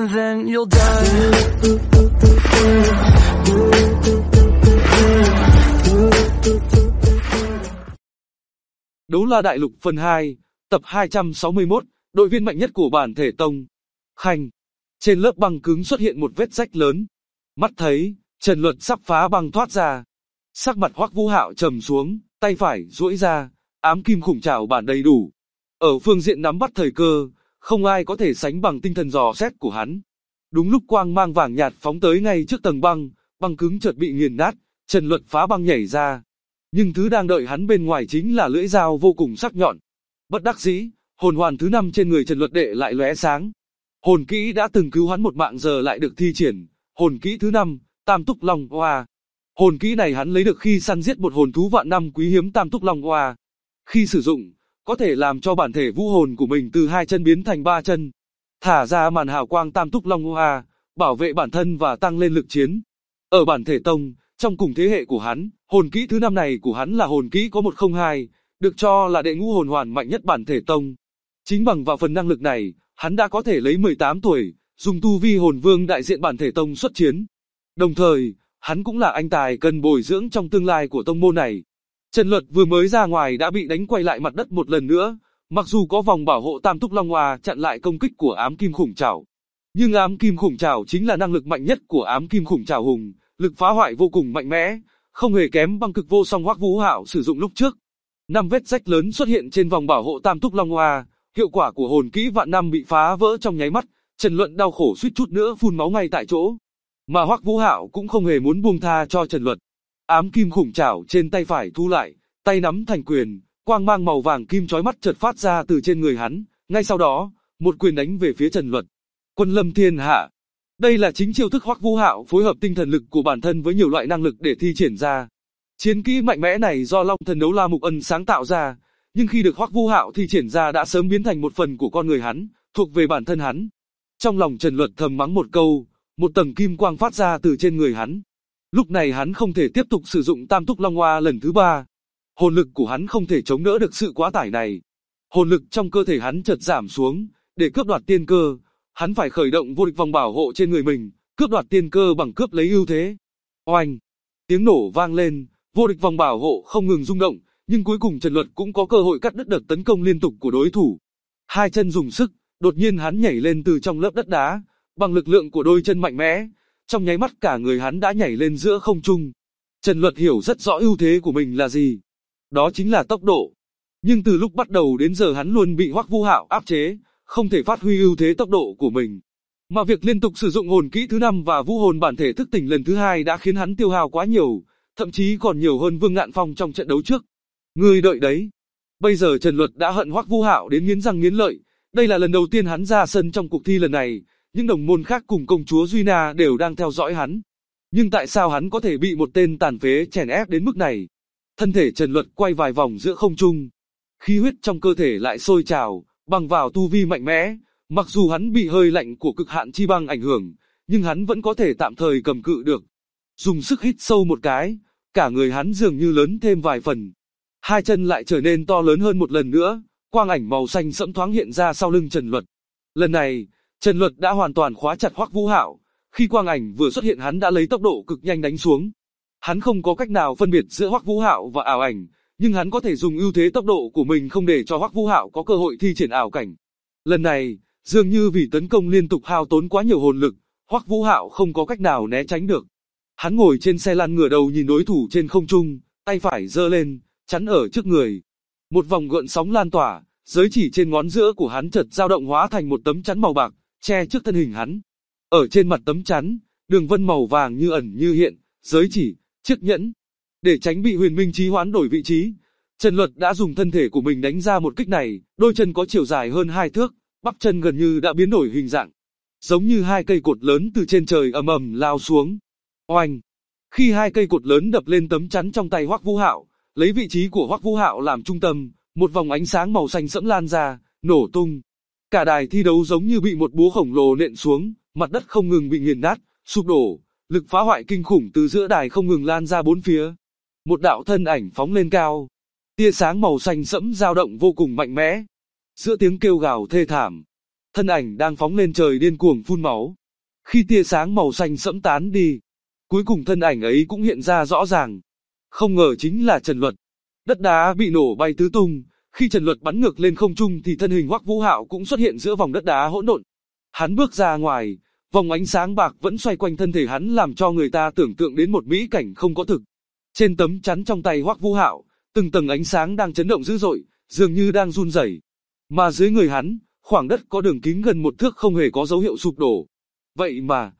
and then you'll die. Đấu La Đại Lục phần 2, tập 261, đội viên mạnh nhất của bản thể tông. Khanh. Trên lớp băng cứng xuất hiện một vết rách lớn. Mắt thấy, Trần Luật sắp phá băng thoát ra. Sắc mặt Hoắc Vũ Hạo trầm xuống, tay phải duỗi ra, ám kim khủng trảo bản đầy đủ. Ở phương diện nắm bắt thời cơ, không ai có thể sánh bằng tinh thần dò xét của hắn. Đúng lúc quang mang vàng nhạt phóng tới ngay trước tầng băng, băng cứng chợt bị nghiền nát, Trần Luật phá băng nhảy ra. Nhưng thứ đang đợi hắn bên ngoài chính là lưỡi dao vô cùng sắc nhọn. Bất đắc dĩ, hồn hoàn thứ 5 trên người Trần Luật đệ lại lóe sáng. Hồn kỹ đã từng cứu hắn một mạng giờ lại được thi triển, hồn kỹ thứ 5, Tam Túc Long Oa. Hồn kỹ này hắn lấy được khi săn giết một hồn thú vạn năm quý hiếm Tam Túc Long Oa. Khi sử dụng, có thể làm cho bản thể vũ hồn của mình từ 2 chân biến thành 3 chân. Thả ra màn hào quang Tam Túc Long Oa, bảo vệ bản thân và tăng lên lực chiến. Ở bản thể tông, trong cùng thế hệ của hắn, hồn kỹ thứ 5 này của hắn là hồn kỹ có 102, được cho là đệ ngũ hồn hoàn mạnh nhất bản thể tông. Chính bằng vào phần năng lực này, hắn đã có thể lấy 18 tuổi, dùng tu vi hồn vương đại diện bản thể tông xuất chiến. Đồng thời, hắn cũng là anh tài cần bồi dưỡng trong tương lai của tông môn này. Trần Luật vừa mới ra ngoài đã bị đánh quay lại mặt đất một lần nữa, mặc dù có vòng bảo hộ Tam Túc Long Oa chặn lại công kích của ám kim khủng trảo. Nhưng ám kim khủng trảo chính là năng lực mạnh nhất của ám kim khủng trảo hùng, lực phá hoại vô cùng mạnh mẽ, không hề kém băng cực vô song Hoắc Vũ Hạo sử dụng lúc trước. 5 vết rách lớn xuất hiện trên vòng bảo hộ Tam Túc Long Oa, hiệu quả của hồn kỹ vạn năm bị phá vỡ trong nháy mắt, Trần Luận đau khổ suýt chút nữa phun máu ngay tại chỗ. Mà Hoắc Vũ Hạo cũng không hề muốn buông tha cho Trần Luật. Ám kim khủng trảo trên tay phải thu lại, tay nắm thành quyền, quang mang màu vàng kim chói mắt chợt phát ra từ trên người hắn, ngay sau đó, một quyền đánh về phía Trần Luật. Quân lâm thiên hạ. Đây là chính chiêu thức Hoắc Vũ Hạo phối hợp tinh thần lực của bản thân với nhiều loại năng lực để thi triển ra. Chiến kỹ mạnh mẽ này do Long Thần Đấu La Mục Ân sáng tạo ra, nhưng khi được Hoắc Vũ Hạo thi triển ra đã sớm biến thành một phần của con người hắn, thuộc về bản thân hắn. Trong lòng Trần Luật thầm mắng một câu, một tầng kim quang phát ra từ trên người hắn. Lúc này hắn không thể tiếp tục sử dụng Tam Túc Long Oa lần thứ 3. Hồn lực của hắn không thể chống đỡ được sự quá tải này. Hồn lực trong cơ thể hắn chợt giảm xuống, để cướp đoạt tiên cơ, hắn phải khởi động vô địch vòng bảo hộ trên người mình, cướp đoạt tiên cơ bằng cướp lấy ưu thế. Oanh! Tiếng nổ vang lên, vô địch vòng bảo hộ không ngừng rung động, nhưng cuối cùng Trần Luật cũng có cơ hội cắt đứt đợt tấn công liên tục của đối thủ. 2 chân dùng sức, đột nhiên hắn nhảy lên từ trong lớp đất đá, bằng lực lượng của đôi chân mạnh mẽ, trong nháy mắt cả người hắn đã nhảy lên giữa không trung. Trần Luật hiểu rất rõ ưu thế của mình là gì. Đó chính là tốc độ. Nhưng từ lúc bắt đầu đến giờ hắn luôn bị Hoắc Vũ Hạo áp chế, không thể phát huy ưu thế tốc độ của mình. Mà việc liên tục sử dụng hồn kỹ thứ 5 và vũ hồn bản thể thức tỉnh lần thứ 2 đã khiến hắn tiêu hao quá nhiều, thậm chí còn nhiều hơn Vương Ngạn Phong trong trận đấu trước. Ngươi đợi đấy. Bây giờ Trần Luật đã hận Hoắc Vũ Hạo đến nghiến răng nghiến lợi. Đây là lần đầu tiên hắn ra sân trong cuộc thi lần này, những đồng môn khác cùng công chúa Duy Na đều đang theo dõi hắn. Nhưng tại sao hắn có thể bị một tên tàn phế chèn ép đến mức này? Thân thể Trần Luật quay vài vòng giữa không trung. Khí huyết trong cơ thể lại sôi trào, bằng vào tu vi mạnh mẽ. Mặc dù hắn bị hơi lạnh của cực hạn chi băng ảnh hưởng, nhưng hắn vẫn có thể tạm thời cầm cự được. Dùng sức hít sâu một cái, cả người hắn dường như lớn thêm vài phần. 2 chân lại trở nên to lớn hơn một lần nữa, quang ảnh màu xanh sẫm thoáng hiện ra sau lưng Trần Luật. Lần này, Trần Luật đã hoàn toàn khóa chặt Hoắc Vũ Hạo, khi quang ảnh vừa xuất hiện hắn đã lấy tốc độ cực nhanh đánh xuống. Hắn không có cách nào phân biệt giữa Hoắc Vũ Hạo và ảo ảnh, nhưng hắn có thể dùng ưu thế tốc độ của mình không để cho Hoắc Vũ Hạo có cơ hội thi triển ảo cảnh. Lần này, dường như vì tấn công liên tục hao tốn quá nhiều hồn lực, Hoắc Vũ Hạo không có cách nào né tránh được. Hắn ngồi trên xe lăn ngửa đầu nhìn đối thủ trên không trung, tay phải giơ lên, chắn ở trước người. Một vòng gợn sóng lan tỏa, giới chỉ trên ngón giữa của hắn chợt dao động hóa thành một tấm chắn màu bạc, che trước thân hình hắn. Ở trên mặt tấm chắn, đường vân màu vàng như ẩn như hiện, giới chỉ, chiếc nhẫn. Để tránh bị Huyền Minh Chí hoán đổi vị trí, Trần Luật đã dùng thân thể của mình đánh ra một kích này, đôi chân có chiều dài hơn 2 thước, bắp chân gần như đã biến đổi hình dạng. Giống như 2 cây cột lớn từ trên trời ầm ầm lao xuống. Oanh! Khi 2 cây cột lớn đập lên tấm chắn trong tay Hoắc Vũ Hạo, lấy vị trí của Hoắc Vũ Hạo làm trung tâm, một vòng ánh sáng màu xanh sẫm lan ra, nổ tung. Cả đài thi đấu giống như bị một búa khổng lồ nện xuống, mặt đất không ngừng bị nghiền nát, sụp đổ, lực phá hoại kinh khủng từ giữa đài không ngừng lan ra bốn phía. Một đạo thân ảnh phóng lên cao, tia sáng màu xanh sẫm dao động vô cùng mạnh mẽ. Giữa tiếng kêu gào thê thảm, thân ảnh đang phóng lên trời điên cuồng phun máu. Khi tia sáng màu xanh sẫm tán đi, cuối cùng thân ảnh ấy cũng hiện ra rõ ràng. Không ngờ chính là Trần Luật. Đất đá bị nổ bay tứ tung, khi Trần Luật bắn ngược lên không trung thì thân hình Hoắc Vũ Hạo cũng xuất hiện giữa vòng đất đá hỗn độn. Hắn bước ra ngoài, vòng ánh sáng bạc vẫn xoay quanh thân thể hắn làm cho người ta tưởng tượng đến một mỹ cảnh không có thực. Trên tấm chắn trong tay Hoắc Vũ Hạo, từng tầng ánh sáng đang chấn động dữ dội, dường như đang run rẩy. Mà dưới người hắn, khoảng đất có đường kính gần 1 thước không hề có dấu hiệu sụp đổ. Vậy mà,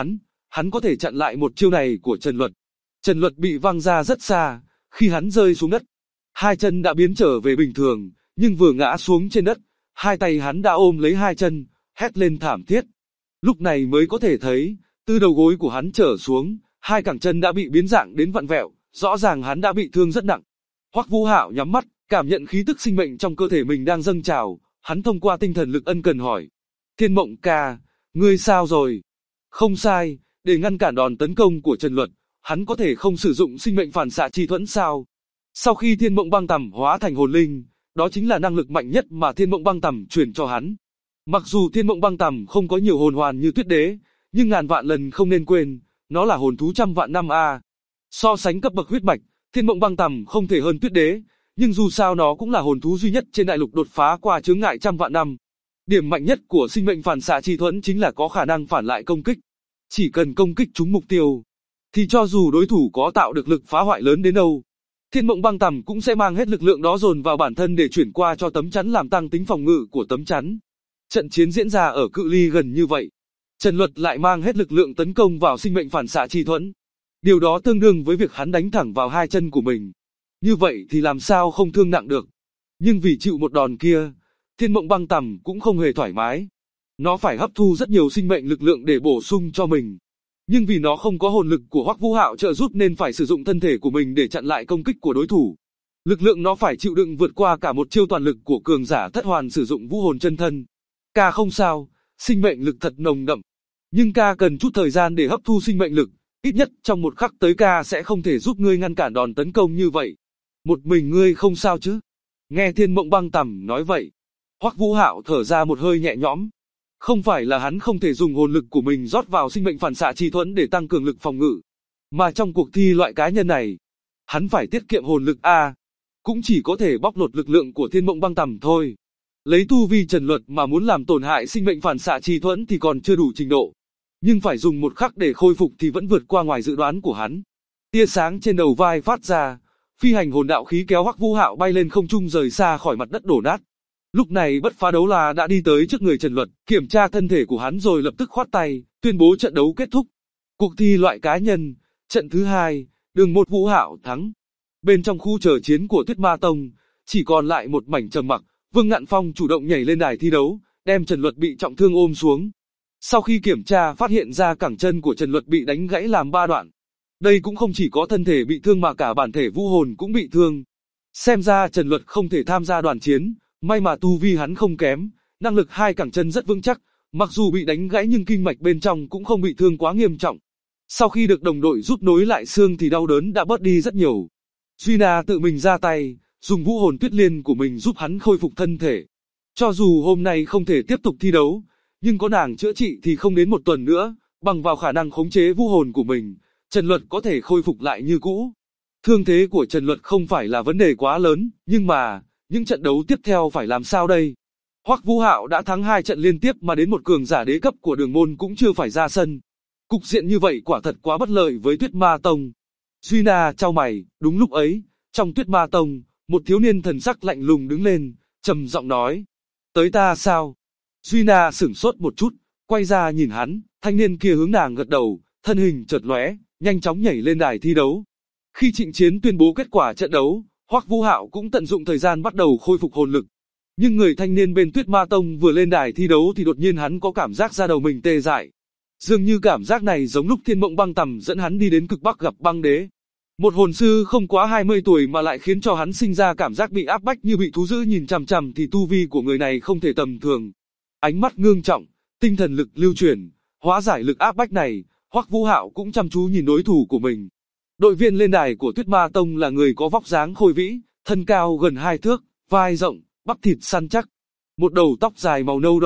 hắn có thể chặn lại một chiêu này của Trần Luật. Trần Luật bị văng ra rất xa, khi hắn rơi xuống đất, hai chân đã biến trở về bình thường, nhưng vừa ngã xuống trên đất, hai tay hắn đã ôm lấy hai chân, hét lên thảm thiết. Lúc này mới có thể thấy, từ đầu gối của hắn trở xuống, hai cẳng chân đã bị biến dạng đến vặn vẹo, rõ ràng hắn đã bị thương rất nặng. Hoắc Vũ Hạo nhắm mắt, cảm nhận khí tức sinh mệnh trong cơ thể mình đang dâng trào, hắn thông qua tinh thần lực ân cần hỏi: Thiên Mộng ca, ngươi sao rồi? Không sai, để ngăn cản đòn tấn công của Trần Luật, hắn có thể không sử dụng sinh mệnh phản xạ chi thuẫn sao? Sau khi Thiên Mộng Băng Tằm hóa thành hồn linh, đó chính là năng lực mạnh nhất mà Thiên Mộng Băng Tằm truyền cho hắn. Mặc dù Thiên Mộng Băng Tằm không có nhiều hồn hoàn như Tuyết Đế, nhưng ngàn vạn lần không nên quên, nó là hồn thú trăm vạn năm a. So sánh cấp bậc huyết mạch, Thiên Mộng Băng Tằm không thể hơn Tuyết Đế, nhưng dù sao nó cũng là hồn thú duy nhất trên đại lục đột phá qua chướng ngại trăm vạn năm. Điểm mạnh nhất của sinh mệnh phản xạ chi thuẫn chính là có khả năng phản lại công kích. Chỉ cần công kích trúng mục tiêu, thì cho dù đối thủ có tạo được lực phá hoại lớn đến đâu, Thiên Mộng Băng Tằm cũng sẽ mang hết lực lượng đó dồn vào bản thân để chuyển qua cho tấm chắn làm tăng tính phòng ngự của tấm chắn. Trận chiến diễn ra ở cự ly gần như vậy, Trần Luật lại mang hết lực lượng tấn công vào sinh mệnh phản xạ chi thuẫn. Điều đó tương đương với việc hắn đánh thẳng vào hai chân của mình. Như vậy thì làm sao không thương nặng được. Nhưng vì chịu một đòn kia, Thiên Mộng Băng Tằm cũng không hề thoải mái. Nó phải hấp thu rất nhiều sinh mệnh lực lượng để bổ sung cho mình. Nhưng vì nó không có hồn lực của Hoắc Vũ Hạo trợ giúp nên phải sử dụng thân thể của mình để chặn lại công kích của đối thủ. Lực lượng nó phải chịu đựng vượt qua cả một chiêu toàn lực của cường giả thất hoàn sử dụng vũ hồn chân thân. Ca không sao, sinh mệnh lực thật nồng đậm. Nhưng ca cần chút thời gian để hấp thu sinh mệnh lực, ít nhất trong một khắc tới ca sẽ không thể giúp ngươi ngăn cản đòn tấn công như vậy. Một mình ngươi không sao chứ? Nghe Thiên Mộng Băng Tằm nói vậy, Hoắc Vũ Hạo thở ra một hơi nhẹ nhõm. Không phải là hắn không thể dùng hồn lực của mình rót vào sinh mệnh phản xạ chi thuẫn để tăng cường lực phòng ngự, mà trong cuộc thi loại cá nhân này, hắn phải tiết kiệm hồn lực a, cũng chỉ có thể bóc lột lực lượng của Thiên Mộng Băng Tằm thôi. Lấy tu vi Trần Luật mà muốn làm tổn hại sinh mệnh phản xạ chi thuẫn thì còn chưa đủ trình độ, nhưng phải dùng một khắc để khôi phục thì vẫn vượt qua ngoài dự đoán của hắn. Tia sáng trên đầu vai phát ra, phi hành hồn đạo khí kéo Hoắc Vũ Hạo bay lên không trung rời xa khỏi mặt đất đổ nát. Lúc này Bất Phá Đấu La đã đi tới trước người Trần Luật, kiểm tra thân thể của hắn rồi lập tức khoát tay, tuyên bố trận đấu kết thúc. Cuộc thi loại cá nhân, trận thứ 2, Đường Một Vũ Hạo thắng. Bên trong khu chờ chiến của Tuyết Ma Tông, chỉ còn lại một mảnh trầm mặc. Vương Ngạn Phong chủ động nhảy lên đài thi đấu, đem Trần Luật bị trọng thương ôm xuống. Sau khi kiểm tra phát hiện ra cẳng chân của Trần Luật bị đánh gãy làm 3 đoạn. Đây cũng không chỉ có thân thể bị thương mà cả bản thể vũ hồn cũng bị thương. Xem ra Trần Luật không thể tham gia đoàn chiến, may mà tu vi hắn không kém, năng lực hai cẳng chân rất vững chắc, mặc dù bị đánh gãy nhưng kinh mạch bên trong cũng không bị thương quá nghiêm trọng. Sau khi được đồng đội giúp nối lại xương thì đau đớn đã bớt đi rất nhiều. Duy Na tự mình ra tay, dùng vũ hồn tuyết liên của mình giúp hắn khôi phục thân thể. Cho dù hôm nay không thể tiếp tục thi đấu, nhưng có nàng chữa trị thì không đến 1 tuần nữa, bằng vào khả năng khống chế vũ hồn của mình, Trần Luật có thể khôi phục lại như cũ. Thương thế của Trần Luật không phải là vấn đề quá lớn, nhưng mà, những trận đấu tiếp theo phải làm sao đây? Hoắc Vũ Hạo đã thắng 2 trận liên tiếp mà đến một cường giả đế cấp của Đường Môn cũng chưa phải ra sân. Cục diện như vậy quả thật quá bất lợi với Tuyết Ma Tông. Duy Na chau mày, đúng lúc ấy, trong Tuyết Ma Tông, một thiếu niên thần sắc lạnh lùng đứng lên, trầm giọng nói: "Tới ta sao?" Duy Na sửng sốt một chút, quay ra nhìn hắn, thanh niên kia hướng nàng gật đầu, thân hình chợt lóe, nhanh chóng nhảy lên đài thi đấu. Khi Trịnh Chiến tuyên bố kết quả trận đấu, Hoắc Vũ Hạo cũng tận dụng thời gian bắt đầu khôi phục hồn lực. Nhưng người thanh niên bên Tuyết Ma Tông vừa lên đài thi đấu thì đột nhiên hắn có cảm giác da đầu mình tê dại. Dường như cảm giác này giống lúc Thiên Mộng Băng Tằm dẫn hắn đi đến cực Bắc gặp băng đế. Một hồn sư không quá 20 tuổi mà lại khiến cho hắn sinh ra cảm giác bị áp bách như bị thú dữ nhìn chằm chằm thì tu vi của người này không thể tầm thường. Ánh mắt ngưng trọng, tinh thần lực lưu chuyển, hóa giải lực áp bách này, Hoắc Vũ Hạo cũng chăm chú nhìn đối thủ của mình. Đội viên lên đài của Tuyết Ma Tông là người có vóc dáng khôi vĩ, thân cao gần 2 thước, vai rộng, bắp thịt săn chắc. Một đầu tóc dài màu nâu đỏ,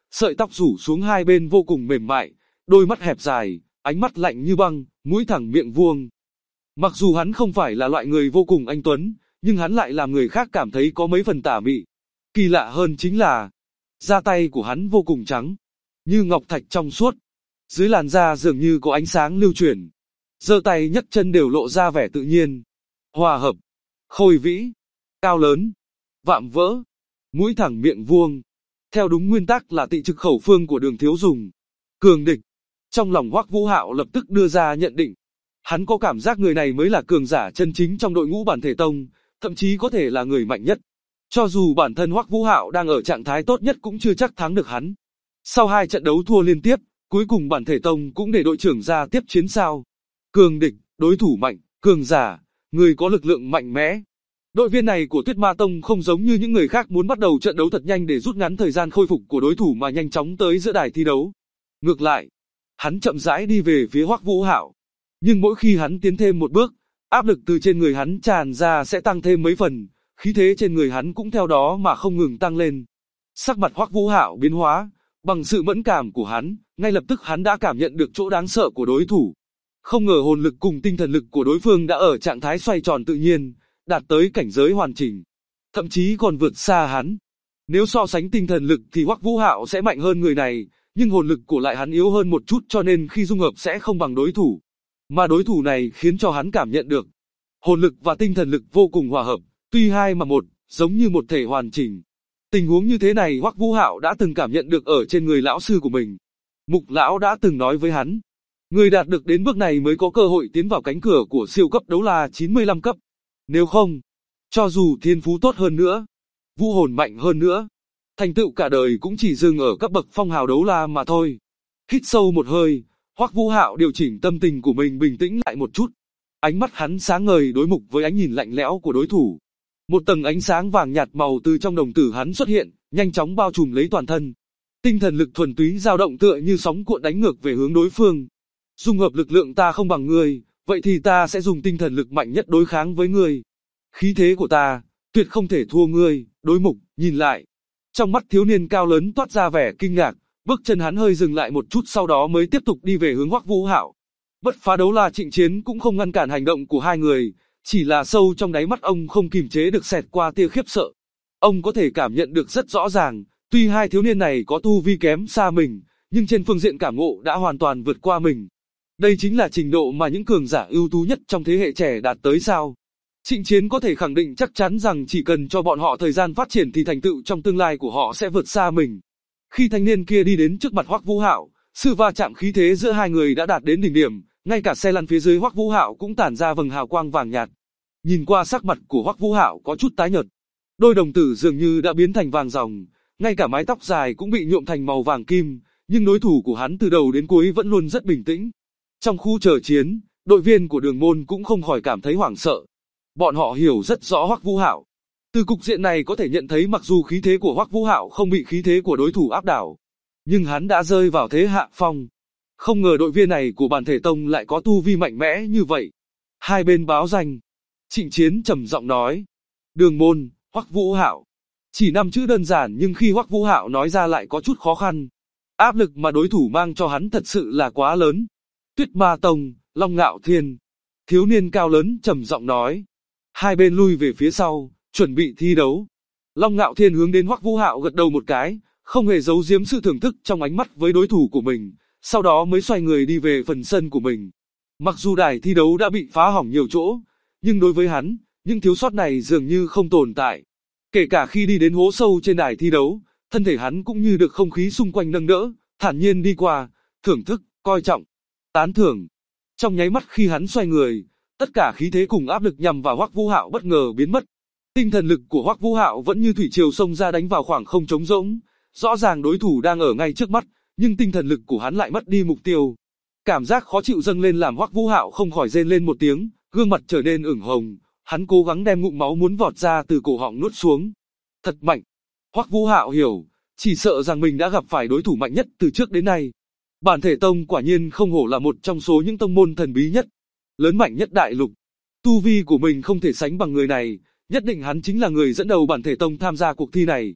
sợi tóc rủ xuống hai bên vô cùng mềm mại, đôi mắt hẹp dài, ánh mắt lạnh như băng, mũi thẳng miệng vuông. Mặc dù hắn không phải là loại người vô cùng anh tuấn, nhưng hắn lại làm người khác cảm thấy có mấy phần tà mị. Kỳ lạ hơn chính là, da tay của hắn vô cùng trắng, như ngọc thạch trong suốt. Dưới làn da dường như có ánh sáng lưu chuyển. Giơ tay nhấc chân đều lộ ra vẻ tự nhiên, hòa hợp, khôi vĩ, cao lớn, vạm vỡ, mũi thẳng miệng vuông. Theo đúng nguyên tắc là tị trực khẩu phương của Đường Thiếu Dùng. Cường địch. Trong lòng Hoắc Vũ Hạo lập tức đưa ra nhận định. Hắn có cảm giác người này mới là cường giả chân chính trong đội ngũ Bản Thể Tông, thậm chí có thể là người mạnh nhất. Cho dù bản thân Hoắc Vũ Hạo đang ở trạng thái tốt nhất cũng chưa chắc thắng được hắn. Sau 2 trận đấu thua liên tiếp, cuối cùng Bản Thể Tông cũng để đội trưởng ra tiếp chiến sao. Cường địch, đối thủ mạnh, cường giả, người có lực lượng mạnh mẽ. Đội viên này của Tuyết Ma Tông không giống như những người khác muốn bắt đầu trận đấu thật nhanh để rút ngắn thời gian khôi phục của đối thủ mà nhanh chóng tới giữa đài thi đấu. Ngược lại, hắn chậm rãi đi về phía Hoắc Vũ Hạo. Nhưng mỗi khi hắn tiến thêm một bước, áp lực từ trên người hắn tràn ra sẽ tăng thêm mấy phần, khí thế trên người hắn cũng theo đó mà không ngừng tăng lên. Sắc mặt Hoắc Vũ Hạo biến hóa, bằng sự mẫn cảm của hắn, ngay lập tức hắn đã cảm nhận được chỗ đáng sợ của đối thủ. Không ngờ hồn lực cùng tinh thần lực của đối phương đã ở trạng thái xoay tròn tự nhiên, đạt tới cảnh giới hoàn chỉnh, thậm chí còn vượt xa hắn. Nếu so sánh tinh thần lực thì Hoắc Vũ Hạo sẽ mạnh hơn người này, nhưng hồn lực của lại hắn yếu hơn một chút cho nên khi dung hợp sẽ không bằng đối thủ. Mà đối thủ này khiến cho hắn cảm nhận được hồn lực và tinh thần lực vô cùng hòa hợp, tuy hai mà một, giống như một thể hoàn chỉnh. Tình huống như thế này Hoắc Vũ Hạo đã từng cảm nhận được ở trên người lão sư của mình. Mục lão đã từng nói với hắn, người đạt được đến bước này mới có cơ hội tiến vào cánh cửa của siêu cấp đấu la 95 cấp. Nếu không, cho dù thiên phú tốt hơn nữa, vũ hồn mạnh hơn nữa, thành tựu cả đời cũng chỉ dừng ở cấp bậc phong hào đấu la mà thôi. Hít sâu một hơi, Hoắc Vũ Hạo điều chỉnh tâm tình của mình bình tĩnh lại một chút. Ánh mắt hắn sáng ngời đối mục với ánh nhìn lạnh lẽo của đối thủ. Một tầng ánh sáng vàng nhạt màu từ trong đồng tử hắn xuất hiện, nhanh chóng bao trùm lấy toàn thân. Tinh thần lực thuần túy dao động tựa như sóng cuộn đánh ngược về hướng đối phương. Dung hợp lực lượng ta không bằng ngươi, vậy thì ta sẽ dùng tinh thần lực mạnh nhất đối kháng với ngươi. Khí thế của ta, tuyệt không thể thua ngươi. Đối mục, nhìn lại. Trong mắt thiếu niên cao lớn toát ra vẻ kinh ngạc, bước chân hắn hơi dừng lại một chút sau đó mới tiếp tục đi về hướng Hoắc Vũ Hạo. Bất phá đấu la Trịnh Chiến cũng không ngăn cản hành động của hai người, chỉ là sâu trong đáy mắt ông không kìm chế được xẹt qua tia khiếp sợ. Ông có thể cảm nhận được rất rõ ràng, tuy hai thiếu niên này có tu vi kém xa mình, nhưng trên phương diện cảm ngộ đã hoàn toàn vượt qua mình. Đây chính là trình độ mà những cường giả ưu tú nhất trong thế hệ trẻ đạt tới sao. Trịnh Chiến có thể khẳng định chắc chắn rằng chỉ cần cho bọn họ thời gian phát triển thì thành tựu trong tương lai của họ sẽ vượt xa mình. Khi thanh niên kia đi đến trước mặt Hoắc Vũ Hạo, sự va chạm khí thế giữa hai người đã đạt đến đỉnh điểm, ngay cả xe lăn phía dưới Hoắc Vũ Hạo cũng tản ra vầng hào quang vàng nhạt. Nhìn qua sắc mặt của Hoắc Vũ Hạo có chút tái nhợt, đôi đồng tử dường như đã biến thành vàng ròng, ngay cả mái tóc dài cũng bị nhuộm thành màu vàng kim, nhưng đối thủ của hắn từ đầu đến cuối vẫn luôn rất bình tĩnh. Trong khu chờ chiến, đội viên của Đường Môn cũng không khỏi cảm thấy hoảng sợ. Bọn họ hiểu rất rõ Hoắc Vũ Hạo. Từ cục diện này có thể nhận thấy mặc dù khí thế của Hoắc Vũ Hạo không bị khí thế của đối thủ áp đảo, nhưng hắn đã rơi vào thế hạ phong. Không ngờ đội viên này của Bản Thể Tông lại có tu vi mạnh mẽ như vậy. Hai bên báo danh. Trịnh Chiến trầm giọng nói. Đường Môn, Hoắc Vũ Hạo. Chỉ 5 chữ đơn giản nhưng khi Hoắc Vũ Hạo nói ra lại có chút khó khăn. Áp lực mà đối thủ mang cho hắn thật sự là quá lớn. Tuyết Ma Tông, Long Ngạo Thiên. Thiếu niên cao lớn trầm giọng nói. Hai bên lui về phía sau, chuẩn bị thi đấu. Long Ngạo Thiên hướng đến Hoắc Vũ Hạo gật đầu một cái, không hề giấu giếm sự thưởng thức trong ánh mắt với đối thủ của mình, sau đó mới xoay người đi về phần sân của mình. Mặc dù đài thi đấu đã bị phá hỏng nhiều chỗ, nhưng đối với hắn, những thiếu sót này dường như không tồn tại. Kể cả khi đi đến hố sâu trên đài thi đấu, thân thể hắn cũng như được không khí xung quanh nâng đỡ, thản nhiên đi qua, thưởng thức, coi trọng, tán thưởng. Trong nháy mắt khi hắn xoay người, tất cả khí thế cùng áp lực nhằm vào Hoắc Vũ Hạo bất ngờ biến mất. Tinh thần lực của Hoắc Vũ Hạo vẫn như thủy triều xông ra đánh vào khoảng không trống rỗng. Rõ ràng đối thủ đang ở ngay trước mắt, nhưng tinh thần lực của hắn lại mất đi mục tiêu. Cảm giác khó chịu dâng lên làm Hoắc Vũ Hạo không khỏi rên lên một tiếng, gương mặt trở nên ửng hồng. Hắn cố gắng đem ngụm máu muốn vọt ra từ cổ họng nuốt xuống. Thật mạnh. Hoắc Vũ Hạo hiểu, chỉ sợ rằng mình đã gặp phải đối thủ mạnh nhất từ trước đến nay. Bản Thể Tông quả nhiên không hổ là một trong số những tông môn thần bí nhất, lớn mạnh nhất đại lục. Tu vi của mình không thể sánh bằng người này, nhất định hắn chính là người dẫn đầu Bản Thể Tông tham gia cuộc thi này.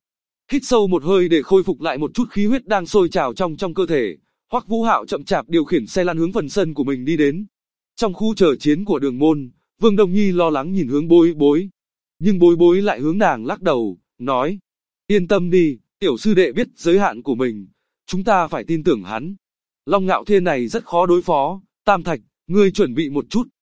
Hít sâu một hơi để khôi phục lại một chút khí huyết đang sôi trào trong cơ thể, Hoắc Vũ Hạo chậm chạp điều khiển xe lăn hướng phần sân của mình đi đến. Trong khu chờ chiến của Đường Môn, Vương Đông Nhi lo lắng nhìn hướng Bối Bối, nhưng Bối Bối lại hướng nàng lắc đầu, nói: "Yên tâm đi, tiểu sư đệ biết giới hạn của mình, chúng ta phải tin tưởng hắn. Long Ngạo Thiên này rất khó đối phó, Tam Thạch, ngươi chuẩn bị một chút."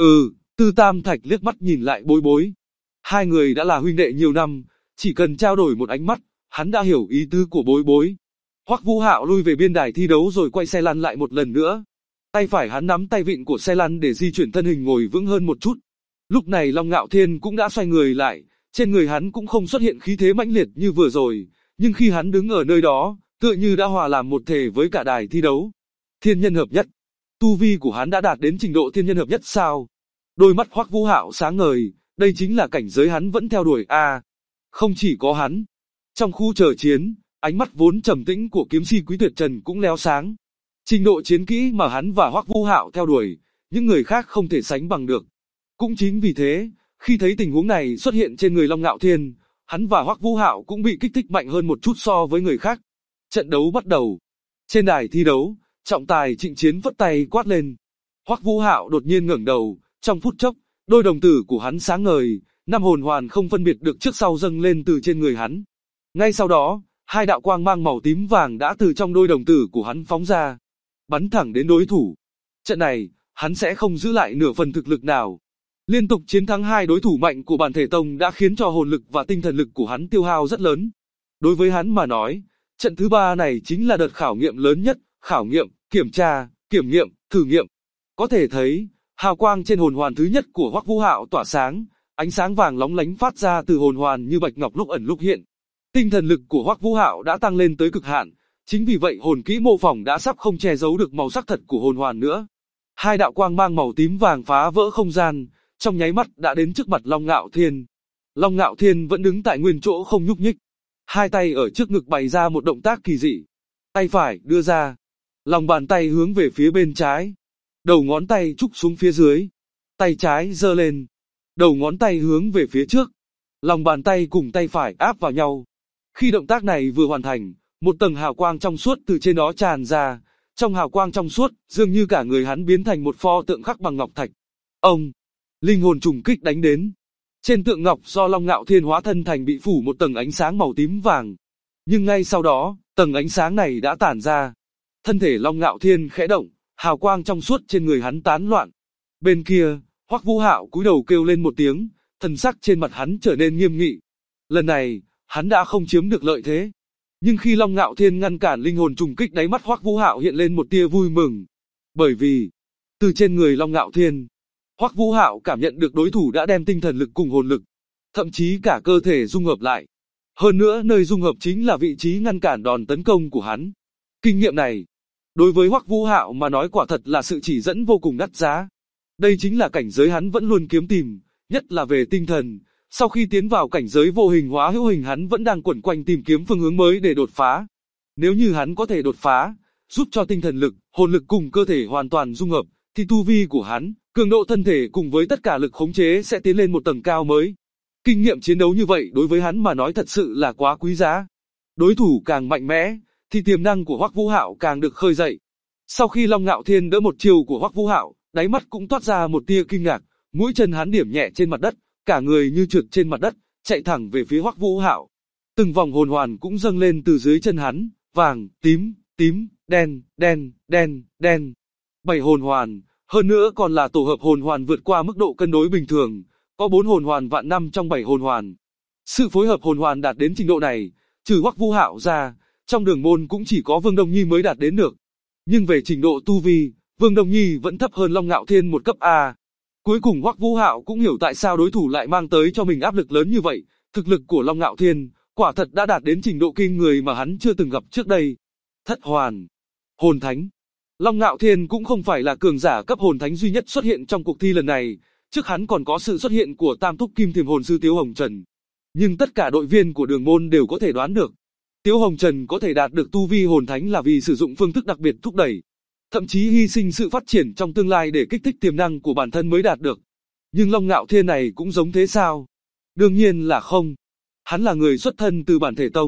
Tư Tam Thạch liếc mắt nhìn lại Bối Bối. Hai người đã là huynh đệ nhiều năm, chỉ cần trao đổi một ánh mắt, hắn đã hiểu ý tứ của Bối Bối. Hoắc Vũ Hạo lui về biên đài thi đấu rồi quay xe lăn lại một lần nữa. Tay phải hắn nắm tay vịn của xe lăn để di chuyển thân hình ngồi vững hơn một chút. Lúc này Long Ngạo Thiên cũng đã xoay người lại, trên người hắn cũng không xuất hiện khí thế mãnh liệt như vừa rồi, nhưng khi hắn đứng ở nơi đó, tựa như đã hòa làm một thể với cả đài thi đấu. Thiên nhân hợp nhất. Tu vi của hắn đã đạt đến trình độ thiên nhân hợp nhất sao? Đôi mắt Hoắc Vũ Hạo sáng ngời, đây chính là cảnh giới hắn vẫn theo đuổi à? Không chỉ có hắn. Trong khu chờ chiến, ánh mắt vốn trầm tĩnh của kiếm si Quý Tuyệt Trần cũng lóe sáng. Trình độ chiến kỹ mà hắn và Hoắc Vũ Hạo theo đuổi, những người khác không thể sánh bằng được. Cũng chính vì thế, khi thấy tình huống này xuất hiện trên người Long Ngạo Thiên, hắn và Hoắc Vũ Hạo cũng bị kích thích mạnh hơn một chút so với người khác. Trận đấu bắt đầu. Trên đài thi đấu, trọng tài Trịnh Chiến vất tay quát lên. Hoắc Vũ Hạo đột nhiên ngẩng đầu, trong phút chốc, đôi đồng tử của hắn sáng ngời, năm hồn hoàn không phân biệt được trước sau dâng lên từ trên người hắn. Ngay sau đó, hai đạo quang mang màu tím vàng đã từ trong đôi đồng tử của hắn phóng ra, bắn thẳng đến đối thủ. Trận này, hắn sẽ không giữ lại nửa phần thực lực nào. Liên tục chiến thắng hai đối thủ mạnh của bản thể tông đã khiến cho hồn lực và tinh thần lực của hắn tiêu hao rất lớn. Đối với hắn mà nói, trận thứ ba này chính là đợt khảo nghiệm lớn nhất, khảo nghiệm, kiểm tra, kiểm nghiệm, thử nghiệm. Có thể thấy, hào quang trên hồn hoàn thứ nhất của Hoắc Vũ Hạo tỏa sáng, ánh sáng vàng lóng lánh phát ra từ hồn hoàn như bạch ngọc lúc ẩn lúc hiện. Tinh thần lực của Hoắc Vũ Hạo đã tăng lên tới cực hạn, chính vì vậy hồn kỹ mô phỏng đã sắp không che giấu được màu sắc thật của hồn hoàn nữa. Hai đạo quang mang màu tím vàng phá vỡ không gian, trong nháy mắt đã đến trước mặt Long Ngạo Thiên. Long Ngạo Thiên vẫn đứng tại nguyên chỗ không nhúc nhích, hai tay ở trước ngực bày ra một động tác kỳ dị. Tay phải đưa ra, lòng bàn tay hướng về phía bên trái, đầu ngón tay trúc xuống phía dưới, tay trái giơ lên, đầu ngón tay hướng về phía trước, lòng bàn tay cùng tay phải áp vào nhau. Khi động tác này vừa hoàn thành, một tầng hào quang trong suốt từ trên đó tràn ra, trong hào quang trong suốt, dường như cả người hắn biến thành một pho tượng khắc bằng ngọc thạch. Ông, linh hồn trùng kích đánh đến. Trên tượng ngọc do Long Ngạo Thiên hóa thân thành bị phủ một tầng ánh sáng màu tím vàng. Nhưng ngay sau đó, tầng ánh sáng này đã tản ra. Thân thể Long Ngạo Thiên khẽ động, hào quang trong suốt trên người hắn tán loạn. Bên kia, Hoắc Vũ Hạo cúi đầu kêu lên một tiếng, thần sắc trên mặt hắn trở nên nghiêm nghị. Lần này, hắn đã không chiếm được lợi thế. Nhưng khi Long Ngạo Thiên ngăn cản linh hồn trùng kích, đáy mắt Hoắc Vũ Hạo hiện lên một tia vui mừng. Bởi vì, từ trên người Long Ngạo Thiên, Hoắc Vũ Hạo cảm nhận được đối thủ đã đem tinh thần lực cùng hồn lực, thậm chí cả cơ thể dung hợp lại. Hơn nữa nơi dung hợp chính là vị trí ngăn cản đòn tấn công của hắn. Kinh nghiệm này, đối với Hoắc Vũ Hạo mà nói quả thật là sự chỉ dẫn vô cùng đắt giá. Đây chính là cảnh giới hắn vẫn luôn kiếm tìm, nhất là về tinh thần. Sau khi tiến vào cảnh giới vô hình hóa hữu hình, hắn vẫn đang quẩn quanh tìm kiếm phương hướng mới để đột phá. Nếu như hắn có thể đột phá, giúp cho tinh thần lực, hồn lực cùng cơ thể hoàn toàn dung hợp, thì tu vi của hắn, cường độ thân thể cùng với tất cả lực khống chế sẽ tiến lên một tầng cao mới. Kinh nghiệm chiến đấu như vậy đối với hắn mà nói thật sự là quá quý giá. Đối thủ càng mạnh mẽ, thì tiềm năng của Hoắc Vũ Hạo càng được khơi dậy. Sau khi Long Ngạo Thiên đỡ một chiều của Hoắc Vũ Hạo, đáy mắt cũng toát ra một tia kinh ngạc, mũi chân hắn điểm nhẹ trên mặt đất, cả người như trượt trên mặt đất, chạy thẳng về phía Hoắc Vũ Hạo. Từng vòng hồn hoàn cũng dâng lên từ dưới chân hắn, vàng, tím, tím, đen, đen, đen, đen. 7 hồn hoàn, hơn nữa còn là tổ hợp hồn hoàn vượt qua mức độ cân đối bình thường, có 4 hồn hoàn vạn năm trong 7 hồn hoàn. Sự phối hợp hồn hoàn đạt đến trình độ này, trừ Hoắc Vũ Hạo ra, trong Đường Môn cũng chỉ có Vương Đông Nhi mới đạt đến được. Nhưng về trình độ tu vi, Vương Đông Nhi vẫn thấp hơn Long Ngạo Thiên một cấp A. Cuối cùng Hoắc Vũ Hạo cũng hiểu tại sao đối thủ lại mang tới cho mình áp lực lớn như vậy. Thực lực của Long Ngạo Thiên, quả thật đã đạt đến trình độ kinh người mà hắn chưa từng gặp trước đây. Thất hoàn, hồn thánh. Long Ngạo Thiên cũng không phải là cường giả cấp hồn thánh duy nhất xuất hiện trong cuộc thi lần này, trước hắn còn có sự xuất hiện của Tam Thúc Kim Thiềm Hồn Sư Tiếu Hồng Trần. Nhưng tất cả đội viên của Đường Môn đều có thể đoán được, Tiếu Hồng Trần có thể đạt được tu vi hồn thánh là vì sử dụng phương thức đặc biệt thúc đẩy, thậm chí hy sinh sự phát triển trong tương lai để kích thích tiềm năng của bản thân mới đạt được. Nhưng Long Ngạo Thiên này cũng giống thế sao? Đương nhiên là không. Hắn là người xuất thân từ bản thể tông,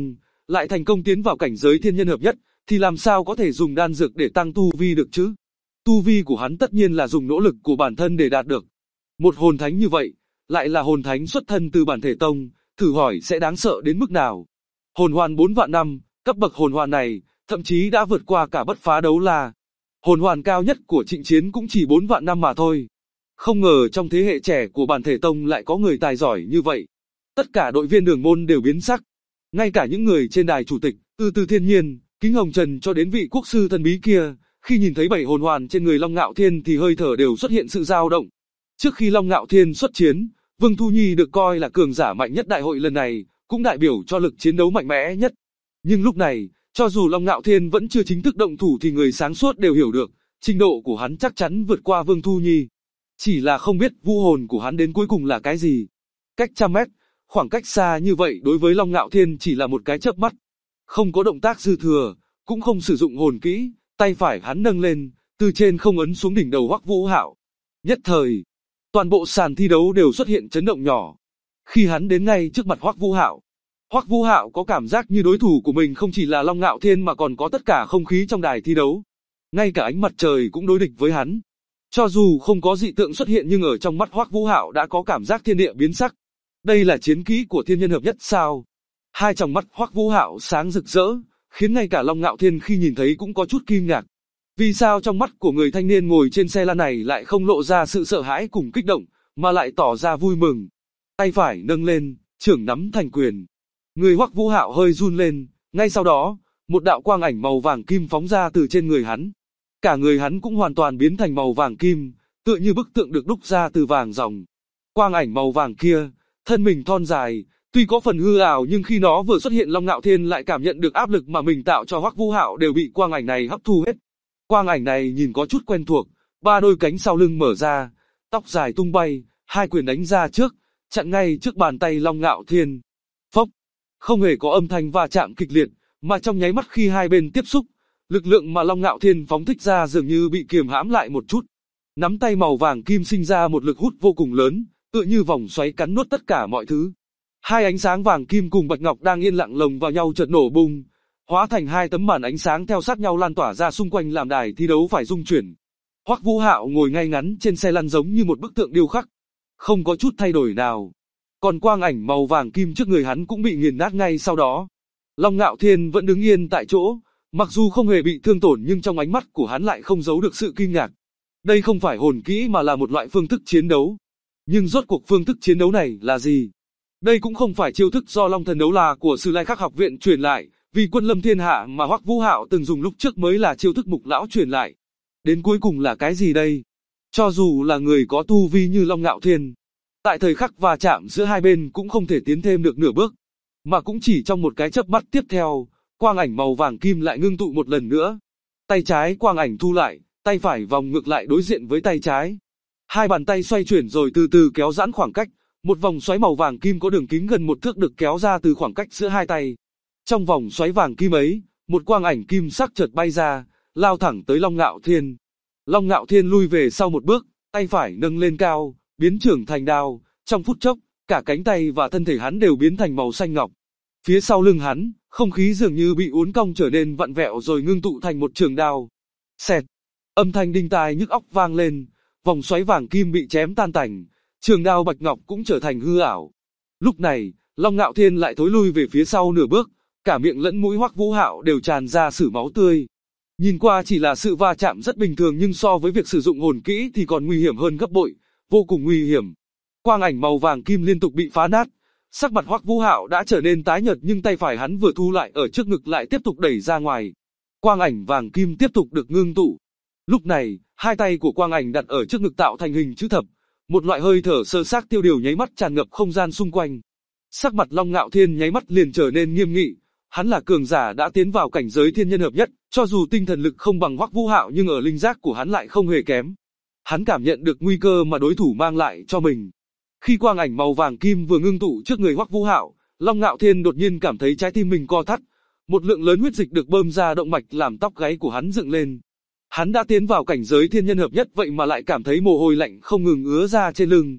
lại thành công tiến vào cảnh giới thiên nhân hợp nhất, thì làm sao có thể dùng đan dược để tăng tu vi được chứ? Tu vi của hắn tất nhiên là dùng nỗ lực của bản thân để đạt được. Một hồn thánh như vậy, lại là hồn thánh xuất thân từ bản thể tông, thử hỏi sẽ đáng sợ đến mức nào? Hồn hoàn 4 vạn năm, cấp bậc hồn hoàn này, thậm chí đã vượt qua cả bất phá đấu la. Hồn hoàn cao nhất của Trịnh Chiến cũng chỉ 4 vạn năm mà thôi. Không ngờ trong thế hệ trẻ của bản thể tông lại có người tài giỏi như vậy. Tất cả đội viên đường môn đều biến sắc. Ngay cả những người trên đài chủ tịch, từ Thiên Nhiên, Kính Hồng Trần cho đến vị quốc sư thần bí kia, khi nhìn thấy 7 hồn hoàn trên người Long Ngạo Thiên thì hơi thở đều xuất hiện sự dao động. Trước khi Long Ngạo Thiên xuất chiến, Vương Thu Nhi được coi là cường giả mạnh nhất đại hội lần này, cũng đại biểu cho lực chiến đấu mạnh mẽ nhất. Nhưng lúc này, cho dù Long Ngạo Thiên vẫn chưa chính thức động thủ thì người sáng suốt đều hiểu được, trình độ của hắn chắc chắn vượt qua Vương Thu Nhi. Chỉ là không biết vũ hồn của hắn đến cuối cùng là cái gì. Cách trăm mét, khoảng cách xa như vậy đối với Long Ngạo Thiên chỉ là một cái chớp mắt. Không có động tác dư thừa, cũng không sử dụng hồn kỹ, tay phải hắn nâng lên, từ trên không ấn xuống đỉnh đầu Hoắc Vũ Hạo. Nhất thời, toàn bộ sàn thi đấu đều xuất hiện chấn động nhỏ. Khi hắn đến ngay trước mặt Hoắc Vũ Hạo, Hoắc Vũ Hạo có cảm giác như đối thủ của mình không chỉ là Long Ngạo Thiên mà còn có tất cả không khí trong đài thi đấu. Ngay cả ánh mặt trời cũng đối địch với hắn. Cho dù không có dị tượng xuất hiện nhưng ở trong mắt Hoắc Vũ Hạo đã có cảm giác thiên địa biến sắc. Đây là chiến kỹ của thiên nhân hợp nhất sao? Hai tròng mắt Hoắc Vũ Hạo sáng rực rỡ, khiến ngay cả Long Ngạo Thiên khi nhìn thấy cũng có chút kinh ngạc. Vì sao trong mắt của người thanh niên ngồi trên xe lăn này lại không lộ ra sự sợ hãi cùng kích động, mà lại tỏ ra vui mừng? Tay phải nâng lên, trưởng nắm thành quyền. Người Hoắc Vũ Hạo hơi run lên, ngay sau đó, một đạo quang ảnh màu vàng kim phóng ra từ trên người hắn. Cả người hắn cũng hoàn toàn biến thành màu vàng kim, tựa như bức tượng được đúc ra từ vàng ròng. Quang ảnh màu vàng kia, thân mình thon dài, tuy có phần hư ảo nhưng khi nó vừa xuất hiện Long Ngạo Thiên lại cảm nhận được áp lực mà mình tạo cho Hoắc Vũ Hạo đều bị quang ảnh này hấp thu hết. Quang ảnh này nhìn có chút quen thuộc, ba đôi cánh sau lưng mở ra, tóc dài tung bay, hai quyền đánh ra trước, chặn ngay trước bàn tay Long Ngạo Thiên. Phốc, không hề có âm thanh va chạm kịch liệt, mà trong nháy mắt khi hai bên tiếp xúc, lực lượng mà Long Ngạo Thiên phóng thích ra dường như bị kiềm hãm lại một chút. Nắm tay màu vàng kim sinh ra một lực hút vô cùng lớn, tựa như vòng xoáy cắn nuốt tất cả mọi thứ. Hai ánh sáng vàng kim cùng bạch ngọc đang yên lặng lồng vào nhau chợt nổ bung, hóa thành hai tấm màn ánh sáng theo sát nhau lan tỏa ra xung quanh làm đài thi đấu phải rung chuyển. Hoắc Vũ Hạo ngồi ngay ngắn trên xe lăn giống như một bức tượng điêu khắc, không có chút thay đổi nào. Còn quang ảnh màu vàng kim trước người hắn cũng bị nghiền nát ngay sau đó. Long Ngạo Thiên vẫn đứng yên tại chỗ, mặc dù không hề bị thương tổn nhưng trong ánh mắt của hắn lại không giấu được sự kinh ngạc. Đây không phải hồn kỹ mà là một loại phương thức chiến đấu. Nhưng rốt cuộc phương thức chiến đấu này là gì? Đây cũng không phải chiêu thức do Long Thần Đấu La của Sử Lai Khắc học viện truyền lại, vì quân lâm thiên hạ mà Hoắc Vũ Hạo từng dùng lúc trước mới là chiêu thức Mục lão truyền lại. Đến cuối cùng là cái gì đây? Cho dù là người có tu vi như Long Ngạo Thiên, tại thời khắc va chạm giữa hai bên cũng không thể tiến thêm được nửa bước, mà cũng chỉ trong một cái chớp mắt tiếp theo, quang ảnh màu vàng kim lại ngưng tụ một lần nữa. Tay trái quang ảnh thu lại, tay phải vòng ngược lại đối diện với tay trái. Hai bàn tay xoay chuyển rồi từ từ kéo giãn khoảng cách, một vòng xoáy màu vàng kim có đường kính gần 1 thước được kéo ra từ khoảng cách giữa hai tay. Trong vòng xoáy vàng kim ấy, một quang ảnh kim sắc chợt bay ra, lao thẳng tới Long Ngạo Thiên. Long Ngạo Thiên lui về sau một bước, tay phải nâng lên cao, biến trưởng thành đao, trong phút chốc, cả cánh tay và thân thể hắn đều biến thành màu xanh ngọc. Phía sau lưng hắn, không khí dường như bị uốn cong trở nên vặn vẹo rồi ngưng tụ thành một trường đao. Xẹt, âm thanh đinh tai nhức óc vang lên, vòng xoáy vàng kim bị chém tan tành, trường đao bạch ngọc cũng trở thành hư ảo. Lúc này, Long Ngạo Thiên lại thối lui về phía sau nửa bước, cả miệng lẫn mũi Hoắc Vũ Hạo đều tràn ra sử máu tươi. Nhìn qua chỉ là sự va chạm rất bình thường nhưng so với việc sử dụng hồn kỹ thì còn nguy hiểm hơn gấp bội, vô cùng nguy hiểm. Quang ảnh màu vàng kim liên tục bị phá nát, sắc mặt Hoắc Vũ Hạo đã trở nên tái nhợt nhưng tay phải hắn vừa thu lại ở trước ngực lại tiếp tục đẩy ra ngoài. Quang ảnh vàng kim tiếp tục được ngưng tụ. Lúc này, hai tay của quang ảnh đặt ở trước ngực tạo thành hình chữ thập, một loại hơi thở sơ xác tiêu điều nháy mắt tràn ngập không gian xung quanh. Sắc mặt Long Ngạo Thiên nháy mắt liền trở nên nghiêm nghị, hắn là cường giả đã tiến vào cảnh giới thiên nhân hợp nhất, cho dù tinh thần lực không bằng Hoắc Vũ Hạo nhưng ở linh giác của hắn lại không hề kém. Hắn cảm nhận được nguy cơ mà đối thủ mang lại cho mình. Khi quang ảnh màu vàng kim vừa ngưng tụ trước người Hoắc Vũ Hạo, Long Ngạo Thiên đột nhiên cảm thấy trái tim mình co thắt, một lượng lớn huyết dịch được bơm ra động mạch làm tóc gáy của hắn dựng lên. Hắn đã tiến vào cảnh giới thiên nhân hợp nhất vậy mà lại cảm thấy mồ hôi lạnh không ngừng ứa ra trên lưng.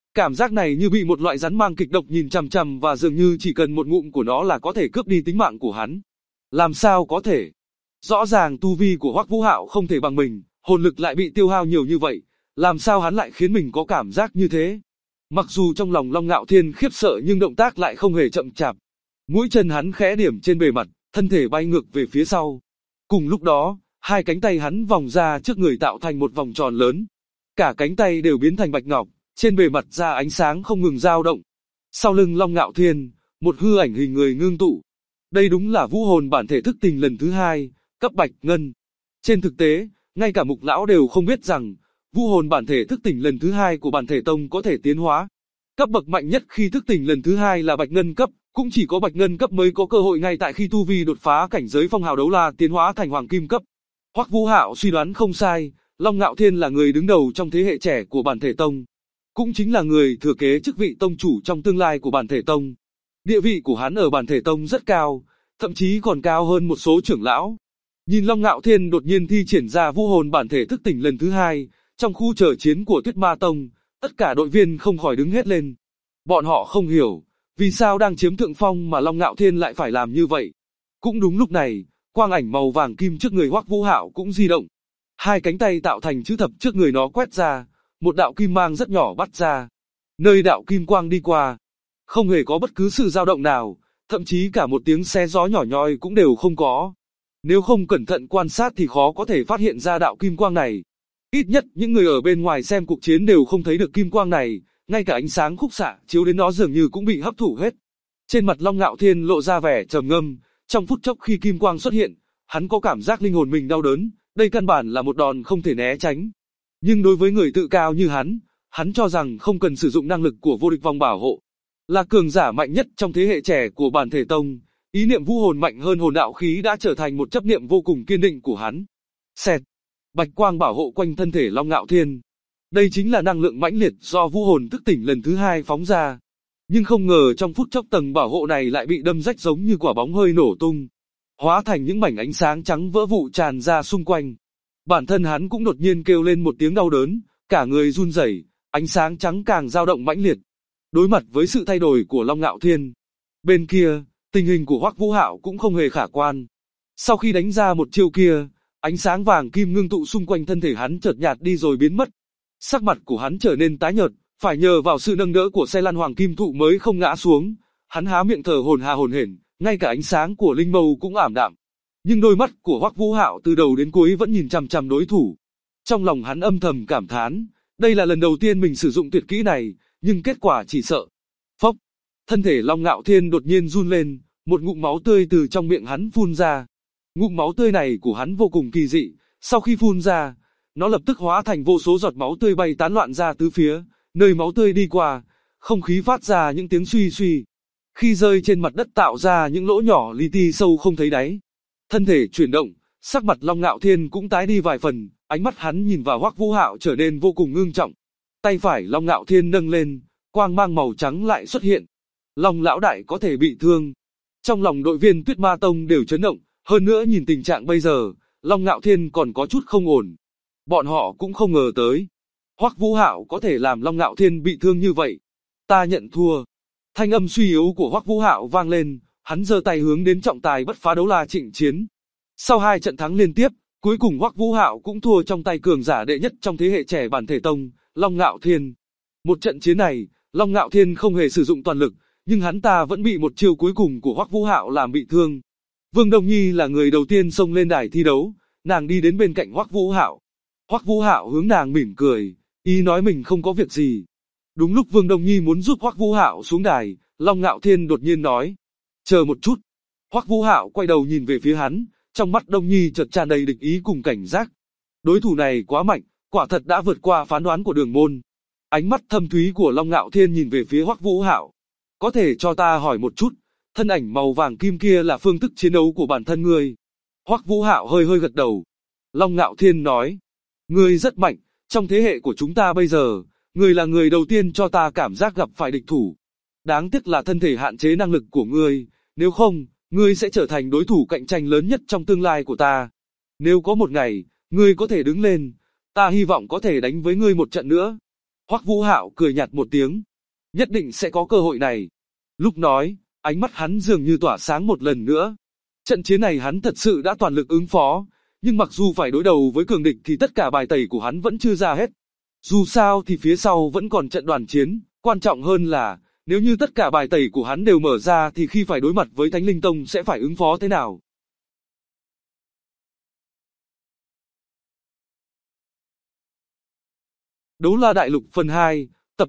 Cảm giác này như bị một loại rắn mang kịch độc nhìn chằm chằm và dường như chỉ cần một ngụm của nó là có thể cướp đi tính mạng của hắn. Làm sao có thể? Rõ ràng tu vi của Hoắc Vũ Hạo không thể bằng mình, hồn lực lại bị tiêu hao nhiều như vậy, làm sao hắn lại khiến mình có cảm giác như thế? Mặc dù trong lòng Long Ngạo Thiên khiếp sợ nhưng động tác lại không hề chậm chạp. Mũi chân hắn khẽ điểm trên bề mặt, thân thể bay ngược về phía sau. Cùng lúc đó, hai cánh tay hắn vòng ra trước người tạo thành một vòng tròn lớn. Cả cánh tay đều biến thành bạch ngọc, trên bề mặt ra ánh sáng không ngừng dao động. Sau lưng Long Ngạo Thiên, một hư ảnh hình người ngưng tụ. Đây đúng là vũ hồn bản thể thức tỉnh lần thứ 2, cấp bạch ngân. Trên thực tế, ngay cả Mục Lão đều không biết rằng, vũ hồn bản thể thức tỉnh lần thứ 2 của bản thể tông có thể tiến hóa. Cấp bậc mạnh nhất khi thức tỉnh lần thứ 2 là bạch ngân cấp, cũng chỉ có bạch ngân cấp mới có cơ hội ngay tại khi tu vi đột phá cảnh giới phong hào đấu la tiến hóa thành hoàng kim cấp. Hoắc Vũ Hạo suy đoán không sai, Long Ngạo Thiên là người đứng đầu trong thế hệ trẻ của bản thể tông, cũng chính là người thừa kế chức vị tông chủ trong tương lai của bản thể tông. Địa vị của hắn ở bản thể tông rất cao, thậm chí còn cao hơn một số trưởng lão. Nhìn Long Ngạo Thiên đột nhiên thi triển ra vũ hồn bản thể thức tỉnh lần thứ 2, trong khu chờ chiến của Tuyết Ma Tông, tất cả đội viên không khỏi đứng hết lên. Bọn họ không hiểu, vì sao đang chiếm thượng phong mà Long Ngạo Thiên lại phải làm như vậy. Cũng đúng lúc này, quang ảnh màu vàng kim trước người Hoắc Vũ Hạo cũng di động. Hai cánh tay tạo thành chữ thập trước người nó quét ra, một đạo kim mang rất nhỏ bắt ra. Nơi đạo kim quang đi qua, không hề có bất cứ sự dao động nào, thậm chí cả một tiếng xé gió nhỏ nhoi cũng đều không có. Nếu không cẩn thận quan sát thì khó có thể phát hiện ra đạo kim quang này. Ít nhất những người ở bên ngoài xem cuộc chiến đều không thấy được kim quang này, ngay cả ánh sáng khúc xạ chiếu đến nó dường như cũng bị hấp thụ hết. Trên mặt Long Ngạo Thiên lộ ra vẻ trầm ngâm, trong phút chốc khi kim quang xuất hiện, hắn có cảm giác linh hồn mình đau đớn, đây căn bản là một đòn không thể né tránh. Nhưng đối với người tự cao như hắn cho rằng không cần sử dụng năng lực của vô địch vòng bảo hộ. Là cường giả mạnh nhất trong thế hệ trẻ của bản thể tông, ý niệm vũ hồn mạnh hơn hồn đạo khí đã trở thành một chấp niệm vô cùng kiên định của hắn. Xẹt, bạch quang bảo hộ quanh thân thể Long Ngạo Thiên. Đây chính là năng lượng mãnh liệt do vũ hồn thức tỉnh lần thứ 2 phóng ra. Nhưng không ngờ trong phút chốc tầng bảo hộ này lại bị đâm rách giống như quả bóng hơi nổ tung, hóa thành những mảnh ánh sáng trắng vỡ vụn tràn ra xung quanh. Bản thân hắn cũng đột nhiên kêu lên một tiếng đau đớn, cả người run rẩy, ánh sáng trắng càng dao động mãnh liệt. Đối mặt với sự thay đổi của Long Ngạo Thiên, bên kia, tình hình của Hoắc Vũ Hạo cũng không hề khả quan. Sau khi đánh ra một chiêu kia, ánh sáng vàng kim ngưng tụ xung quanh thân thể hắn chợt nhạt đi rồi biến mất. Sắc mặt của hắn trở nên tái nhợt, phải nhờ vào sự nâng đỡ của xe lăn hoàng kim thụ mới không ngã xuống. Hắn há miệng thở hổn hển, ngay cả ánh sáng của linh mâu cũng ảm đạm. Nhưng đôi mắt của Hoắc Vũ Hạo từ đầu đến cuối vẫn nhìn chằm chằm đối thủ. Trong lòng hắn âm thầm cảm thán, đây là lần đầu tiên mình sử dụng tuyệt kỹ này, nhưng kết quả chỉ sợ. Phốc, thân thể Long Ngạo Thiên đột nhiên run lên, một ngụm máu tươi từ trong miệng hắn phun ra. Ngụm máu tươi này của hắn vô cùng kỳ dị, sau khi phun ra, nó lập tức hóa thành vô số giọt máu tươi bay tán loạn ra tứ phía, nơi máu tươi đi qua, không khí phát ra những tiếng suy suy. Khi rơi trên mặt đất tạo ra những lỗ nhỏ li ti sâu không thấy đáy. Thân thể chuyển động, sắc mặt Long Ngạo Thiên cũng tái đi vài phần, ánh mắt hắn nhìn vào Hoắc Vũ Hạo trở nên vô cùng ngưng trọng. Tay phải Long Ngạo Thiên nâng lên, quang mang màu trắng lại xuất hiện. Long lão đại có thể bị thương. Trong lòng đội viên Tuyết Ma Tông đều chấn động, hơn nữa nhìn tình trạng bây giờ, Long Ngạo Thiên còn có chút không ổn. Bọn họ cũng không ngờ tới, Hoắc Vũ Hạo có thể làm Long Ngạo Thiên bị thương như vậy. Ta nhận thua. Thanh âm suy yếu của Hoắc Vũ Hạo vang lên, hắn giơ tay hướng đến trọng tài bất phá đấu la Trịnh Chiến. Sau 2 trận thắng liên tiếp, cuối cùng Hoắc Vũ Hạo cũng thua trong tay cường giả đệ nhất trong thế hệ trẻ bản thể tông, Long Ngạo Thiên. Một trận chiến này, Long Ngạo Thiên không hề sử dụng toàn lực, nhưng hắn ta vẫn bị một chiêu cuối cùng của Hoắc Vũ Hạo làm bị thương. Vương Đông Nhi là người đầu tiên xông lên đài thi đấu, nàng đi đến bên cạnh Hoắc Vũ Hạo. Hoắc Vũ Hạo hướng nàng mỉm cười, ý nói mình không có việc gì. Đúng lúc Vương Đông Nhi muốn giúp Hoắc Vũ Hạo xuống đài, Long Ngạo Thiên đột nhiên nói, chờ một chút. Hoắc Vũ Hạo quay đầu nhìn về phía hắn, trong mắt Đông Nhi chợt tràn đầy địch ý cùng cảnh giác. Đối thủ này quá mạnh, quả thật đã vượt qua phán đoán của Đường Môn. Ánh mắt thâm thúy của Long Ngạo Thiên nhìn về phía Hoắc Vũ Hạo. Có thể cho ta hỏi một chút, thân ảnh màu vàng kim kia là phương thức chiến đấu của bản thân ngươi? Hoắc Vũ Hạo hơi hơi gật đầu. Long Ngạo Thiên nói, ngươi rất mạnh, trong thế hệ của chúng ta bây giờ, ngươi là người đầu tiên cho ta cảm giác gặp phải địch thủ. Đáng tiếc là thân thể hạn chế năng lực của ngươi, nếu không, ngươi sẽ trở thành đối thủ cạnh tranh lớn nhất trong tương lai của ta. Nếu có một ngày, ngươi có thể đứng lên, ta hy vọng có thể đánh với ngươi một trận nữa. Hoắc Vũ Hạo cười nhạt một tiếng. Nhất định sẽ có cơ hội này. Lúc nói, ánh mắt hắn dường như tỏa sáng một lần nữa. Trận chiến này hắn thật sự đã toàn lực ứng phó, nhưng mặc dù phải đối đầu với cường địch thì tất cả bài tẩy của hắn vẫn chưa ra hết. Dù sao thì phía sau vẫn còn trận đoàn chiến, quan trọng hơn là, nếu như tất cả bài tẩy của hắn đều mở ra thì khi phải đối mặt với Thánh Linh Tông sẽ phải ứng phó thế nào. Đấu La Đại Lục phần 2, tập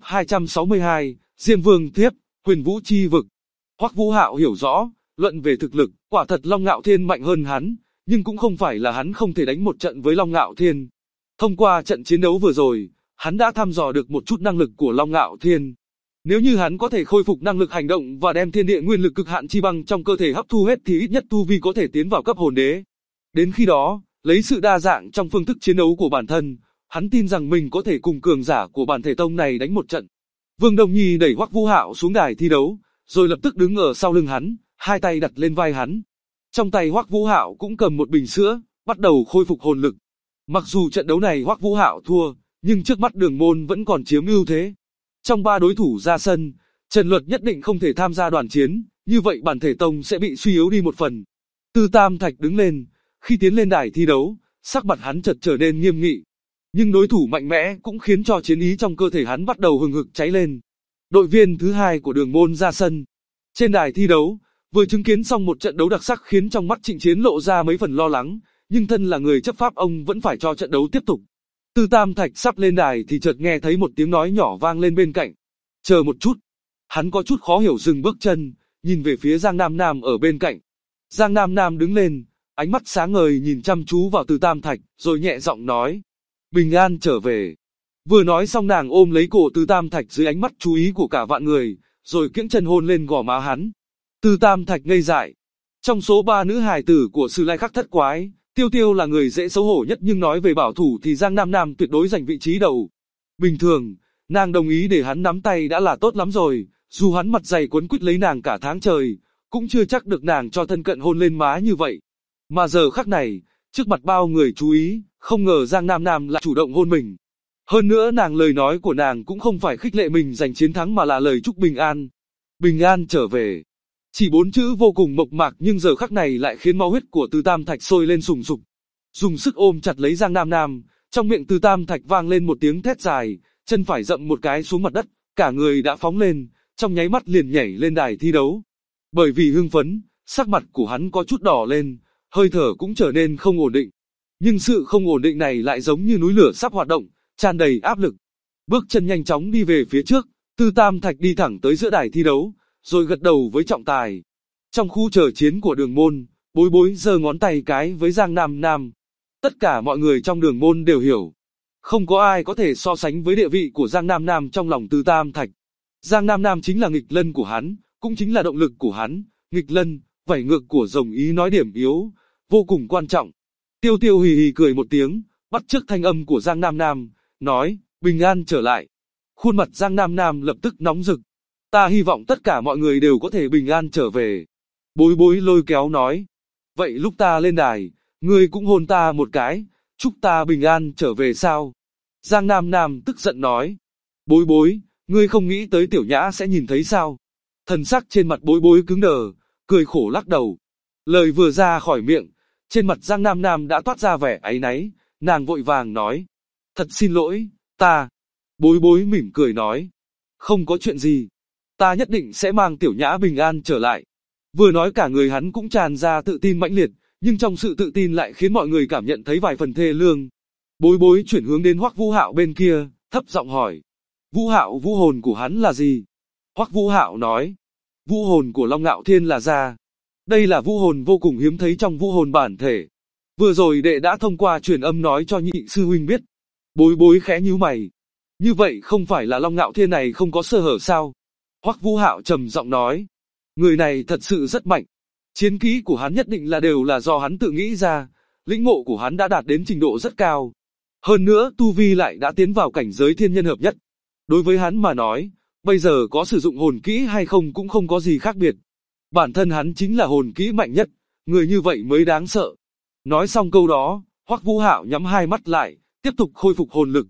262, Diêm Vương Thiếp, Huyền Vũ Chi Vực. Hoắc Vũ Hạo hiểu rõ, luận về thực lực, quả thật Long Ngạo Thiên mạnh hơn hắn, nhưng cũng không phải là hắn không thể đánh một trận với Long Ngạo Thiên. Thông qua trận chiến đấu vừa rồi, hắn đã thăm dò được một chút năng lực của Long Ngạo Thiên. Nếu như hắn có thể khôi phục năng lực hành động và đem thiên địa nguyên lực cực hạn chi băng trong cơ thể hấp thu hết thì ít nhất tu vi có thể tiến vào cấp hồn đế. Đến khi đó, lấy sự đa dạng trong phương thức chiến đấu của bản thân, hắn tin rằng mình có thể cùng cường giả của bản thể tông này đánh một trận. Vương Đông Nhi đẩy Hoắc Vũ Hạo xuống đài thi đấu, rồi lập tức đứng ở sau lưng hắn, hai tay đặt lên vai hắn. Trong tay Hoắc Vũ Hạo cũng cầm một bình sữa, bắt đầu khôi phục hồn lực. Mặc dù trận đấu này Hoắc Vũ Hạo thua, nhưng trước mắt Đường Môn vẫn còn chiếm ưu thế. Trong 3 đối thủ ra sân, Trần Luật nhất định không thể tham gia đoàn chiến, như vậy bản thể tông sẽ bị suy yếu đi một phần. Tư Tam Thạch đứng lên, khi tiến lên đài thi đấu, sắc mặt hắn chợt trở nên nghiêm nghị. Nhưng đối thủ mạnh mẽ cũng khiến cho chiến ý trong cơ thể hắn bắt đầu hừng hực cháy lên. Đội viên thứ 2 của Đường Môn ra sân. Trên đài thi đấu, vừa chứng kiến xong một trận đấu đặc sắc khiến trong mắt Trịnh Chiến lộ ra mấy phần lo lắng, nhưng thân là người chấp pháp ông vẫn phải cho trận đấu tiếp tục. Tư Tam Thạch sắp lên đài thì chợt nghe thấy một tiếng nói nhỏ vang lên bên cạnh. Chờ một chút. Hắn có chút khó hiểu dừng bước chân, nhìn về phía Giang Nam Nam ở bên cạnh. Giang Nam Nam đứng lên, ánh mắt sáng ngời nhìn chăm chú vào Tư Tam Thạch, rồi nhẹ giọng nói. Bình an trở về. Vừa nói xong nàng ôm lấy cổ Tư Tam Thạch dưới ánh mắt chú ý của cả vạn người, rồi kiễng chân hôn lên gò má hắn. Tư Tam Thạch ngây dại. Trong số 3 nữ hài tử của Sử Lai Khắc Thất Quái, Tiêu Tiêu là người dễ xấu hổ nhất, nhưng nói về bảo thủ thì Giang Nam Nam tuyệt đối giành vị trí đầu. Bình thường, nàng đồng ý để hắn nắm tay đã là tốt lắm rồi, dù hắn mặt dày quấn quýt lấy nàng cả tháng trời, cũng chưa chắc được nàng cho thân cận hôn lên má như vậy. Mà giờ khắc này, trước mặt bao người chú ý, không ngờ Giang Nam Nam lại chủ động hôn mình. Hơn nữa lời nói của nàng cũng không phải khích lệ mình giành chiến thắng mà là lời chúc bình an. Bình an trở về. Chỉ 4 chữ vô cùng mộc mạc nhưng giờ khắc này lại khiến máu huyết của Tư Tam Thạch sôi lên sùng sục. Dùng sức ôm chặt lấy Giang Nam Nam, trong miệng Tư Tam Thạch vang lên một tiếng thét dài, chân phải dậm một cái xuống mặt đất, cả người đã phóng lên, trong nháy mắt liền nhảy lên đài thi đấu. Bởi vì hưng phấn, sắc mặt của hắn có chút đỏ lên, hơi thở cũng trở nên không ổn định. Nhưng sự không ổn định này lại giống như núi lửa sắp hoạt động, tràn đầy áp lực. Bước chân nhanh chóng đi về phía trước, Tư Tam Thạch đi thẳng tới giữa đài thi đấu, rồi gật đầu với trọng tài. Trong khu chờ chiến của Đường Môn, Bối Bối giơ ngón tay cái với Giang Nam Nam. Tất cả mọi người trong Đường Môn đều hiểu. Không có ai có thể so sánh với địa vị của Giang Nam Nam trong lòng Tư Tam Thạch. Giang Nam Nam chính là nghịch lân của hắn, cũng chính là động lực của hắn. Nghịch lân, vảy ngược của rồng ý nói điểm yếu, vô cùng quan trọng. Tiêu Tiêu hì hì cười một tiếng, bắt chước thanh âm của Giang Nam Nam, nói, bình an trở lại. Khuôn mặt Giang Nam Nam lập tức nóng rực. Ta hy vọng tất cả mọi người đều có thể bình an trở về. Bối Bối lôi kéo nói. Vậy lúc ta lên đài, ngươi cũng hôn ta một cái, chúc ta bình an trở về sao? Giang Nam Nam tức giận nói. Bối Bối, ngươi không nghĩ tới Tiểu Nhã sẽ nhìn thấy sao? Thần sắc trên mặt Bối Bối cứng đờ, cười khổ lắc đầu. Lời vừa ra khỏi miệng, trên mặt Giang Nam Nam đã toát ra vẻ áy náy, nàng vội vàng nói. Thật xin lỗi, ta. Bối Bối mỉm cười nói. Không có chuyện gì. Ta nhất định sẽ mang Tiểu Nhã bình an trở lại. Vừa nói cả người hắn cũng tràn ra tự tin mãnh liệt, nhưng trong sự tự tin lại khiến mọi người cảm nhận thấy vài phần thê lương. Bối Bối chuyển hướng đến Hoắc Vũ Hạo bên kia, thấp giọng hỏi. Vũ Hạo vũ hồn của hắn là gì? Hoắc Vũ Hạo nói. Vũ hồn của Long Ngạo Thiên là ra. Đây là vũ hồn vô cùng hiếm thấy trong vũ hồn bản thể. Vừa rồi đệ đã thông qua truyền âm nói cho nhị sư huynh biết. Bối Bối khẽ nhíu mày. Như vậy không phải là Long Ngạo Thiên này không có sơ hở sao? Hoắc Vũ Hạo trầm giọng nói. Người này thật sự rất mạnh. Chiến kỹ của hắn nhất định đều là do hắn tự nghĩ ra. Lĩnh ngộ của hắn đã đạt đến trình độ rất cao. Hơn nữa tu vi lại đã tiến vào cảnh giới thiên nhân hợp nhất. Đối với hắn mà nói, bây giờ có sử dụng hồn kỹ hay không cũng không có gì khác biệt. Bản thân hắn chính là hồn kỹ mạnh nhất, người như vậy mới đáng sợ. Nói xong câu đó, Hoắc Vũ Hạo nhắm hai mắt lại, tiếp tục khôi phục hồn lực.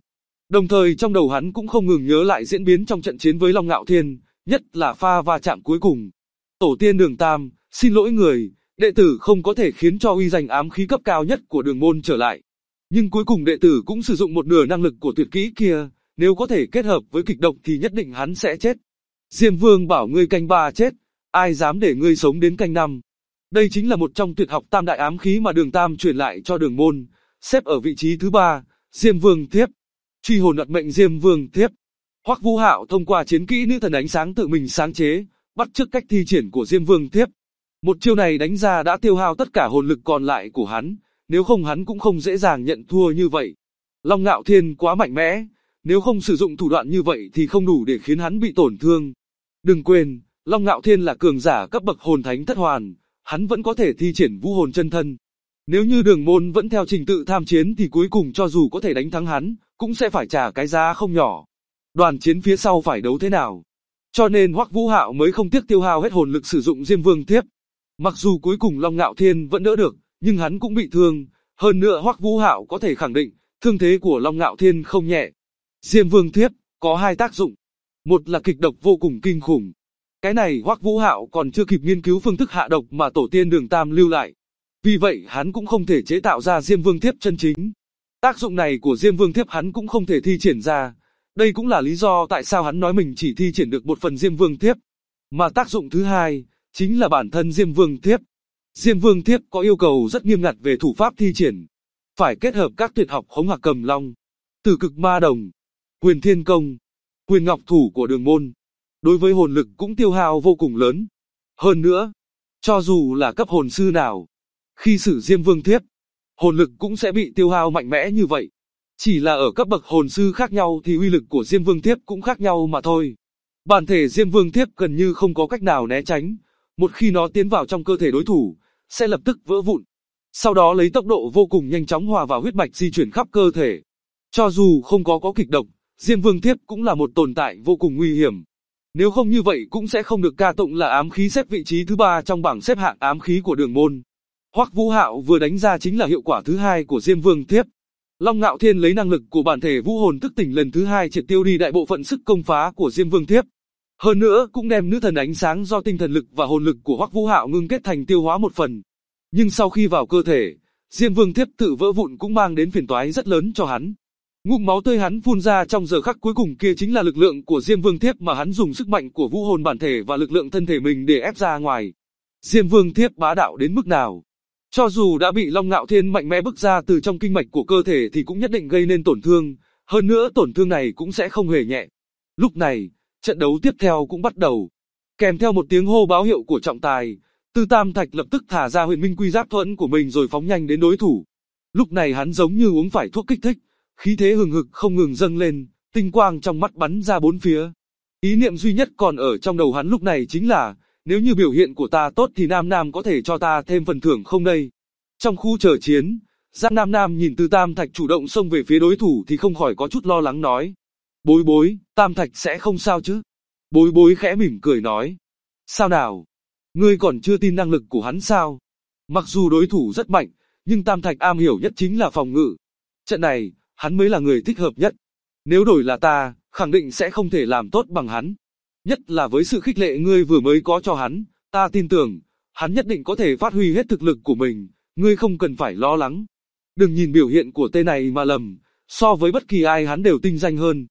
Đồng thời trong đầu hắn cũng không ngừng nhớ lại diễn biến trong trận chiến với Long Ngạo Thiên, nhất là pha va chạm cuối cùng. Tổ tiên Đường Tam, xin lỗi người, đệ tử không có thể khiến cho uy danh ám khí cấp cao nhất của Đường môn trở lại. Nhưng cuối cùng đệ tử cũng sử dụng một nửa năng lực của tuyệt kỹ kia, nếu có thể kết hợp với kịch độc thì nhất định hắn sẽ chết. Diêm Vương bảo ngươi canh 3 chết, ai dám để ngươi sống đến canh 5. Đây chính là một trong tuyệt học tam đại ám khí mà Đường Tam truyền lại cho Đường môn, xếp ở vị trí thứ 3, Diêm Vương Thiếp. Truy hồn đoạt mệnh Diêm Vương Thiếp. Hoắc Vũ Hạo thông qua chiến kỹ nữ thần ánh sáng tự mình sáng chế, bắt chước cách thi triển của Diêm Vương Thiếp. Một chiêu này đánh ra đã tiêu hao tất cả hồn lực còn lại của hắn, nếu không hắn cũng không dễ dàng nhận thua như vậy. Long Ngạo Thiên quá mạnh mẽ, nếu không sử dụng thủ đoạn như vậy thì không đủ để khiến hắn bị tổn thương. Đừng quên, Long Ngạo Thiên là cường giả cấp bậc hồn thánh thất hoàn, hắn vẫn có thể thi triển vũ hồn chân thân. Nếu như Đường môn vẫn theo trình tự tham chiến thì cuối cùng cho dù có thể đánh thắng hắn, cũng sẽ phải trả cái giá không nhỏ. Đoàn chiến phía sau phải đấu thế nào? Cho nên Hoắc Vũ Hạo mới không tiếc tiêu hao hết hồn lực sử dụng Diêm Vương Thiếp. Mặc dù cuối cùng Long Ngạo Thiên vẫn đỡ được, nhưng hắn cũng bị thương. Hơn nữa Hoắc Vũ Hạo có thể khẳng định, thương thế của Long Ngạo Thiên không nhẹ. Diêm Vương Thiếp có hai tác dụng. Một là kịch độc vô cùng kinh khủng. Cái này Hoắc Vũ Hạo còn chưa kịp nghiên cứu phương thức hạ độc mà tổ tiên Đường Tam lưu lại. Vì vậy hắn cũng không thể chế tạo ra Diêm Vương Thiếp chân chính. Tác dụng này của Diêm Vương Thiếp hắn cũng không thể thi triển ra. Đây cũng là lý do tại sao hắn nói mình chỉ thi triển được một phần Diêm Vương Thiếp. Mà tác dụng thứ hai, chính là bản thân Diêm Vương Thiếp. Diêm Vương Thiếp có yêu cầu rất nghiêm ngặt về thủ pháp thi triển. Phải kết hợp các tuyệt học Hống Hạc Cầm Long, Tử Cực Ma Đồng, Quyền Thiên Công, Quyền Ngọc Thủ của Đường môn. Đối với hồn lực cũng tiêu hao vô cùng lớn. Hơn nữa, cho dù là cấp hồn sư nào, khi sử Diêm Vương Thiếp, hồn lực cũng sẽ bị tiêu hao mạnh mẽ như vậy. Chỉ là ở cấp bậc hồn sư khác nhau thì uy lực của Diêm Vương Thiếp cũng khác nhau mà thôi. Bản thể Diêm Vương Thiếp gần như không có cách nào né tránh, một khi nó tiến vào trong cơ thể đối thủ, sẽ lập tức vỡ vụn. Sau đó lấy tốc độ vô cùng nhanh chóng hòa vào huyết mạch di chuyển khắp cơ thể. Cho dù không có kịch độc, Diêm Vương Thiếp cũng là một tồn tại vô cùng nguy hiểm. Nếu không như vậy cũng sẽ không được ca tụng là ám khí xếp vị trí thứ 3 trong bảng xếp hạng ám khí của Đường môn. Hoắc Vũ Hạo vừa đánh ra chính là hiệu quả thứ hai của Diêm Vương Thiếp. Long Ngạo Thiên lấy năng lực của bản thể vũ hồn thức tỉnh lần thứ 2 triệt tiêu đi đại bộ phận sức công phá của Diêm Vương Thiếp. Hơn nữa cũng đem nữ thần ánh sáng do tinh thần lực và hồn lực của Hoắc Vũ Hạo ngưng kết thành tiêu hóa một phần. Nhưng sau khi vào cơ thể, Diêm Vương Thiếp tự vỡ vụn cũng mang đến phiền toái rất lớn cho hắn. Ngụm máu tươi hắn phun ra trong giờ khắc cuối cùng kia chính là lực lượng của Diêm Vương Thiếp mà hắn dùng sức mạnh của vũ hồn bản thể và lực lượng thân thể mình để ép ra ngoài. Diêm Vương Thiếp bá đạo đến mức nào? Cho dù đã bị Long Ngạo Thiên mạnh mẽ bức ra từ trong kinh mạch của cơ thể thì cũng nhất định gây nên tổn thương, hơn nữa tổn thương này cũng sẽ không hề nhẹ. Lúc này, trận đấu tiếp theo cũng bắt đầu. Kèm theo một tiếng hô báo hiệu của trọng tài, Tư Tam Thạch lập tức thả ra Huyền Minh Quy Giáp thuẫn của mình rồi phóng nhanh đến đối thủ. Lúc này hắn giống như uống phải thuốc kích thích, khí thế hừng hực không ngừng dâng lên, tinh quang trong mắt bắn ra bốn phía. Ý niệm duy nhất còn ở trong đầu hắn lúc này chính là, nếu như biểu hiện của ta tốt thì Nam Nam có thể cho ta thêm phần thưởng không đây? Trong khu chờ chiến, Giang Nam Nam nhìn Tư Tam Thạch chủ động xông về phía đối thủ thì không khỏi có chút lo lắng nói. Bối bối, Tam Thạch sẽ không sao chứ? Bối bối khẽ mỉm cười nói. Sao nào? Ngươi còn chưa tin năng lực của hắn sao? Mặc dù đối thủ rất mạnh, nhưng Tam Thạch am hiểu nhất chính là phòng ngự. Trận này, hắn mới là người thích hợp nhất. Nếu đổi là ta, khẳng định sẽ không thể làm tốt bằng hắn. Nhất là với sự khích lệ ngươi vừa mới có cho hắn, ta tin tưởng, hắn nhất định có thể phát huy hết thực lực của mình, ngươi không cần phải lo lắng. Đừng nhìn biểu hiện của tên này mà lầm, so với bất kỳ ai hắn đều tinh danh hơn.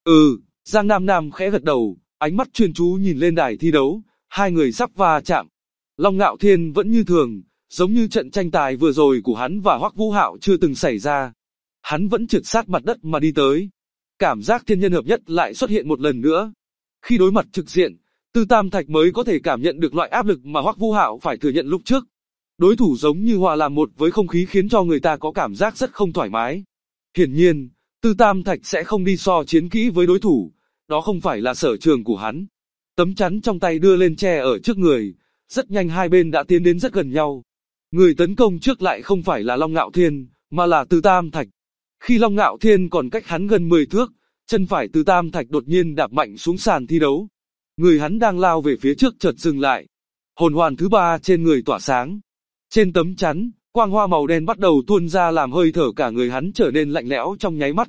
Giang Nam Nam khẽ gật đầu, ánh mắt chuyên chú nhìn lên đài thi đấu, hai người sắp va chạm. Long Ngạo Thiên vẫn như thường, giống như trận tranh tài vừa rồi của hắn và Hoắc Vũ Hạo chưa từng xảy ra. Hắn vẫn trượt sát mặt đất mà đi tới. Cảm giác thiên nhân hợp nhất lại xuất hiện một lần nữa. Khi đối mặt trực diện, Tư Tam Thạch mới có thể cảm nhận được loại áp lực mà Hoắc Vũ Hạo phải thừa nhận lúc trước. Đối thủ giống như hòa làm một với không khí khiến cho người ta có cảm giác rất không thoải mái. Hiển nhiên, Tư Tam Thạch sẽ không đi so chiến kỹ với đối thủ, đó không phải là sở trường của hắn. Tấm chắn trong tay đưa lên che ở trước người, rất nhanh hai bên đã tiến đến rất gần nhau. Người tấn công trước lại không phải là Long Ngạo Thiên, mà là Tư Tam Thạch. Khi Long Ngạo Thiên còn cách hắn gần 10 thước, chân phải Tư Tam Thạch đột nhiên đạp mạnh xuống sàn thi đấu. Người hắn đang lao về phía trước chợt dừng lại. Hồn hoàn thứ 3 trên người tỏa sáng. Trên tấm chắn, quang hoa màu đen bắt đầu tuôn ra làm hơi thở cả người hắn trở nên lạnh lẽo trong nháy mắt.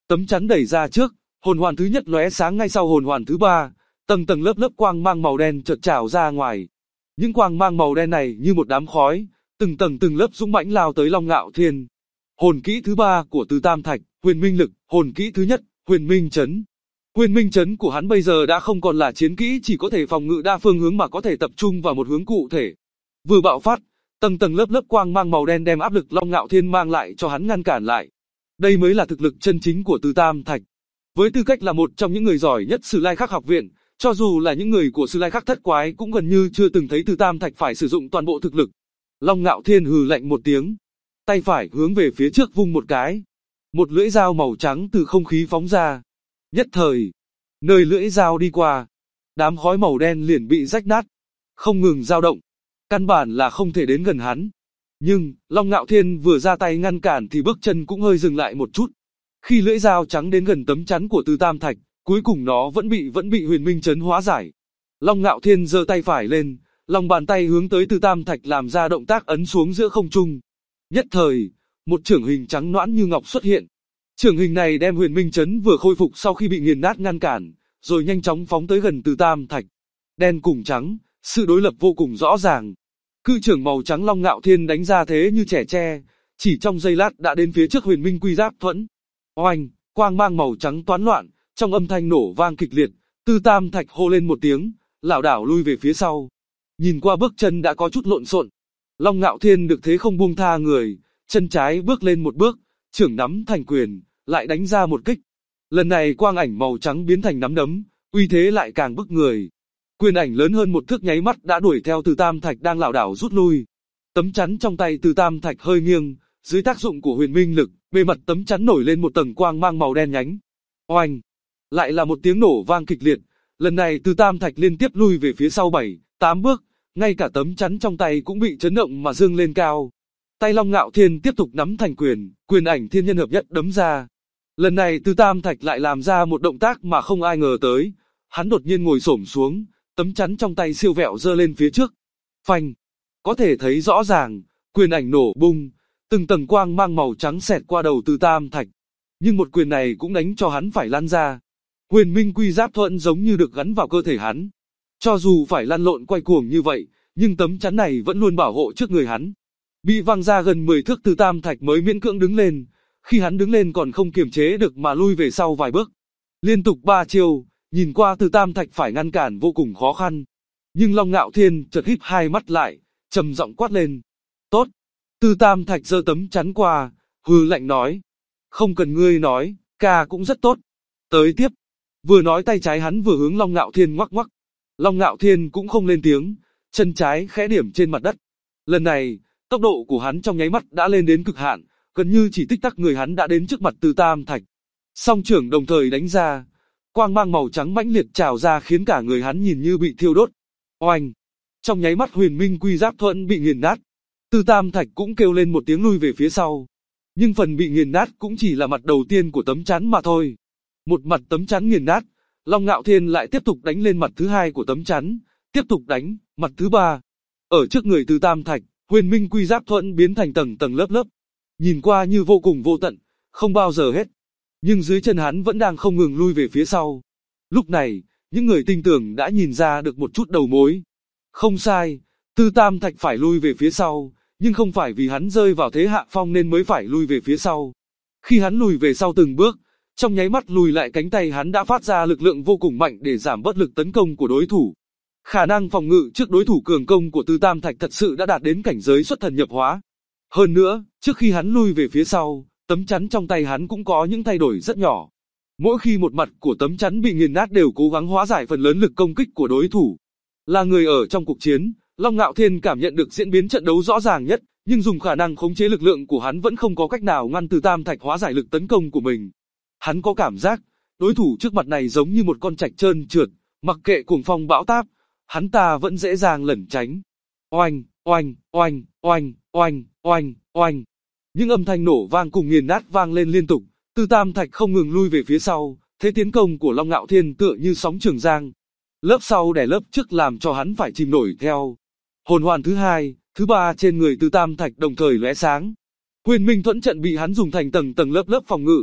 Tấm chắn đẩy ra trước, hồn hoàn thứ nhất lóe sáng ngay sau hồn hoàn thứ ba, tầng tầng lớp lớp quang mang màu đen chợt trào ra ngoài. Những quang mang màu đen này như một đám khói, từng tầng từng lớp dũng mãnh lao tới Long Ngạo Thiên. Hồn kỹ thứ ba của Từ Tam Thạch, Huyền Minh Lực, hồn kỹ thứ nhất, Huyền Minh Chấn. Huyền Minh Chấn của hắn bây giờ đã không còn là chiến kỹ chỉ có thể phòng ngự đa phương hướng mà có thể tập trung vào một hướng cụ thể. Vừa bạo phát, tầng tầng lớp lớp quang mang màu đen đem áp lực Long Ngạo Thiên mang lại cho hắn ngăn cản lại. Đây mới là thực lực chân chính của Từ Tam Thạch. Với tư cách là một trong những người giỏi nhất Sử Lai Khắc học viện, cho dù là những người của Sử Lai Khắc thất quái cũng gần như chưa từng thấy Từ Tam Thạch phải sử dụng toàn bộ thực lực. Long Ngạo Thiên hừ lạnh một tiếng, tay phải hướng về phía trước vung một cái. Một lưỡi dao màu trắng từ không khí phóng ra. Nhất thời, nơi lưỡi dao đi qua, đám khói màu đen liền bị rách nát, không ngừng dao động, căn bản là không thể đến gần hắn. Nhưng, Long Ngạo Thiên vừa ra tay ngăn cản thì bước chân cũng hơi dừng lại một chút. Khi lưỡi dao trắng đến gần tấm chắn của Từ Tam Thạch, cuối cùng nó vẫn bị Huyền Minh Chấn hóa giải. Long Ngạo Thiên giơ tay phải lên, lòng bàn tay hướng tới Từ Tam Thạch làm ra động tác ấn xuống giữa không trung. Nhất thời, một chưởng hình trắng nõn như ngọc xuất hiện. Chưởng hình này đem Huyền Minh Chấn vừa khôi phục sau khi bị nghiền nát ngăn cản, rồi nhanh chóng phóng tới gần Từ Tam Thạch. Đen cùng trắng, sự đối lập vô cùng rõ ràng. Cự chưởng màu trắng Long Ngạo Thiên đánh ra thế như trẻ tre, chỉ trong giây lát đã đến phía trước Huyền Minh Quy Giáp Thuẫn. Oanh, quang mang màu trắng toán loạn, trong âm thanh nổ vang kịch liệt, Từ Tam Thạch hô lên một tiếng, lảo đảo lui về phía sau. Nhìn qua bước chân đã có chút lộn xộn. Long Ngạo Thiên được thế không buông tha người, chân trái bước lên một bước, chưởng nắm thành quyền, lại đánh ra một kích. Lần này quang ảnh màu trắng biến thành nắm đấm, uy thế lại càng bức người. Quyền ảnh lớn hơn một thước nháy mắt đã đuổi theo Từ Tam Thạch đang lảo đảo rút lui. Tấm chắn trong tay Từ Tam Thạch hơi nghiêng, dưới tác dụng của Huyền Minh Lực, bề mặt tấm chắn nổi lên một tầng quang mang màu đen nhánh. Oanh! Lại là một tiếng nổ vang kịch liệt, lần này Từ Tam Thạch liên tiếp lui về phía sau 7, 8 bước, ngay cả tấm chắn trong tay cũng bị chấn động mà dương lên cao. Tay Long Ngạo Thiên tiếp tục nắm thành quyền, quyền ảnh thiên nhân hợp nhất đấm ra. Lần này Từ Tam Thạch lại làm ra một động tác mà không ai ngờ tới, hắn đột nhiên ngồi xổm xuống, tấm chắn trong tay siêu vẹo giơ lên phía trước. Phanh! Có thể thấy rõ ràng, quyền ảnh nổ bung, từng tầng quang mang màu trắng xẹt qua đầu Từ Tam Thạch. Nhưng một quyền này cũng đánh cho hắn phải lăn ra. Huyền Minh Quy Giáp Thuẫn giống như được gắn vào cơ thể hắn. Cho dù phải lăn lộn quay cuồng như vậy, nhưng tấm chắn này vẫn luôn bảo hộ trước người hắn. Bị văng ra gần 10 thước Từ Tam Thạch mới miễn cưỡng đứng lên. Khi hắn đứng lên còn không kiềm chế được mà lui về sau vài bước. Liên tục 3 chiêu, nhìn qua Từ Tam Thạch phải ngăn cản vô cùng khó khăn. Nhưng Long Ngạo Thiên chợt híp hai mắt lại, trầm giọng quát lên. Tốt! Từ Tam Thạch giơ tấm chắn qua, hừ lạnh nói. Không cần ngươi nói, ca cũng rất tốt. Tới tiếp. Vừa nói tay trái hắn vừa hướng Long Ngạo Thiên ngoắc ngoắc. Long Ngạo Thiên cũng không lên tiếng, chân trái khẽ điểm trên mặt đất. Lần này, tốc độ của hắn trong nháy mắt đã lên đến cực hạn, gần như chỉ tích tắc người hắn đã đến trước mặt Từ Tam Thạch. Song trưởng đồng thời đánh ra, quang mang màu trắng mãnh liệt trào ra khiến cả người hắn nhìn như bị thiêu đốt. Oanh! Trong nháy mắt Huyền Minh Quy Giáp Thuẫn bị nghiền nát. Từ Tam Thạch cũng kêu lên một tiếng lui về phía sau. Nhưng phần bị nghiền nát cũng chỉ là mặt đầu tiên của tấm chắn mà thôi. Một mặt tấm chắn nghiền nát, Long Ngạo Thiên lại tiếp tục đánh lên mặt thứ hai của tấm chắn, tiếp tục đánh, mặt thứ ba. Ở trước người Từ Tam Thạch, Huyền Minh Quy Giáp Thuẫn biến thành tầng tầng lớp lớp. Nhìn qua như vô cùng vô tận, không bao giờ hết. Nhưng dưới chân hắn vẫn đang không ngừng lui về phía sau. Lúc này, những người tinh tường đã nhìn ra được một chút đầu mối. Không sai, Từ Tam Thạch phải lui về phía sau, nhưng không phải vì hắn rơi vào thế hạ phong nên mới phải lui về phía sau. Khi hắn lùi về sau từng bước, trong nháy mắt lùi lại cánh tay hắn đã phát ra lực lượng vô cùng mạnh để giảm bớt lực tấn công của đối thủ. Khả năng phòng ngự trước đối thủ cường công của Từ Tam Thạch thật sự đã đạt đến cảnh giới xuất thần nhập hóa. Hơn nữa, trước khi hắn lui về phía sau, tấm chắn trong tay hắn cũng có những thay đổi rất nhỏ. Mỗi khi một mặt của tấm chắn bị nghiền nát đều cố gắng hóa giải phần lớn lực công kích của đối thủ. Là người ở trong cuộc chiến, Long Ngạo Thiên cảm nhận được diễn biến trận đấu rõ ràng nhất, nhưng dùng khả năng khống chế lực lượng của hắn vẫn không có cách nào ngăn Từ Tam Thạch hóa giải lực tấn công của mình. Hắn có cảm giác, đối thủ trước mặt này giống như một con trạch trơn trượt, mặc kệ cuồng phong bão táp, hắn ta vẫn dễ dàng lẩn tránh. Oanh, oanh, oanh, oanh, oanh, oanh, oanh. Những âm thanh nổ vang cùng nghiền nát vang lên liên tục, Từ Tam Thạch không ngừng lui về phía sau, thế tiến công của Long Ngạo Thiên tựa như sóng Trường Giang. Lớp sau đè lớp trước làm cho hắn phải chìm nổi theo. Hồn hoàn thứ hai, thứ ba trên người Từ Tam Thạch đồng thời lóe sáng. Huyền Minh Thuẫn trận bị hắn dùng thành tầng tầng lớp lớp phòng ngự,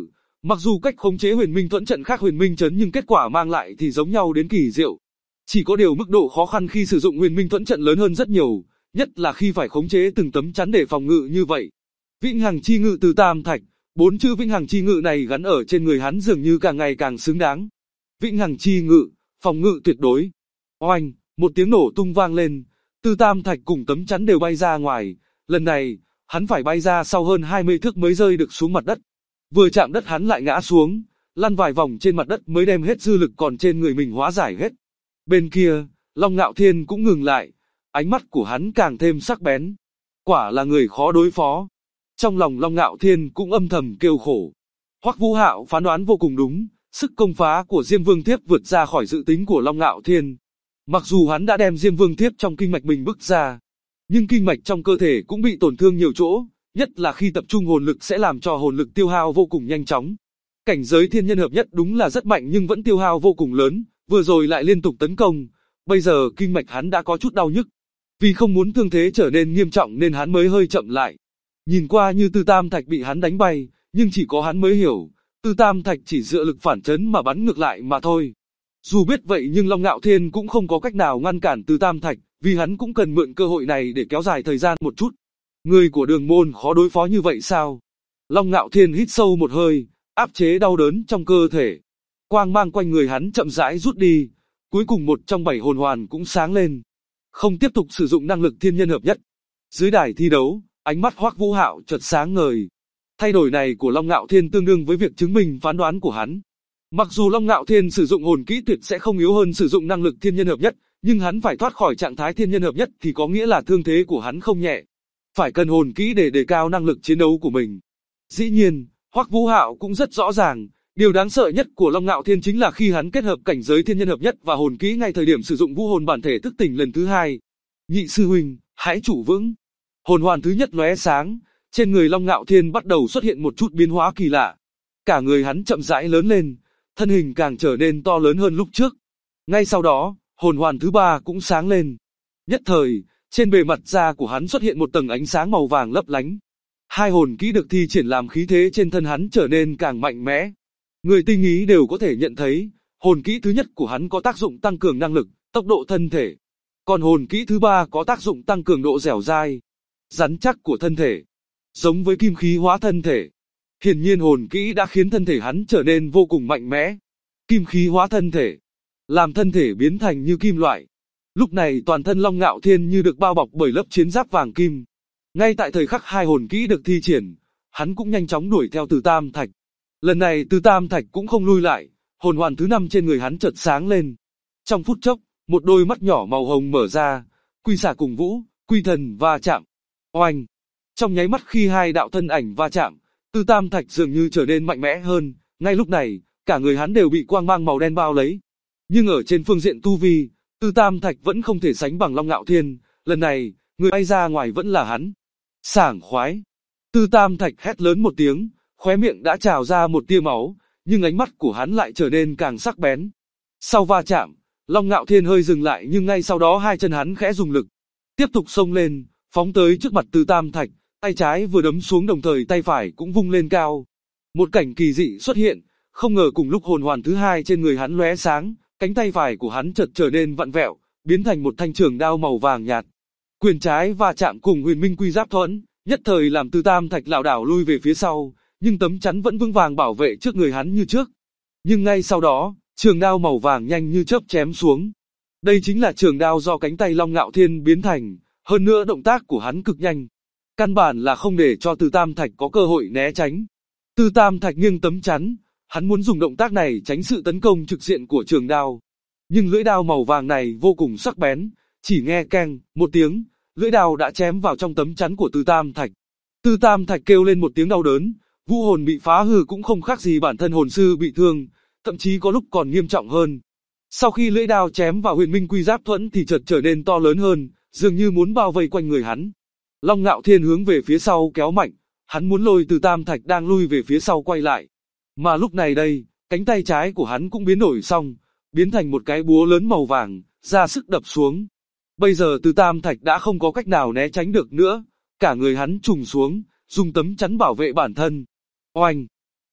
Mặc dù cách khống chế huyền minh thuẫn trận khác huyền minh chấn nhưng kết quả mang lại thì giống nhau đến kỳ diệu. Chỉ có điều mức độ khó khăn khi sử dụng huyền minh thuẫn trận lớn hơn rất nhiều, nhất là khi phải khống chế từng tấm chắn để phòng ngự như vậy. Vĩnh hằng chi ngự từ tam thạch, 4 chữ vĩnh hằng chi ngự này gắn ở trên người hắn dường như càng ngày càng xứng đáng. Vĩnh hằng chi ngự, phòng ngự tuyệt đối. Oanh, một tiếng nổ tung vang lên, từ tam thạch cùng tấm chắn đều bay ra ngoài, lần này, hắn phải bay ra sau hơn 20 thước mới rơi được xuống mặt đất. Vừa chạm đất hắn lại ngã xuống, lăn vài vòng trên mặt đất mới đem hết dư lực còn trên người mình hóa giải hết. Bên kia, Long Ngạo Thiên cũng ngừng lại, ánh mắt của hắn càng thêm sắc bén. Quả là người khó đối phó. Trong lòng Long Ngạo Thiên cũng âm thầm kêu khổ. Hoắc Vũ Hạo phán đoán vô cùng đúng, sức công phá của Diêm Vương Thiếp vượt ra khỏi dự tính của Long Ngạo Thiên. Mặc dù hắn đã đem Diêm Vương Thiếp trong kinh mạch mình bức ra, nhưng kinh mạch trong cơ thể cũng bị tổn thương nhiều chỗ, nhất là khi tập trung hồn lực sẽ làm cho hồn lực tiêu hao vô cùng nhanh chóng. Cảnh giới thiên nhân hợp nhất đúng là rất mạnh nhưng vẫn tiêu hao vô cùng lớn, vừa rồi lại liên tục tấn công, bây giờ kinh mạch hắn đã có chút đau nhức. Vì không muốn thương thế trở nên nghiêm trọng nên hắn mới hơi chậm lại. Nhìn qua như Tư Tam Thạch bị hắn đánh bay, nhưng chỉ có hắn mới hiểu, Tư Tam Thạch chỉ dựa lực phản chấn mà bắn ngược lại mà thôi. Dù biết vậy nhưng Long Ngạo Thiên cũng không có cách nào ngăn cản Tư Tam Thạch, vì hắn cũng cần mượn cơ hội này để kéo dài thời gian một chút. Người của Đường Môn khó đối phó như vậy sao? Long Ngạo Thiên hít sâu một hơi, áp chế đau đớn trong cơ thể. Quang mang quanh người hắn chậm rãi rút đi, cuối cùng một trong 7 hồn hoàn cũng sáng lên. Không tiếp tục sử dụng năng lực thiên nhân hợp nhất. Dưới đài thi đấu, ánh mắt Hoắc Vũ Hạo chợt sáng ngời. Thay đổi này của Long Ngạo Thiên tương đương với việc chứng minh phán đoán của hắn. Mặc dù Long Ngạo Thiên sử dụng hồn kỹ tuyệt sẽ không yếu hơn sử dụng năng lực thiên nhân hợp nhất, nhưng hắn phải thoát khỏi trạng thái thiên nhân hợp nhất thì có nghĩa là thương thế của hắn không nhẹ. Phải cần hồn kỹ để đề cao năng lực chiến đấu của mình. Dĩ nhiên, Hoắc Vũ Hạo cũng rất rõ ràng, điều đáng sợ nhất của Long Ngạo Thiên chính là khi hắn kết hợp cảnh giới thiên nhân hợp nhất và hồn kỹ ngay thời điểm sử dụng vũ hồn bản thể thức tỉnh lần thứ hai. Nhị sư huynh, hãy trụ vững. Hồn hoàn thứ nhất lóe sáng, trên người Long Ngạo Thiên bắt đầu xuất hiện một chút biến hóa kỳ lạ. Cả người hắn chậm rãi lớn lên, thân hình càng trở nên to lớn hơn lúc trước. Ngay sau đó, hồn hoàn thứ ba cũng sáng lên. Nhất thời, trên bề mặt da của hắn xuất hiện một tầng ánh sáng màu vàng lấp lánh. Hai hồn kỹ được thi triển làm khí thế trên thân hắn trở nên càng mạnh mẽ. Người tinh ý đều có thể nhận thấy, hồn kỹ thứ nhất của hắn có tác dụng tăng cường năng lực, tốc độ thân thể. Còn hồn kỹ thứ ba có tác dụng tăng cường độ dẻo dai, rắn chắc của thân thể. Giống với kim khí hóa thân thể. Hiển nhiên hồn kỹ đã khiến thân thể hắn trở nên vô cùng mạnh mẽ. Kim khí hóa thân thể, làm thân thể biến thành như kim loại. Lúc này toàn thân Long Ngạo Thiên như được bao bọc bởi lớp chiến giáp vàng kim. Ngay tại thời khắc hai hồn kỹ được thi triển, hắn cũng nhanh chóng đuổi theo Từ Tam Thạch. Lần này Từ Tam Thạch cũng không lui lại, hồn hoàn thứ 5 trên người hắn chợt sáng lên. Trong phút chốc, một đôi mắt nhỏ màu hồng mở ra, Quy Xà cùng Vũ, Quy Thần va chạm. Oanh! Trong nháy mắt khi hai đạo thân ảnh va chạm, Từ Tam Thạch dường như trở nên mạnh mẽ hơn, ngay lúc này, cả người hắn đều bị quang mang màu đen bao lấy. Nhưng ở trên phương diện tu vi, Từ Tam Thạch vẫn không thể sánh bằng Long Ngạo Thiên, lần này, người bay ra ngoài vẫn là hắn. Sảng khoái! Từ Tam Thạch hét lớn một tiếng, khóe miệng đã trào ra một tia máu, nhưng ánh mắt của hắn lại trở nên càng sắc bén. Sau va chạm, Long Ngạo Thiên hơi dừng lại nhưng ngay sau đó hai chân hắn khẽ dùng lực, tiếp tục xông lên, phóng tới trước mặt Từ Tam Thạch, tay trái vừa đấm xuống đồng thời tay phải cũng vung lên cao. Một cảnh kỳ dị xuất hiện, không ngờ cùng lúc hồn hoàn thứ hai trên người hắn lóe sáng, cánh tay phải của hắn chợt trở nên vặn vẹo, biến thành một thanh trường đao màu vàng nhạt. Quyền trái va chạm cùng Huyền Minh Quy Giáp thuẫn, nhất thời làm Từ Tam Thạch lảo đảo lui về phía sau, nhưng tấm chắn vẫn vững vàng bảo vệ trước người hắn như trước. Nhưng ngay sau đó, trường đao màu vàng nhanh như chớp chém xuống. Đây chính là trường đao do cánh tay Long Ngạo Thiên biến thành, hơn nữa động tác của hắn cực nhanh. Căn bản là không để cho Từ Tam Thạch có cơ hội né tránh. Từ Tam Thạch nghiêng tấm chắn, hắn muốn dùng động tác này tránh sự tấn công trực diện của trường đao. Nhưng lưỡi đao màu vàng này vô cùng sắc bén, chỉ nghe keng một tiếng, lưỡi đao đã chém vào trong tấm chắn của Từ Tam Thạch. Từ Tam Thạch kêu lên một tiếng đau đớn, vũ hồn bị phá hư cũng không khác gì bản thân hồn sư bị thương, thậm chí có lúc còn nghiêm trọng hơn. Sau khi lưỡi đao chém vào Huyền Minh Quy Giáp thuẫn thì chợt trở nên to lớn hơn, dường như muốn bao vây quanh người hắn. Long Ngạo Thiên hướng về phía sau kéo mạnh, hắn muốn lôi Từ Tam Thạch đang lui về phía sau quay lại. Mà lúc này đây, cánh tay trái của hắn cũng biến đổi xong, biến thành một cái búa lớn màu vàng, ra sức đập xuống. Bây giờ Từ Tam Thạch đã không có cách nào né tránh được nữa, cả người hắn trùng xuống, dùng tấm chắn bảo vệ bản thân. Oanh!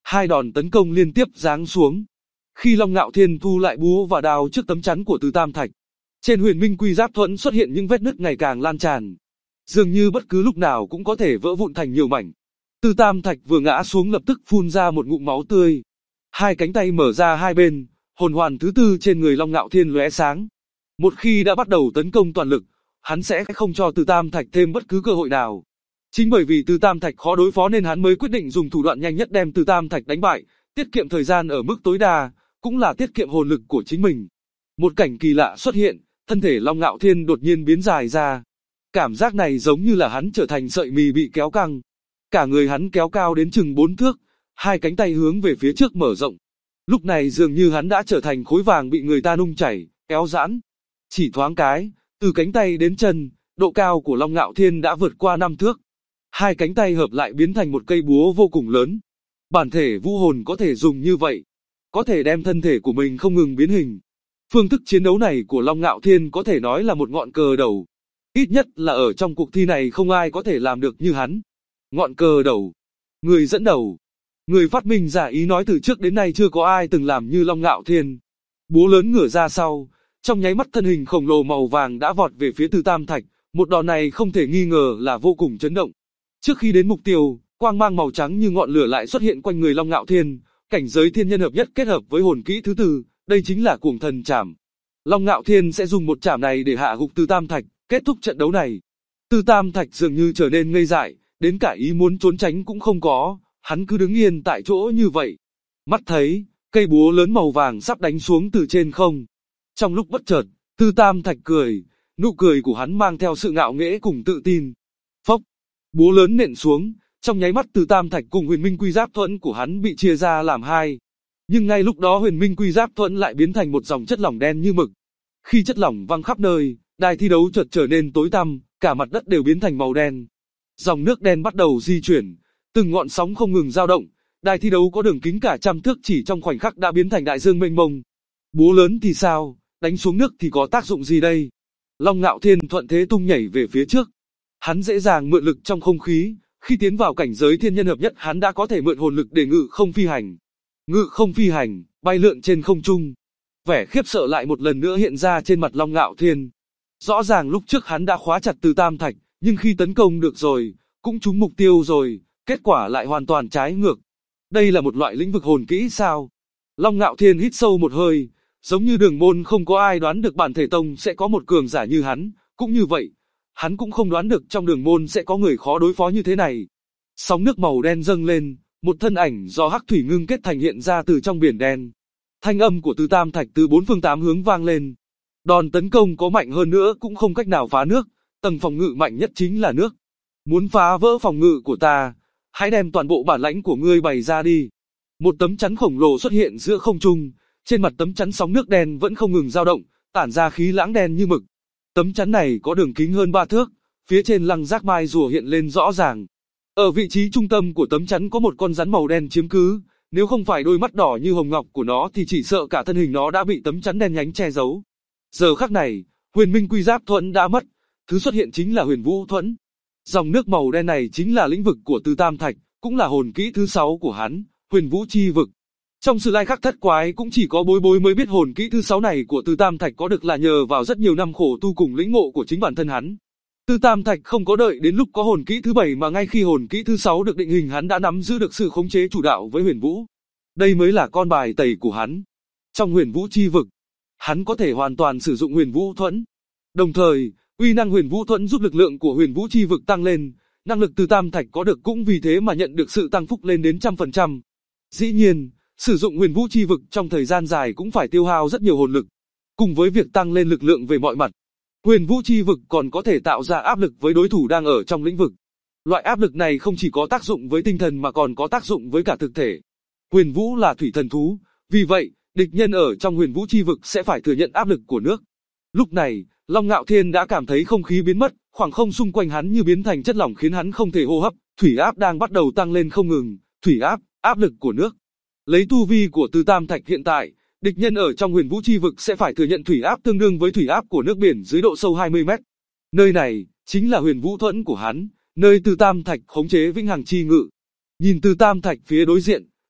Hai đòn tấn công liên tiếp giáng xuống. Khi Long Ngạo Thiên thu lại búa và đao trước tấm chắn của Từ Tam Thạch, trên Huyền Minh Quy Giáp Thuẫn xuất hiện những vết nứt ngày càng lan tràn, dường như bất cứ lúc nào cũng có thể vỡ vụn thành nhiều mảnh. Từ Tam Thạch vừa ngã xuống lập tức phun ra một ngụm máu tươi. Hai cánh tay mở ra hai bên, hồn hoàn thứ tư trên người Long Ngạo Thiên lóe sáng. Một khi đã bắt đầu tấn công toàn lực, hắn sẽ không cho Từ Tam Thạch thêm bất cứ cơ hội nào. Chính bởi vì Từ Tam Thạch khó đối phó nên hắn mới quyết định dùng thủ đoạn nhanh nhất đem Từ Tam Thạch đánh bại, tiết kiệm thời gian ở mức tối đa, cũng là tiết kiệm hồn lực của chính mình. Một cảnh kỳ lạ xuất hiện, thân thể Long Ngạo Thiên đột nhiên biến dài ra. Cảm giác này giống như là hắn trở thành sợi mì bị kéo căng. Cả người hắn kéo cao đến chừng 4 thước, hai cánh tay hướng về phía trước mở rộng. Lúc này dường như hắn đã trở thành khối vàng bị người ta nung chảy, kéo giãn. Chỉ thoáng cái, từ cánh tay đến chân, độ cao của Long Ngạo Thiên đã vượt qua 5 thước. Hai cánh tay hợp lại biến thành một cây búa vô cùng lớn. Bản thể vũ hồn có thể dùng như vậy, có thể đem thân thể của mình không ngừng biến hình. Phương thức chiến đấu này của Long Ngạo Thiên có thể nói là một ngọn cờ đầu. Ít nhất là ở trong cuộc thi này không ai có thể làm được như hắn. Ngọn cờ đầu, người dẫn đầu, người phát minh ra ý nói từ trước đến nay chưa có ai từng làm như Long Ngạo Thiên. Búa lớn ngửa ra sau, trong nháy mắt thân hình khổng lồ màu vàng đã vọt về phía Từ Tam Thạch, một đòn này không thể nghi ngờ là vô cùng chấn động. Trước khi đến mục tiêu, quang mang màu trắng như ngọn lửa lại xuất hiện quanh người Long Ngạo Thiên, cảnh giới thiên nhân hợp nhất kết hợp với hồn kỹ thứ tư, đây chính là Cuồng Thần Trảm. Long Ngạo Thiên sẽ dùng một trảm này để hạ gục Từ Tam Thạch, kết thúc trận đấu này. Từ Tam Thạch dường như trở nên ngây dại, đến cả ý muốn trốn tránh cũng không có, hắn cứ đứng yên tại chỗ như vậy. Mắt thấy, cây búa lớn màu vàng sắp đánh xuống từ trên không. Trong lúc bất chợt, Từ Tam Thạch cười, nụ cười của hắn mang theo sự ngạo nghễ cùng tự tin. Phốc, búa lớn nện xuống, trong nháy mắt Từ Tam Thạch cùng Huyền Minh Quy Giáp Thuẫn của hắn bị chia ra làm hai. Nhưng ngay lúc đó Huyền Minh Quy Giáp Thuẫn lại biến thành một dòng chất lỏng đen như mực. Khi chất lỏng văng khắp nơi, đài thi đấu chợt trở nên tối tăm, cả mặt đất đều biến thành màu đen. Dòng nước đen bắt đầu di chuyển, từng ngọn sóng không ngừng dao động, đài thi đấu có đường kính cả trăm thước chỉ trong khoảnh khắc đã biến thành đại dương mênh mông. Búa lớn thì sao, đánh xuống nước thì có tác dụng gì đây? Long Ngạo Thiên thuận thế tung nhảy về phía trước. Hắn dễ dàng mượn lực trong không khí, khi tiến vào cảnh giới thiên nhân hợp nhất hắn đã có thể mượn hồn lực để ngự không phi hành. Ngự không phi hành, bay lượn trên không trung. Vẻ khiếp sợ lại một lần nữa hiện ra trên mặt Long Ngạo Thiên. Rõ ràng lúc trước hắn đã khóa chặt Từ Tam Thạch, nhưng khi tấn công được rồi, cũng trúng mục tiêu rồi, kết quả lại hoàn toàn trái ngược. Đây là một loại lĩnh vực hồn kỹ sao? Long Ngạo Thiên hít sâu một hơi, giống như Đường Môn không có ai đoán được Bản Thể Tông sẽ có một cường giả như hắn, cũng như vậy, hắn cũng không đoán được trong Đường Môn sẽ có người khó đối phó như thế này. Sóng nước màu đen dâng lên, một thân ảnh do hắc thủy ngưng kết thành hiện ra từ trong biển đen. Thanh âm của Từ Tam Thạch từ bốn phương tám hướng vang lên. Đòn tấn công có mạnh hơn nữa cũng không cách nào phá nước, tầng phòng ngự mạnh nhất chính là nước. Muốn phá vỡ phòng ngự của ta, hãy đem toàn bộ bản lãnh của ngươi bày ra đi. Một tấm chắn khổng lồ xuất hiện giữa không trung, trên mặt tấm chắn sóng nước đen vẫn không ngừng dao động, tản ra khí lãng đen như mực. Tấm chắn này có đường kính hơn 3 thước, phía trên lăng giác mai rùa hiện lên rõ ràng. Ở vị trí trung tâm của tấm chắn có một con rắn màu đen chiếm cứ, nếu không phải đôi mắt đỏ như hồng ngọc của nó thì chỉ sợ cả thân hình nó đã bị tấm chắn đen nhánh che giấu. Giờ khắc này, Huyền Minh Quy Giáp Thuẫn đã mất, thứ xuất hiện chính là Huyền Vũ Thuẫn. Dòng nước màu đen này chính là lĩnh vực của Từ Tam Thạch, cũng là hồn kỹ thứ 6 của hắn, Huyền Vũ Chi Vực. Trong Sử Lai Khắc Thất Quái cũng chỉ có Bối Bối mới biết hồn kỹ thứ 6 này của Từ Tam Thạch có được là nhờ vào rất nhiều năm khổ tu cùng lĩnh ngộ của chính bản thân hắn. Từ Tam Thạch không có đợi đến lúc có hồn kỹ thứ 7 mà ngay khi hồn kỹ thứ 6 được định hình hắn đã nắm giữ được sự khống chế chủ đạo với Huyền Vũ. Đây mới là con bài tẩy của hắn. Trong Huyền Vũ Chi Vực, hắn có thể hoàn toàn sử dụng Huyền Vũ Thuẫn. Đồng thời, uy năng Huyền Vũ Thuẫn giúp lực lượng của Huyền Vũ Chi Vực tăng lên, năng lực Từ Tam Thạch có được cũng vì thế mà nhận được sự tăng phúc lên đến 100%. Dĩ nhiên, sử dụng Huyền Vũ Chi Vực trong thời gian dài cũng phải tiêu hao rất nhiều hồn lực. Cùng với việc tăng lên lực lượng về mọi mặt, Huyền Vũ Chi Vực còn có thể tạo ra áp lực với đối thủ đang ở trong lĩnh vực. Loại áp lực này không chỉ có tác dụng với tinh thần mà còn có tác dụng với cả thực thể. Huyền Vũ là thủy thần thú, vì vậy, địch nhân ở trong Huyền Vũ Chi Vực sẽ phải thừa nhận áp lực của nước. Lúc này, Long Ngạo Thiên đã cảm thấy không khí biến mất, khoảng không xung quanh hắn như biến thành chất lỏng khiến hắn không thể hô hấp, thủy áp đang bắt đầu tăng lên không ngừng, thủy áp, áp lực của nước. Lấy tu vi của Từ Tam Thạch hiện tại, địch nhân ở trong Huyền Vũ Chi Vực sẽ phải thừa nhận thủy áp tương đương với thủy áp của nước biển dưới độ sâu 20 mét. Nơi này, chính là Huyền Vũ Thuẫn của hắn, nơi Từ Tam Thạch khống chế vĩnh hằng chi ngự. Nhìn Từ Tam Thạch phía đối diện,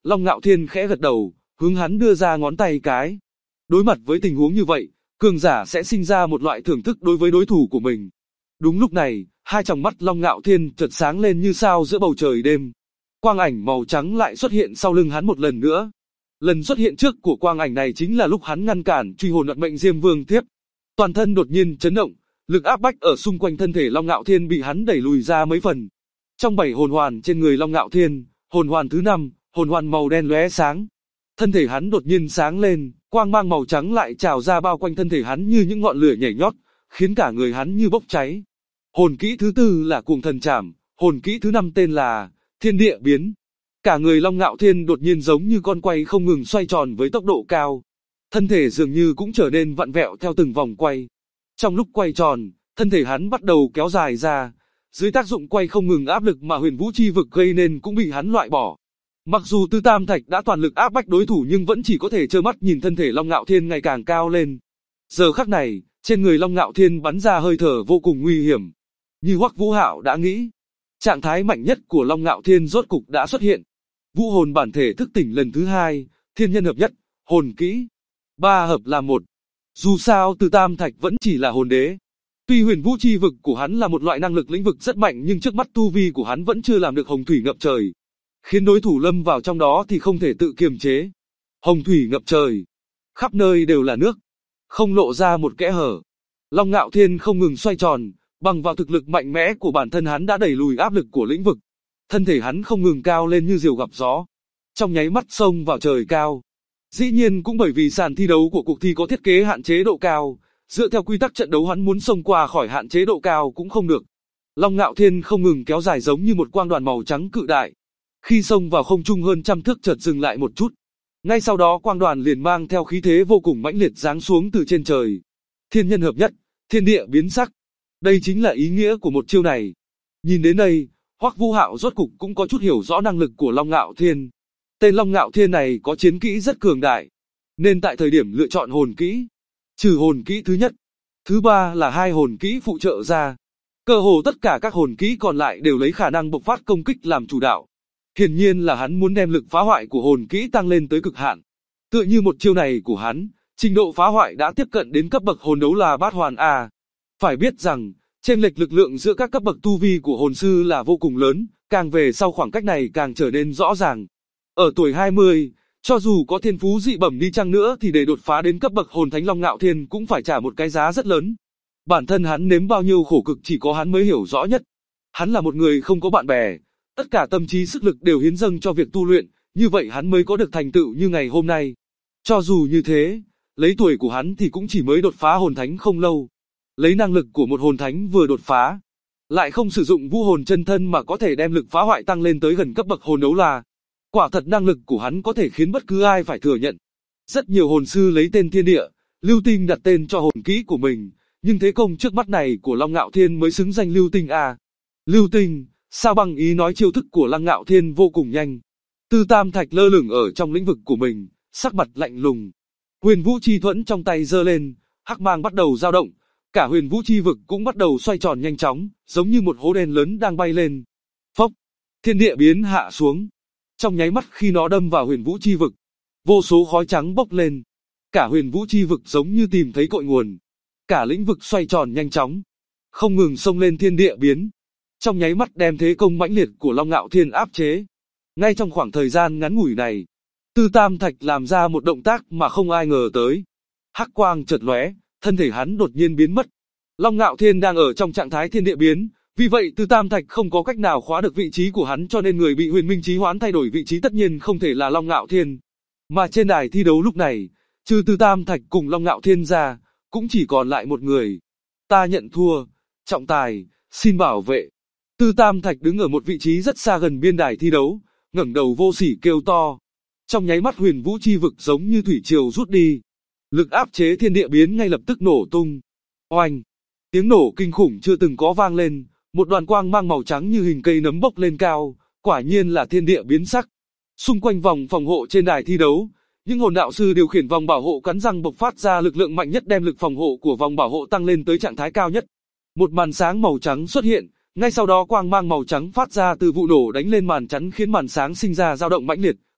Long Ngạo Thiên khẽ gật đầu, hướng hắn đưa ra ngón tay cái. Đối mặt với tình huống như vậy, cường giả sẽ sinh ra một loại thưởng thức đối với đối thủ của mình. Đúng lúc này, hai tròng mắt Long Ngạo Thiên chợt sáng lên như sao giữa bầu trời đêm. Quang ảnh màu trắng lại xuất hiện sau lưng hắn một lần nữa. Lần xuất hiện trước của quang ảnh này chính là lúc hắn ngăn cản truy hồn vận mệnh Diêm Vương Thiếp. Toàn thân đột nhiên chấn động, lực áp bách ở xung quanh thân thể Long Ngạo Thiên bị hắn đẩy lùi ra mấy phần. Trong 7 hồn hoàn trên người Long Ngạo Thiên, hồn hoàn thứ 5, hồn hoàn màu đen lóe sáng. Thân thể hắn đột nhiên sáng lên, quang mang màu trắng lại trào ra bao quanh thân thể hắn như những ngọn lửa nhảy nhót, khiến cả người hắn như bốc cháy. Hồn kỹ thứ 4 là Cuồng Thần Trảm, hồn kỹ thứ 5 tên là Thiên Địa Biến. Cả người Long Ngạo Thiên đột nhiên giống như con quay không ngừng xoay tròn với tốc độ cao. Thân thể dường như cũng trở nên vặn vẹo theo từng vòng quay. Trong lúc quay tròn, thân thể hắn bắt đầu kéo dài ra. Dưới tác dụng quay không ngừng áp lực mà huyền vũ chi vực gây nên cũng bị hắn loại bỏ. Mặc dù Tư Tam Thạch đã toàn lực áp bách đối thủ nhưng vẫn chỉ có thể trơ mắt nhìn thân thể Long Ngạo Thiên ngày càng cao lên. Giờ khắc này, trên người Long Ngạo Thiên bắn ra hơi thở vô cùng nguy hiểm. Như Hoắc Vũ Hạo đã nghĩ, trạng thái mạnh nhất của Long Ngạo Thiên rốt cục đã xuất hiện. Vũ hồn bản thể thức tỉnh lần thứ 2, thiên nhân hợp nhất, hồn kỹ 3 hợp là 1. Dù sao Tư Tam Thạch vẫn chỉ là hồn đế. Tuy huyền vũ chi vực của hắn là một loại năng lực lĩnh vực rất mạnh nhưng trước mắt tu vi của hắn vẫn chưa làm được hồng thủy ngập trời. Khiến đối thủ lâm vào trong đó thì không thể tự kiềm chế. Hồng thủy ngập trời, khắp nơi đều là nước, không lộ ra một kẽ hở. Long Ngạo Thiên không ngừng xoay tròn, bằng vào thực lực mạnh mẽ của bản thân hắn đã đẩy lùi áp lực của lĩnh vực. Thân thể hắn không ngừng cao lên như diều gặp gió, trong nháy mắt xông vào trời cao. Dĩ nhiên cũng bởi vì sàn thi đấu của cuộc thi có thiết kế hạn chế độ cao, dựa theo quy tắc trận đấu hắn muốn xông qua khỏi hạn chế độ cao cũng không được. Long Ngạo Thiên không ngừng kéo dài giống như một quang đoàn màu trắng cự đại. Khi xông vào không trung hơn trăm thước chợt dừng lại một chút. Ngay sau đó quang đoàn liền mang theo khí thế vô cùng mãnh liệt giáng xuống từ trên trời. Thiên nhân hợp nhất, thiên địa biến sắc. Đây chính là ý nghĩa của một chiêu này. Nhìn đến đây, Hoắc Vũ Hạo rốt cục cũng có chút hiểu rõ năng lực của Long Ngạo Thiên. Tên Long Ngạo Thiên này có chiến kỹ rất cường đại, nên tại thời điểm lựa chọn hồn kỹ, trừ hồn kỹ thứ nhất, thứ 3 là 2 hồn kỹ phụ trợ ra, cơ hồ tất cả các hồn kỹ còn lại đều lấy khả năng bộc phát công kích làm chủ đạo. Hiển nhiên là hắn muốn đem lực phá hoại của hồn kỹ tăng lên tới cực hạn. Tựa như một chiêu này của hắn, trình độ phá hoại đã tiếp cận đến cấp bậc hồn đấu là bát hoàn A. Phải biết rằng, chênh lệch lực lượng giữa các cấp bậc tu vi của hồn sư là vô cùng lớn, càng về sau khoảng cách này càng trở nên rõ ràng. Ở tuổi 20, cho dù có thiên phú dị bẩm đi chăng nữa thì để đột phá đến cấp bậc hồn thánh Long Ngạo Thiên cũng phải trả một cái giá rất lớn. Bản thân hắn nếm bao nhiêu khổ cực chỉ có hắn mới hiểu rõ nhất. Hắn là một người không có bạn bè, tất cả tâm trí sức lực đều hiến dâng cho việc tu luyện, như vậy hắn mới có được thành tựu như ngày hôm nay. Cho dù như thế, lấy tuổi của hắn thì cũng chỉ mới đột phá hồn thánh không lâu. Lấy năng lực của một hồn thánh vừa đột phá, lại không sử dụng vũ hồn chân thân mà có thể đem lực phá hoại tăng lên tới gần cấp bậc hồn đấu la. Quả thật năng lực của hắn có thể khiến bất cứ ai phải thừa nhận. Rất nhiều hồn sư lấy tên thiên địa, lưu tinh đặt tên cho hồn kỹ của mình, nhưng thế công trước mắt này của Long Ngạo Thiên mới xứng danh lưu tinh a. Lưu tinh, sao bằng ý nói chiêu thức của Long Ngạo Thiên vô cùng nhanh. Tư Tam Thạch lơ lửng ở trong lĩnh vực của mình, sắc mặt lạnh lùng. Huyền Vũ Chi Thuẫn trong tay giơ lên, hắc mang bắt đầu dao động, cả Huyền Vũ Chi vực cũng bắt đầu xoay tròn nhanh chóng, giống như một hố đen lớn đang bay lên. Phốc, thiên địa biến hạ xuống. Trong nháy mắt khi nó đâm vào Huyền Vũ Chi vực, vô số khói trắng bốc lên. Cả Huyền Vũ Chi vực giống như tìm thấy cội nguồn. Cả lĩnh vực xoay tròn nhanh chóng, không ngừng xông lên thiên địa biến. Trong nháy mắt đem thế công mãnh liệt của Long Ngạo Thiên áp chế. Ngay trong khoảng thời gian ngắn ngủi này, Tư Tam Thạch làm ra một động tác mà không ai ngờ tới. Hắc quang chợt lóe, thân thể hắn đột nhiên biến mất. Long Ngạo Thiên đang ở trong trạng thái thiên địa biến, vì vậy Tư Tam Thạch không có cách nào khóa được vị trí của hắn cho nên người bị huyền minh chí hoán thay đổi vị trí tất nhiên không thể là Long Ngạo Thiên. Mà trên đài thi đấu lúc này, trừ Tư Tam Thạch cùng Long Ngạo Thiên ra, cũng chỉ còn lại một người. Ta nhận thua, trọng tài, xin bảo vệ. Tư Tam Thạch đứng ở một vị trí rất xa gần biên đài thi đấu, ngẩng đầu vô sỉ kêu to. Trong nháy mắt Huyền Vũ Chi vực giống như thủy triều rút đi. Lực áp chế thiên địa biến ngay lập tức nổ tung. Oanh! Tiếng nổ kinh khủng chưa từng có vang lên, một đoàn quang mang màu trắng như hình cây nấm bốc lên cao, quả nhiên là thiên địa biến sắc. Xung quanh vòng phòng hộ trên đài thi đấu, những hồn đạo sư điều khiển vòng bảo hộ cắn răng bộc phát ra lực lượng mạnh nhất đem lực phòng hộ của vòng bảo hộ tăng lên tới trạng thái cao nhất. Một màn sáng màu trắng xuất hiện, ngay sau đó quang mang màu trắng phát ra từ vụ nổ đánh lên màn chắn khiến màn sáng sinh ra dao động mãnh liệt,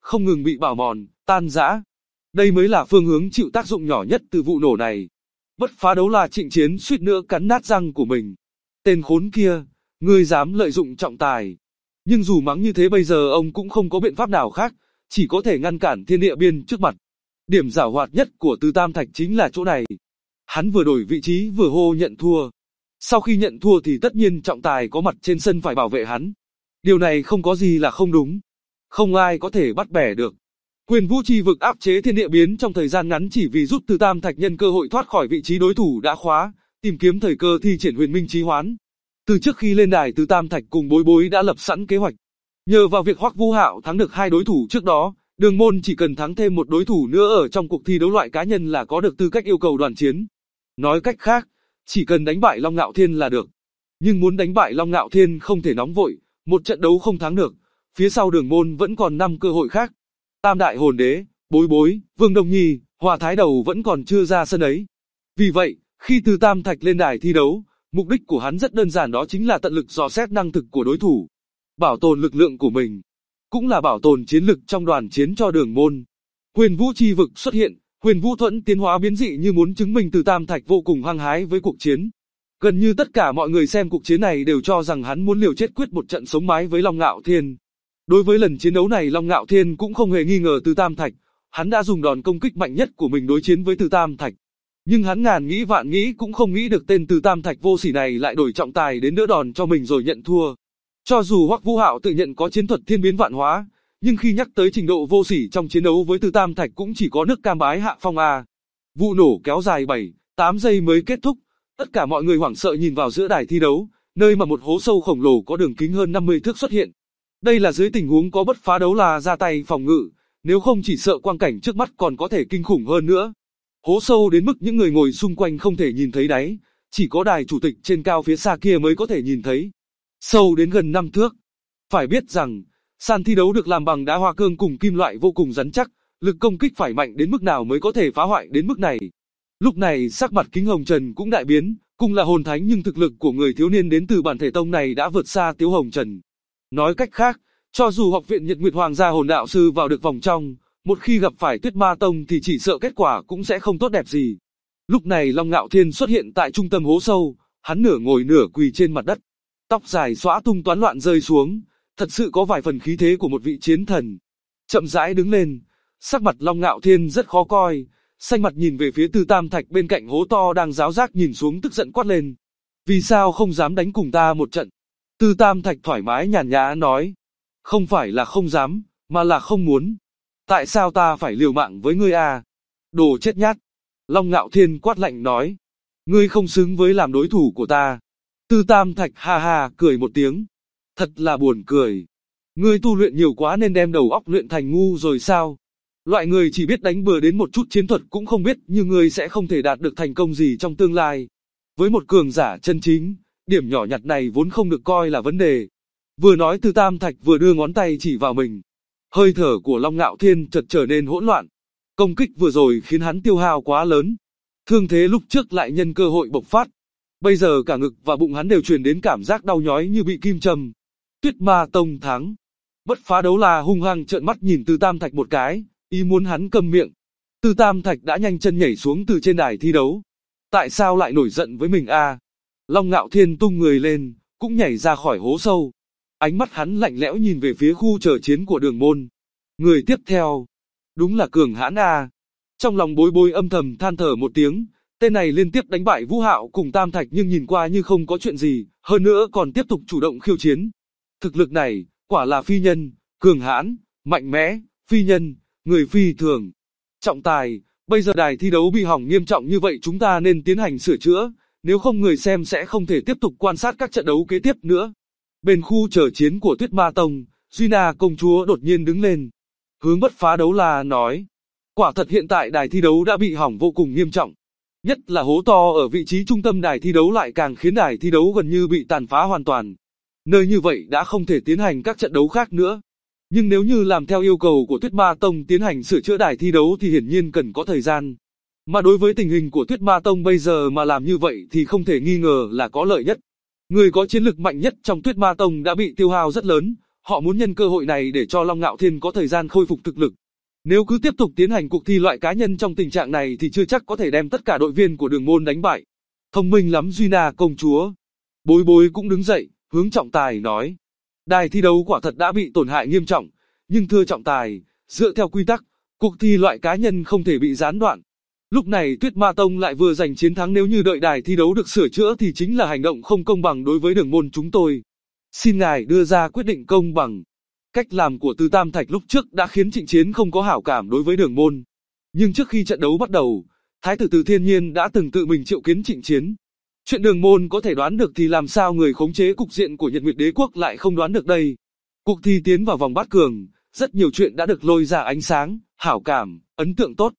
không ngừng bị bào mòn, tan rã. Đây mới là phương hướng chịu tác dụng nhỏ nhất từ vụ nổ này. Bất phá đấu la Trịnh Chiến suýt nữa cắn nát răng của mình. Tên khốn kia, ngươi dám lợi dụng trọng tài. Nhưng dù mắng như thế bây giờ ông cũng không có biện pháp nào khác, chỉ có thể ngăn cản thiên địa biên trước mặt. Điểm giảo hoạt nhất của Từ Tam Thạch chính là chỗ này. Hắn vừa đổi vị trí vừa hô nhận thua. Sau khi nhận thua thì tất nhiên trọng tài có mặt trên sân phải bảo vệ hắn. Điều này không có gì là không đúng. Không ai có thể bắt bẻ được. Quyền Vũ Chi Vực áp chế thiên địa biến trong thời gian ngắn chỉ vì giúp Từ Tam Thạch nhân cơ hội thoát khỏi vị trí đối thủ đã khóa, tìm kiếm thời cơ thi triển huyền minh chí hoán. Từ trước khi lên đài Từ Tam Thạch cùng Bối Bối đã lập sẵn kế hoạch. Nhờ vào việc Hoắc Vũ Hạo thắng được 2 đối thủ trước đó, Đường Môn chỉ cần thắng thêm một đối thủ nữa ở trong cuộc thi đấu loại cá nhân là có được tư cách yêu cầu đoàn chiến. Nói cách khác, chỉ cần đánh bại Long Ngạo Thiên là được. Nhưng muốn đánh bại Long Ngạo Thiên không thể nóng vội, một trận đấu không thắng được, phía sau Đường Môn vẫn còn 5 cơ hội khác. Tam Đại Hồn Đế, Bối Bối, Vương Đông Nhi, Hòa Thái Đầu vẫn còn chưa ra sân ấy. Vì vậy, khi Từ Tam Thạch lên đài thi đấu, mục đích của hắn rất đơn giản, đó chính là tận lực dò xét năng lực của đối thủ, bảo tồn lực lượng của mình, cũng là bảo tồn chiến lực trong đoàn chiến cho Đường Môn. Huyền Vũ Chi Vực xuất hiện, Huyền Vũ Thuẫn tiến hóa biến dị như muốn chứng minh Từ Tam Thạch vô cùng hăng hái với cuộc chiến. Gần như tất cả mọi người xem cuộc chiến này đều cho rằng hắn muốn liều chết quyết một trận sống mái với Long Ngạo Thiên. Đối với lần chiến đấu này, Long Ngạo Thiên cũng không hề nghi ngờ Từ Tam Thạch, hắn đã dùng đòn công kích mạnh nhất của mình đối chiến với Từ Tam Thạch. Nhưng hắn ngàn nghĩ vạn nghĩ cũng không nghĩ được tên Từ Tam Thạch vô sỉ này lại đổi trọng tài đến đỡ đòn cho mình rồi nhận thua. Cho dù Hoắc Vũ Hạo tự nhận có chiến thuật thiên biến vạn hóa, nhưng khi nhắc tới trình độ vô sỉ trong chiến đấu với Từ Tam Thạch cũng chỉ có nước cam bái hạ phong a. Vụ nổ kéo dài 7-8 giây mới kết thúc, tất cả mọi người hoảng sợ nhìn vào giữa đài thi đấu, nơi mà một hố sâu khổng lồ có đường kính hơn 50 thước xuất hiện. Đây là dưới tình huống có Bất Phá Đấu La ra tay phòng ngự, nếu không chỉ sợ quang cảnh trước mắt còn có thể kinh khủng hơn nữa. Hố sâu đến mức những người ngồi xung quanh không thể nhìn thấy đáy, chỉ có đài chủ tịch trên cao phía xa kia mới có thể nhìn thấy. Sâu đến gần 5 thước. Phải biết rằng, sàn thi đấu được làm bằng đá hoa cương cùng kim loại vô cùng rắn chắc, lực công kích phải mạnh đến mức nào mới có thể phá hoại đến mức này. Lúc này sắc mặt Kính Hồng Trần cũng đại biến, cùng là hồn thánh nhưng thực lực của người thiếu niên đến từ bản thể tông này đã vượt xa Tiếu Hồng Trần. Nói cách khác, cho dù học viện Nhật Nguyệt Hoàng gia hồn đạo sư vào được vòng trong, một khi gặp phải Tuyết Ma Tông thì chỉ sợ kết quả cũng sẽ không tốt đẹp gì. Lúc này Long Ngạo Thiên xuất hiện tại trung tâm hố sâu, hắn nửa ngồi nửa quỳ trên mặt đất. Tóc dài xõa tung toán loạn rơi xuống, thật sự có vài phần khí thế của một vị chiến thần. Chậm rãi đứng lên, sắc mặt Long Ngạo Thiên rất khó coi, xanh mặt nhìn về phía Từ Tam Thạch bên cạnh hố to đang ráo rác nhìn xuống tức giận quát lên. Vì sao không dám đánh cùng ta một trận? Từ Tam Thạch thoải mái nhàn nhã nói. Không phải là không dám, mà là không muốn. Tại sao ta phải liều mạng với ngươi à? Đồ chết nhát. Long Ngạo Thiên quát lạnh nói. Ngươi không xứng với làm đối thủ của ta. Từ Tam Thạch ha ha cười một tiếng. Thật là buồn cười. Ngươi tu luyện nhiều quá nên đem đầu óc luyện thành ngu rồi sao? Loại người chỉ biết đánh bừa đến một chút chiến thuật cũng không biết như ngươi sẽ không thể đạt được thành công gì trong tương lai. Với một cường giả chân chính, điểm nhỏ nhặt này vốn không được coi là vấn đề. Vừa nói Từ Tam Thạch vừa đưa ngón tay chỉ vào mình. Hơi thở của Long Ngạo Thiên chợt trở nên hỗn loạn. Công kích vừa rồi khiến hắn tiêu hao quá lớn. Thương thế lúc trước lại nhân cơ hội bộc phát. Bây giờ cả ngực và bụng hắn đều truyền đến cảm giác đau nhói như bị kim châm. Tuyết Ma Tông thắng. Bất Phá Đấu La hung hăng trợn mắt nhìn Từ Tam Thạch một cái, ý muốn hắn câm miệng. Từ Tam Thạch đã nhanh chân nhảy xuống từ trên đài thi đấu. Tại sao lại nổi giận với mình a? Long Ngạo Thiên tung người lên, cũng nhảy ra khỏi hố sâu. Ánh mắt hắn lạnh lẽo nhìn về phía khu chờ chiến của Đường Môn. Người tiếp theo, đúng là cường hãn a. Trong lòng Bối Bối âm thầm than thở một tiếng, tên này liên tiếp đánh bại Vũ Hạo cùng Tam Thạch nhưng nhìn qua như không có chuyện gì, hơn nữa còn tiếp tục chủ động khiêu chiến. Thực lực này, quả là phi nhân, cường hãn, mạnh mẽ, phi nhân, người phi thường. Trọng tài, bây giờ đài thi đấu bị hỏng nghiêm trọng như vậy chúng ta nên tiến hành sửa chữa, nếu không người xem sẽ không thể tiếp tục quan sát các trận đấu kế tiếp nữa. Bên khu chờ chiến của Tuyết Ma Tông, Duy Na công chúa đột nhiên đứng lên. Hướng Bất Phá Đấu La nói, quả thật hiện tại đài thi đấu đã bị hỏng vô cùng nghiêm trọng. Nhất là hố to ở vị trí trung tâm đài thi đấu lại càng khiến đài thi đấu gần như bị tàn phá hoàn toàn. Nơi như vậy đã không thể tiến hành các trận đấu khác nữa. Nhưng nếu như làm theo yêu cầu của Tuyết Ma Tông tiến hành sửa chữa đài thi đấu thì hiển nhiên cần có thời gian. Mà đối với tình hình của Tuyết Ma Tông bây giờ mà làm như vậy thì không thể nghi ngờ là có lợi nhất. Người có chiến lực mạnh nhất trong Tuyết Ma Tông đã bị tiêu hao rất lớn, họ muốn nhân cơ hội này để cho Long Ngạo Thiên có thời gian khôi phục thực lực. Nếu cứ tiếp tục tiến hành cuộc thi loại cá nhân trong tình trạng này thì chưa chắc có thể đem tất cả đội viên của Đường Môn đánh bại. Thông minh lắm Duy Na công chúa. Bối Bối cũng đứng dậy, hướng Trọng Tài nói. Đài thi đấu quả thật đã bị tổn hại nghiêm trọng, nhưng thưa Trọng Tài, dựa theo quy tắc, cuộc thi loại cá nhân không thể bị gián đoạn. Lúc này Tuyết Ma Tông lại vừa giành chiến thắng, nếu như đợi đài thi đấu được sửa chữa thì chính là hành động không công bằng đối với Đường Môn chúng tôi. Xin ngài đưa ra quyết định công bằng. Cách làm của Từ Tam Thạch lúc trước đã khiến Trịnh Chiến không có hảo cảm đối với Đường Môn. Nhưng trước khi trận đấu bắt đầu, Thái tử Từ Thiên Nhiên đã từng tự mình triệu kiến Trịnh Chiến. Chuyện Đường Môn có thể đoán được thì làm sao người khống chế cục diện của Nhật Nguyệt Đế Quốc lại không đoán được đây. Cuộc thi tiến vào vòng bát cường, rất nhiều chuyện đã được lôi ra ánh sáng, hảo cảm, ấn tượng tốt.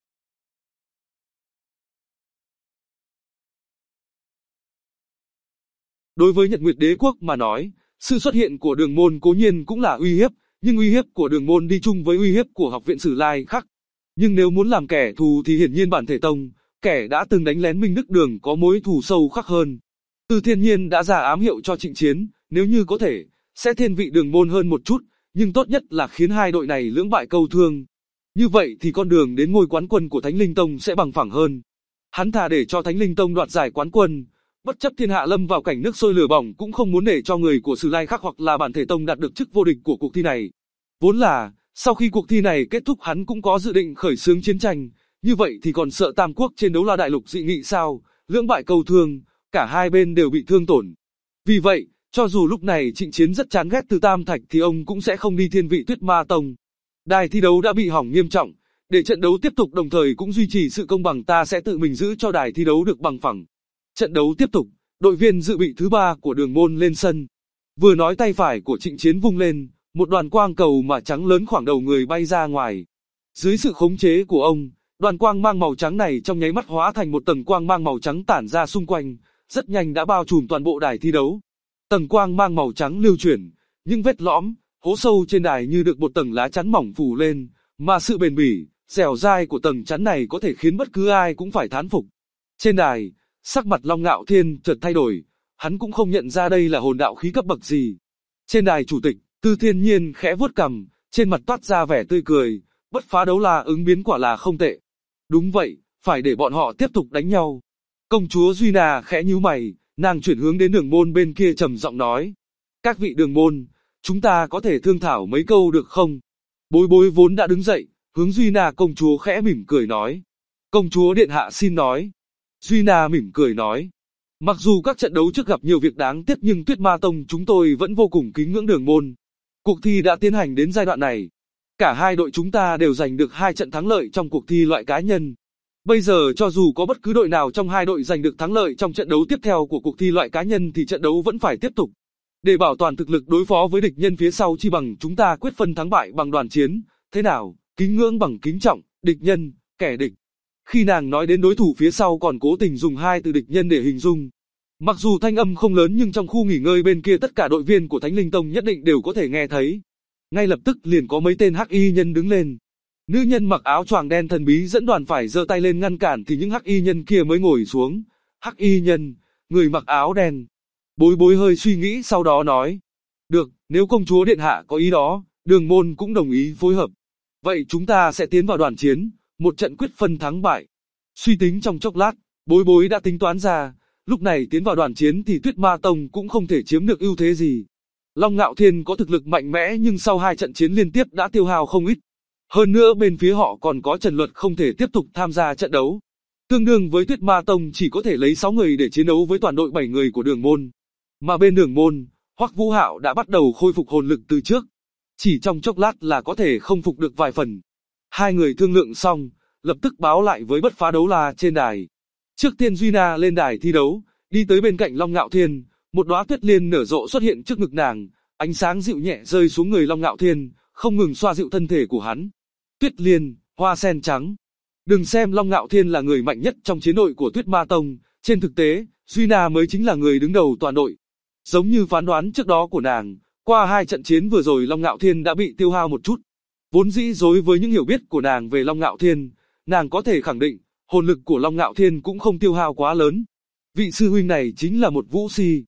Đối với Nhật Nguyệt Đế Quốc mà nói, sự xuất hiện của Đường Môn cố nhiên cũng là uy hiếp, nhưng uy hiếp của Đường Môn đi chung với uy hiếp của Học viện Sử Lai khác. Nhưng nếu muốn làm kẻ thù thì hiển nhiên Bản Thể Tông, kẻ đã từng đánh lén Minh Đức Đường có mối thù sâu khắc hơn. Từ Thiên Nhiên đã ra ám hiệu cho Trịnh Chiến, nếu như có thể, sẽ thiên vị Đường Môn hơn một chút, nhưng tốt nhất là khiến hai đội này lưỡng bại câu thương. Như vậy thì con đường đến ngôi quán quân của Thánh Linh Tông sẽ bằng phẳng hơn. Hắn thà để cho Thánh Linh Tông đoạt giải quán quân, bất chấp thiên hạ lâm vào cảnh nước sôi lửa bỏng cũng không muốn để cho người của Sử Lai Khắc hoặc là Bản Thể Tông đạt được chức vô địch của cuộc thi này. Vốn là, sau khi cuộc thi này kết thúc hắn cũng có dự định khởi xướng chiến tranh, như vậy thì còn sợ Tam Quốc trên Đấu La Đại Lục dị nghị sao, lưỡng bại câu thương, cả hai bên đều bị thương tổn. Vì vậy, cho dù lúc này Trịnh Chiến rất chán ghét Từ Tam Thạch thì ông cũng sẽ không đi thiên vị Tuyết Ma Tông. Đài thi đấu đã bị hỏng nghiêm trọng, để trận đấu tiếp tục đồng thời cũng duy trì sự công bằng ta sẽ tự mình giữ cho đài thi đấu được bằng phẳng. Trận đấu tiếp tục, đội viên dự bị thứ 3 của Đường Môn lên sân. Vừa nói tay phải của Trịnh Chiến vung lên, một đoàn quang cầu mà trắng lớn khoảng đầu người bay ra ngoài. Dưới sự khống chế của ông, đoàn quang mang màu trắng này trong nháy mắt hóa thành một tầng quang mang màu trắng tản ra xung quanh, rất nhanh đã bao trùm toàn bộ đài thi đấu. Tầng quang mang màu trắng lưu chuyển, những vết lõm, hố sâu trên đài như được một tầng lá chắn mỏng phủ lên, mà sự bền bỉ, dẻo dai của tầng chắn này có thể khiến bất cứ ai cũng phải thán phục. Trên đài, sắc mặt Long Ngạo Thiên chợt thay đổi, hắn cũng không nhận ra đây là hồn đạo khí cấp bậc gì. Trên đài chủ tịch, Từ Thiên Nhiên khẽ vuốt cằm, trên mặt toát ra vẻ tươi cười, bất phá đấu la ứng biến quả là không tệ. Đúng vậy, phải để bọn họ tiếp tục đánh nhau. Công chúa Duy Na khẽ nhíu mày, nàng chuyển hướng đến Đường Môn bên kia trầm giọng nói. Các vị Đường Môn, chúng ta có thể thương thảo mấy câu được không? Bối Bối vốn đã đứng dậy, hướng Duy Na công chúa khẽ mỉm cười nói. Công chúa điện hạ xin nói. Duy Na mỉm cười nói. Mặc dù các trận đấu trước gặp nhiều việc đáng tiếc nhưng Tuyết Ma Tông chúng tôi vẫn vô cùng kính ngưỡng Đường Môn. Cuộc thi đã tiến hành đến giai đoạn này. Cả hai đội chúng ta đều giành được 2 trận thắng lợi trong cuộc thi loại cá nhân. Bây giờ cho dù có bất cứ đội nào trong hai đội giành được thắng lợi trong trận đấu tiếp theo của cuộc thi loại cá nhân thì trận đấu vẫn phải tiếp tục. Để bảo toàn thực lực đối phó với địch nhân phía sau chi bằng chúng ta quyết phân thắng bại bằng đoàn chiến. Thế nào, kính ngưỡng bằng kính trọng, địch nhân, kẻ địch. Khi nàng nói đến đối thủ phía sau còn cố tình dùng 2 từ địch nhân để hình dung. Mặc dù thanh âm không lớn nhưng trong khu nghỉ ngơi bên kia tất cả đội viên của Thánh Linh Tông nhất định đều có thể nghe thấy. Ngay lập tức liền có mấy tên hắc y nhân đứng lên. Nữ nhân mặc áo choàng đen thần bí dẫn đoàn phải giơ tay lên ngăn cản thì những hắc y nhân kia mới ngồi xuống. Hắc y nhân, người mặc áo đen. Bối Bối hơi suy nghĩ sau đó nói. Được, nếu công chúa điện hạ có ý đó, Đường Môn cũng đồng ý phối hợp. Vậy chúng ta sẽ tiến vào đoàn chiến, một trận quyết phân thắng bại. Suy tính trong chốc lát, Bối Bối đã tính toán ra, lúc này tiến vào đoàn chiến thì Tuyết Ma Tông cũng không thể chiếm được ưu thế gì. Long Ngạo Thiên có thực lực mạnh mẽ nhưng sau 2 trận chiến liên tiếp đã tiêu hao không ít. Hơn nữa bên phía họ còn có Trần Luật không thể tiếp tục tham gia trận đấu. Tương đương với Tuyết Ma Tông chỉ có thể lấy 6 người để chiến đấu với toàn đội 7 người của Đường Môn. Mà bên Đường Môn, Hoắc Vũ Hạo đã bắt đầu khôi phục hồn lực từ trước. Chỉ trong chốc lát là có thể không phục được vài phần. Hai người thương lượng xong, lập tức báo lại với bất phá đấu la trên đài. Trước tiên Duy Na lên đài thi đấu, đi tới bên cạnh Long Ngạo Thiên, một đóa tuyết liên nở rộ xuất hiện trước ngực nàng, ánh sáng dịu nhẹ rơi xuống người Long Ngạo Thiên, không ngừng xoa dịu thân thể của hắn. Tuyết liên, hoa sen trắng. Đừng xem Long Ngạo Thiên là người mạnh nhất trong chiến đội của Tuyết Ma Tông, trên thực tế, Duy Na mới chính là người đứng đầu toàn đội. Giống như phán đoán trước đó của nàng, qua 2 trận chiến vừa rồi Long Ngạo Thiên đã bị tiêu hao một chút. Vốn dĩ đối với những hiểu biết của nàng về Long Ngạo Thiên, nàng có thể khẳng định, hồn lực của Long Ngạo Thiên cũng không tiêu hao quá lớn. Vị sư huynh này chính là một vũ si.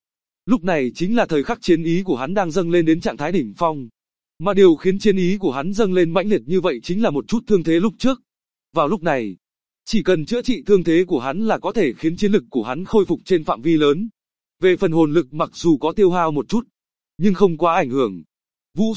Lúc này chính là thời khắc chiến ý của hắn đang dâng lên đến trạng thái đỉnh phong. Mà điều khiến chiến ý của hắn dâng lên mãnh liệt như vậy chính là một chút thương thế lúc trước. Vào lúc này, chỉ cần chữa trị thương thế của hắn là có thể khiến chiến lực của hắn khôi phục trên phạm vi lớn. Về phần hồn lực mặc dù có tiêu hao một chút, nhưng không quá ảnh hưởng. Vũ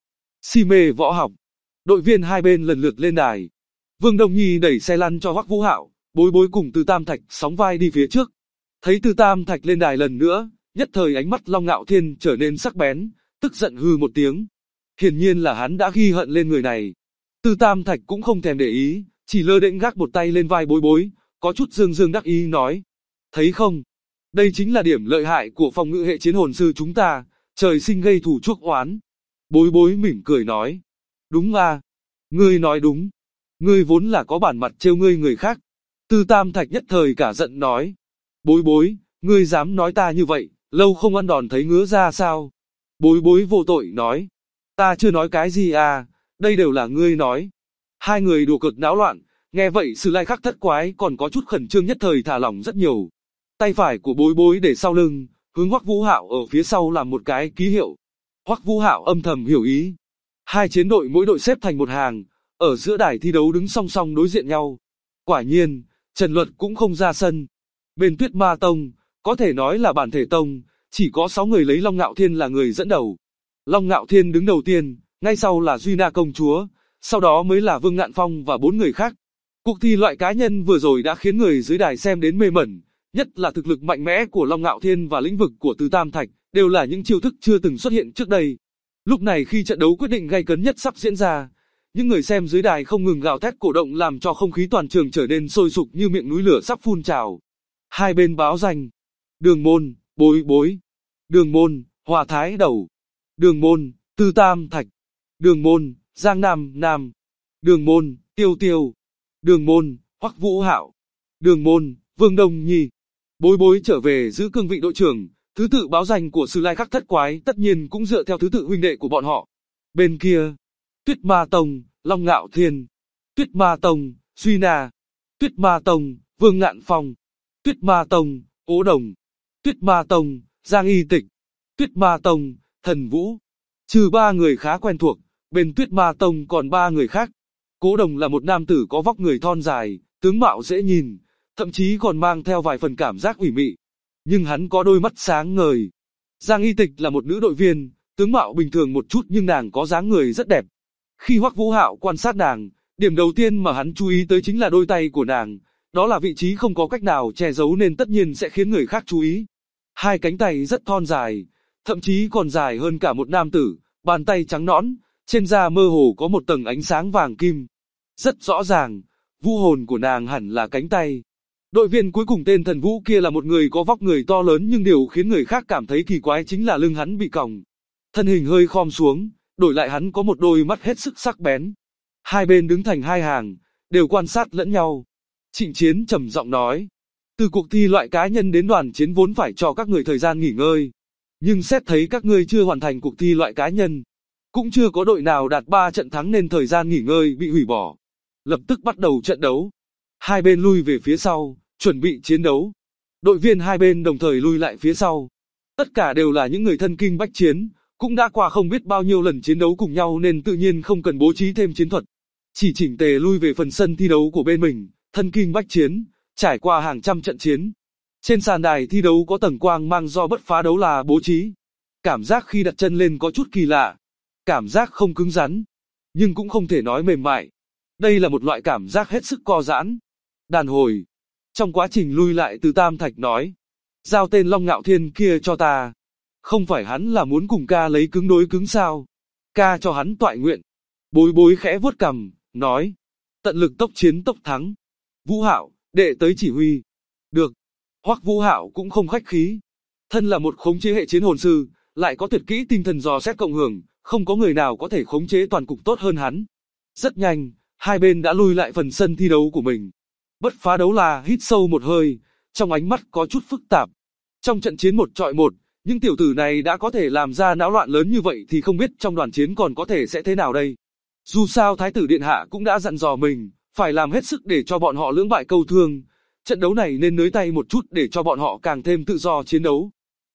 si mê võ học. Đội viên hai bên lần lượt lên đài. Vương Đông Nhi đẩy xe lăn cho Hoắc Vũ Hạo, Bối Bối cùng Từ Tam Thạch sóng vai đi phía trước. Thấy Từ Tam Thạch lên đài lần nữa, nhất thời ánh mắt Long Ngạo Thiên trở nên sắc bén, tức giận hừ một tiếng. Hiển nhiên là hắn đã ghi hận lên người này. Từ Tam Thạch cũng không thèm để ý, chỉ lơ đễnh gác một tay lên vai Bối Bối, có chút dương dương đắc ý nói. Thấy không? Đây chính là điểm lợi hại của phòng ngự hệ chiến hồn sư chúng ta, trời sinh gây thù chuốc oán. Bối Bối mỉm cười nói. Đúng à? Ngươi nói đúng. Ngươi vốn là có bản mặt trêu ngươi người khác. Từ Tam Thạch nhất thời cả giận nói. Bối Bối, ngươi dám nói ta như vậy, lâu không ăn đòn thấy ngứa ra sao? Bối Bối vô tội nói. Ta chưa nói cái gì à, đây đều là ngươi nói. Hai người đùa cợt náo loạn, nghe vậy Sử Lai Khắc Thất Quái còn có chút khẩn trương nhất thời thả lỏng rất nhiều. Tay phải của Bối Bối để sau lưng, hướng Hoắc Vũ Hạo ở phía sau làm một cái ký hiệu. Hoắc Vũ Hạo âm thầm hiểu ý. Hai chiến đội mỗi đội xếp thành một hàng, ở giữa đài thi đấu đứng song song đối diện nhau. Quả nhiên, Trần Luật cũng không ra sân. Bên Tuyết Ma Tông, có thể nói là bản thể tông, chỉ có 6 người lấy Long Ngạo Thiên là người dẫn đầu. Long Ngạo Thiên đứng đầu tiên, ngay sau là Duy Na công chúa, sau đó mới là Vương Ngạn Phong và 4 người khác. Cuộc thi loại cá nhân vừa rồi đã khiến người dưới đài xem đến mê mẩn, nhất là thực lực mạnh mẽ của Long Ngạo Thiên và lĩnh vực của Từ Tam Thạch, đều là những chiêu thức chưa từng xuất hiện trước đây. Lúc này khi trận đấu quyết định gay cấn nhất sắp diễn ra, những người xem dưới đài không ngừng gào thét cổ động làm cho không khí toàn trường trở nên sôi sục như miệng núi lửa sắp phun trào. Hai bên báo danh. Đường Môn, Bối Bối. Đường Môn, Hòa Thái Đầu. Đường Môn, Từ Tam Thạch. Đường Môn, Giang Nam Nam. Đường Môn, Tiêu Tiêu. Đường Môn, Hoắc Vũ Hạo. Đường Môn, Vương Đông Nhi. Bối Bối trở về giữ cương vị đội trưởng, thứ tự báo danh của Sử Lai Khắc Thất Quái tất nhiên cũng dựa theo thứ tự huynh đệ của bọn họ. Bên kia, Tuyết Ma Tông, Long Ngạo Thiên. Tuyết Ma Tông, Duy Na. Tuyết Ma Tông, Vương Ngạn Phong. Tuyết Ma Tông, Cố Đồng. Tuyết Ma Tông, Giang Y Tịch. Tuyết Ma Tông, Thần Vũ. Trừ 3 người khá quen thuộc, bên Tuyết Ma Tông còn 3 người khác. Cố Đồng là một nam tử có vóc người thon dài, tướng mạo dễ nhìn, thậm chí còn mang theo vài phần cảm giác ủy mị. Nhưng hắn có đôi mắt sáng ngời. Giang Y Tịch là một nữ đội viên, tướng mạo bình thường một chút nhưng nàng có dáng người rất đẹp. Khi Hoắc Vũ Hạo quan sát nàng, điểm đầu tiên mà hắn chú ý tới chính là đôi tay của nàng. Đó là vị trí không có cách nào che giấu nên tất nhiên sẽ khiến người khác chú ý. Hai cánh tay rất thon dài, thậm chí còn dài hơn cả một nam tử, bàn tay trắng nõn, trên da mơ hồ có một tầng ánh sáng vàng kim. Rất rõ ràng, vũ hồn của nàng hẳn là cánh tay. Đội viên cuối cùng tên Thần Vũ kia là một người có vóc người to lớn nhưng điều khiến người khác cảm thấy kỳ quái chính là lưng hắn bị còng. Thân hình hơi khom xuống, đổi lại hắn có một đôi mắt hết sức sắc bén. Hai bên đứng thành hai hàng, đều quan sát lẫn nhau. Trịnh Chiến trầm giọng nói, từ cuộc thi loại cá nhân đến đoàn chiến vốn phải cho các người thời gian nghỉ ngơi. Nhưng xét thấy các ngươi chưa hoàn thành cuộc thi loại cá nhân, cũng chưa có đội nào đạt 3 trận thắng nên thời gian nghỉ ngơi bị hủy bỏ. Lập tức bắt đầu trận đấu. Hai bên lui về phía sau, chuẩn bị chiến đấu. Đội viên hai bên đồng thời lui lại phía sau. Tất cả đều là những người thân kinh bách chiến, cũng đã qua không biết bao nhiêu lần chiến đấu cùng nhau nên tự nhiên không cần bố trí thêm chiến thuật. Chỉ chỉnh tề lui về phần sân thi đấu của bên mình, thân kinh bách chiến, trải qua hàng trăm trận chiến. Trên sàn đài thi đấu có tầng quang mang do bất phá đấu là bố trí. Cảm giác khi đặt chân lên có chút kỳ lạ. Cảm giác không cứng rắn, nhưng cũng không thể nói mềm mại. Đây là một loại cảm giác hết sức co giãn. Đàn hồi. Trong quá trình lui lại Từ Tam Thạch nói, giao tên Long Ngạo Thiên kia cho ta. Không phải hắn là muốn cùng ca lấy cứng đối cứng sao? Ca cho hắn toại nguyện. Bối Bối khẽ vuốt cằm, nói, tận lực tốc chiến tốc thắng. Vũ Hạo, đệ tới chỉ huy. Được. Hoắc Vũ Hạo cũng không khách khí. Thân là một khống chế hệ chiến hồn sư, lại có tuyệt kỹ tinh thần dò xét cộng hưởng, không có người nào có thể khống chế toàn cục tốt hơn hắn. Rất nhanh, hai bên đã lui lại phần sân thi đấu của mình. Bất phá đấu là hít sâu một hơi, trong ánh mắt có chút phức tạp. Trong trận chiến 1 chọi 1, những tiểu tử này đã có thể làm ra náo loạn lớn như vậy thì không biết trong đoàn chiến còn có thể sẽ thế nào đây. Dù sao Thái tử Điện Hạ cũng đã dặn dò mình, phải làm hết sức để cho bọn họ lưỡng bại câu thương. Trận đấu này nên nới tay một chút để cho bọn họ càng thêm tự do chiến đấu.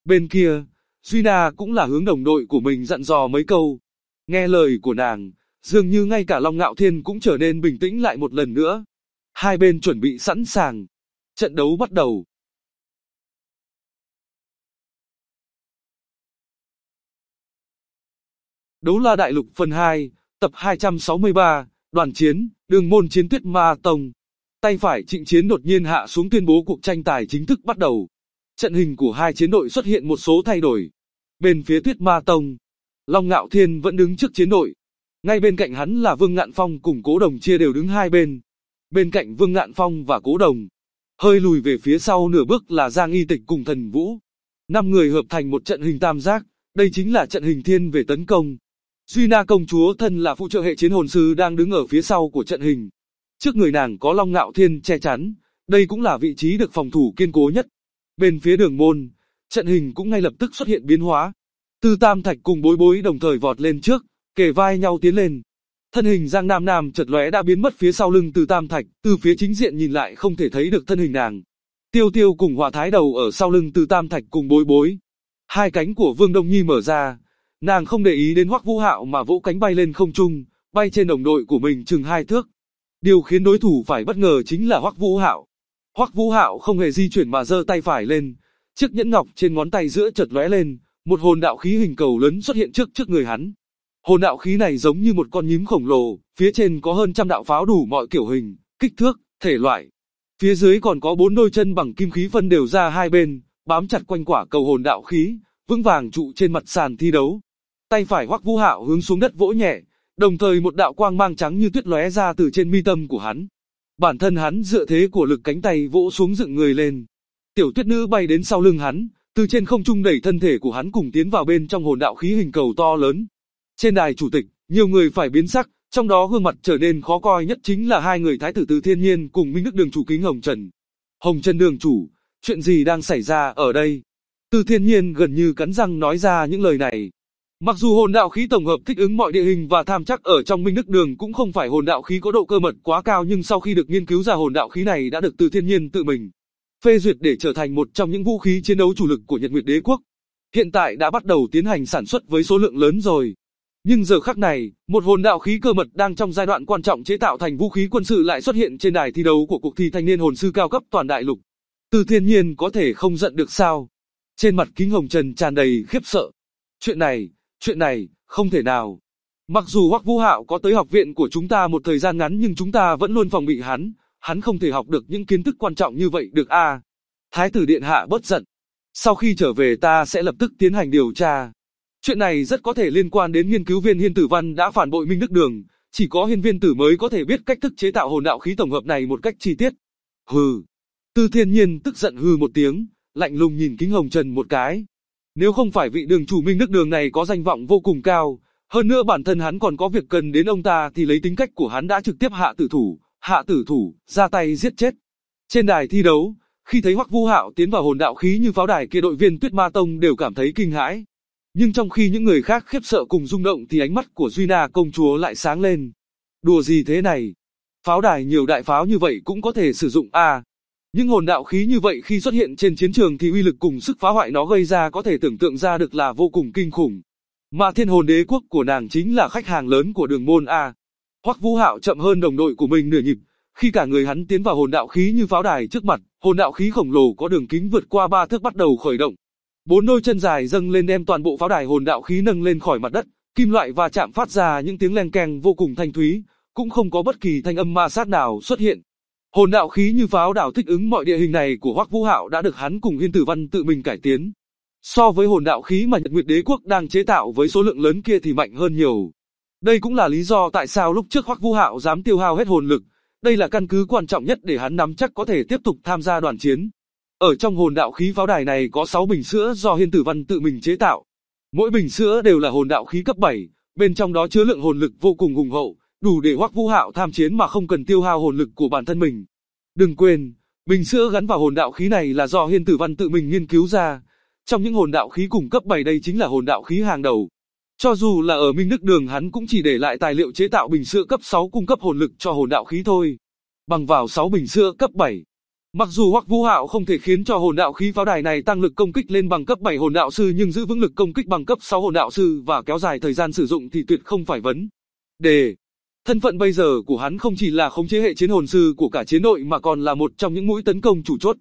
Bên kia, Duy Na cũng là hướng đồng đội của mình dặn dò mấy câu. Nghe lời của nàng, dường như ngay cả Long Ngạo Thiên cũng trở nên bình tĩnh lại một lần nữa. Hai bên chuẩn bị sẵn sàng. Trận đấu bắt đầu. Đấu La Đại Lục phần 2, tập 263, đoàn chiến, Đường Môn chiến Tuyết Ma Tông. Tay phải Trịnh Chiến đột nhiên hạ xuống tuyên bố cuộc tranh tài chính thức bắt đầu. Trận hình của hai chiến đội xuất hiện một số thay đổi. Bên phía Tuyết Ma Tông, Long Ngạo Thiên vẫn đứng trước chiến đội. Ngay bên cạnh hắn là Vương Ngạn Phong cùng Cố Đồng chia đều đứng hai bên. Bên cạnh Vương Ngạn Phong và Cố Đồng, hơi lùi về phía sau nửa bước là Giang Y Tịch cùng Thần Vũ. 5 người hợp thành một trận hình tam giác, đây chính là trận hình thiên về tấn công. Duy Na công chúa thân là phụ trợ hệ chiến hồn sư đang đứng ở phía sau của trận hình. Trước người nàng có Long Ngạo Thiên che chắn, đây cũng là vị trí được phòng thủ kiên cố nhất. Bên phía Đường Môn, trận hình cũng ngay lập tức xuất hiện biến hóa. Tư Tam Thạch cùng Bối Bối đồng thời vọt lên trước, kề vai nhau tiến lên. Thân hình Giang Nam Nam chợt lóe đã biến mất phía sau lưng Tư Tam Thạch, từ phía chính diện nhìn lại không thể thấy được thân hình nàng. Tiêu Tiêu cùng Hỏa Thái Đầu ở sau lưng Tư Tam Thạch cùng Bối Bối. Hai cánh của Vương Đông Nhi mở ra, nàng không để ý đến Hoắc Vũ Hạo mà vỗ cánh bay lên không trung, bay trên đồng đội của mình chừng 2 thước. Điều khiến đối thủ phải bất ngờ chính là Hoắc Vũ Hạo. Hoắc Vũ Hạo không hề di chuyển mà giơ tay phải lên, chiếc nhẫn ngọc trên ngón tay giữa chợt lóe lên, một hồn đạo khí hình cầu lớn xuất hiện trước người hắn. Hồn đạo khí này giống như một con nhím khổng lồ, phía trên có hơn trăm đạo pháo đủ mọi kiểu hình, kích thước, thể loại. Phía dưới còn có 4 đôi chân bằng kim khí phân đều ra hai bên, bám chặt quanh quả cầu hồn đạo khí, vững vàng trụ trên mặt sàn thi đấu. Tay phải Hoắc Vũ Hạo hướng xuống đất vỗ nhẹ, đồng thời một đạo quang mang trắng như tuyết lóe ra từ trên mi tâm của hắn. Bản thân hắn dựa thế của lực cánh tay vỗ xuống dựng người lên. Tiểu Tuyết Nữ bay đến sau lưng hắn, từ trên không trung đẩy thân thể của hắn cùng tiến vào bên trong hồn đạo khí hình cầu to lớn. Trên đài chủ tịch, nhiều người phải biến sắc, trong đó gương mặt trở nên khó coi nhất chính là hai người thái tử Từ Thiên Nhiên cùng Minh Đức Đường chủ Kính Hồng Trần. Hồng Trần đường chủ, chuyện gì đang xảy ra ở đây? Từ Thiên Nhiên gần như cắn răng nói ra những lời này. Mặc dù hồn đạo khí tổng hợp thích ứng mọi địa hình và tham chắc ở trong Minh Đức Đường cũng không phải hồn đạo khí có độ cơ mật quá cao, nhưng sau khi được nghiên cứu ra hồn đạo khí này đã được Từ Thiên Nhiên tự mình phê duyệt để trở thành một trong những vũ khí chiến đấu chủ lực của Nhật Nguyệt Đế quốc. Hiện tại đã bắt đầu tiến hành sản xuất với số lượng lớn rồi. Nhưng giờ khắc này, một hồn đạo khí cơ mật đang trong giai đoạn quan trọng chế tạo thành vũ khí quân sự lại xuất hiện trên đài thi đấu của cuộc thi thanh niên hồn sư cao cấp toàn đại lục. Từ Thiên Nhiên có thể không giận được sao? Trên mặt Kính Hồng Trần tràn đầy khiếp sợ. Chuyện này, không thể nào. Mặc dù Hoắc Vũ Hạo có tới học viện của chúng ta một thời gian ngắn nhưng chúng ta vẫn luôn phòng bị hắn không thể học được những kiến thức quan trọng như vậy được à. Thái tử điện hạ bớt giận. Sau khi trở về ta sẽ lập tức tiến hành điều tra. Chuyện này rất có thể liên quan đến nghiên cứu viên Hiên Tử Văn đã phản bội Minh Đức Đường, chỉ có Hiên Viên Tử mới có thể biết cách thức chế tạo hồn đạo khí tổng hợp này một cách chi tiết. Hừ. Từ Thiên Nhiên tức giận hừ một tiếng, lạnh lùng nhìn Kính Hồng Trần một cái. Nếu không phải vị đường chủ Minh Đức Đường này có danh vọng vô cùng cao, hơn nữa bản thân hắn còn có việc cần đến ông ta thì lấy tính cách của hắn đã trực tiếp hạ tử thủ, ra tay giết chết. Trên đài thi đấu, khi thấy Hoắc Vũ Hạo tiến vào hồn đạo khí như pháo đài kia, đội viên Tuyết Ma Tông đều cảm thấy kinh hãi. Nhưng trong khi những người khác khiếp sợ cùng rung động thì ánh mắt của Duy Na công chúa lại sáng lên. Đùa gì thế này? Pháo đài nhiều đại pháo như vậy cũng có thể sử dụng à? Nhưng hồn đạo khí như vậy khi xuất hiện trên chiến trường thì uy lực cùng sức phá hoại nó gây ra có thể tưởng tượng ra được là vô cùng kinh khủng. Mà Thiên Hồn Đế quốc của nàng chính là khách hàng lớn của Đường Môn a. Hoắc Vũ Hạo chậm hơn đồng đội của mình nửa nhịp, khi cả người hắn tiến vào hồn đạo khí như pháo đài trước mặt, hồn đạo khí khổng lồ có đường kính vượt qua 3 thước bắt đầu khởi động. 4 đôi chân dài dâng lên đem toàn bộ pháo đài hồn đạo khí nâng lên khỏi mặt đất, kim loại va chạm phát ra những tiếng leng keng vô cùng thanh thúy, cũng không có bất kỳ thanh âm ma sát nào xuất hiện. Hồn đạo khí như pháo đảo thích ứng mọi địa hình này của Hoắc Vũ Hạo đã được hắn cùng Hiên Tử Văn tự mình cải tiến. So với hồn đạo khí mà Nhật Nguyệt Đế quốc đang chế tạo với số lượng lớn kia thì mạnh hơn nhiều. Đây cũng là lý do tại sao lúc trước Hoắc Vũ Hạo dám tiêu hao hết hồn lực, đây là căn cứ quan trọng nhất để hắn nắm chắc có thể tiếp tục tham gia đoàn chiến. Ở trong hồn đạo khí pháo đài này có 6 bình sữa do Hiên Tử Văn tự mình chế tạo. Mỗi bình sữa đều là hồn đạo khí cấp 7, bên trong đó chứa lượng hồn lực vô cùng hùng hậu, đủ để Hoắc Vũ Hạo tham chiến mà không cần tiêu hao hồn lực của bản thân mình. Đừng quên, bình sữa gắn vào hồn đạo khí này là do Hiên Tử Văn tự mình nghiên cứu ra. Trong những hồn đạo khí cùng cấp 7 đây chính là hồn đạo khí hàng đầu. Cho dù là ở Minh Đức Đường hắn cũng chỉ để lại tài liệu chế tạo bình sữa cấp 6 cung cấp hồn lực cho hồn đạo khí thôi. Bằng vào 6 bình sữa cấp 7, Mặc dù Hoắc Vũ Hạo không thể khiến cho hồn đạo khí pháo đài này tăng lực công kích lên bằng cấp 7 hồn đạo sư, nhưng giữ vững lực công kích bằng cấp 6 hồn đạo sư và kéo dài thời gian sử dụng thì tuyệt không phải vấn đề. Thân phận bây giờ của hắn không chỉ là khống chế hệ chiến hồn sư của cả chiến đội mà còn là một trong những mũi tấn công chủ chốt.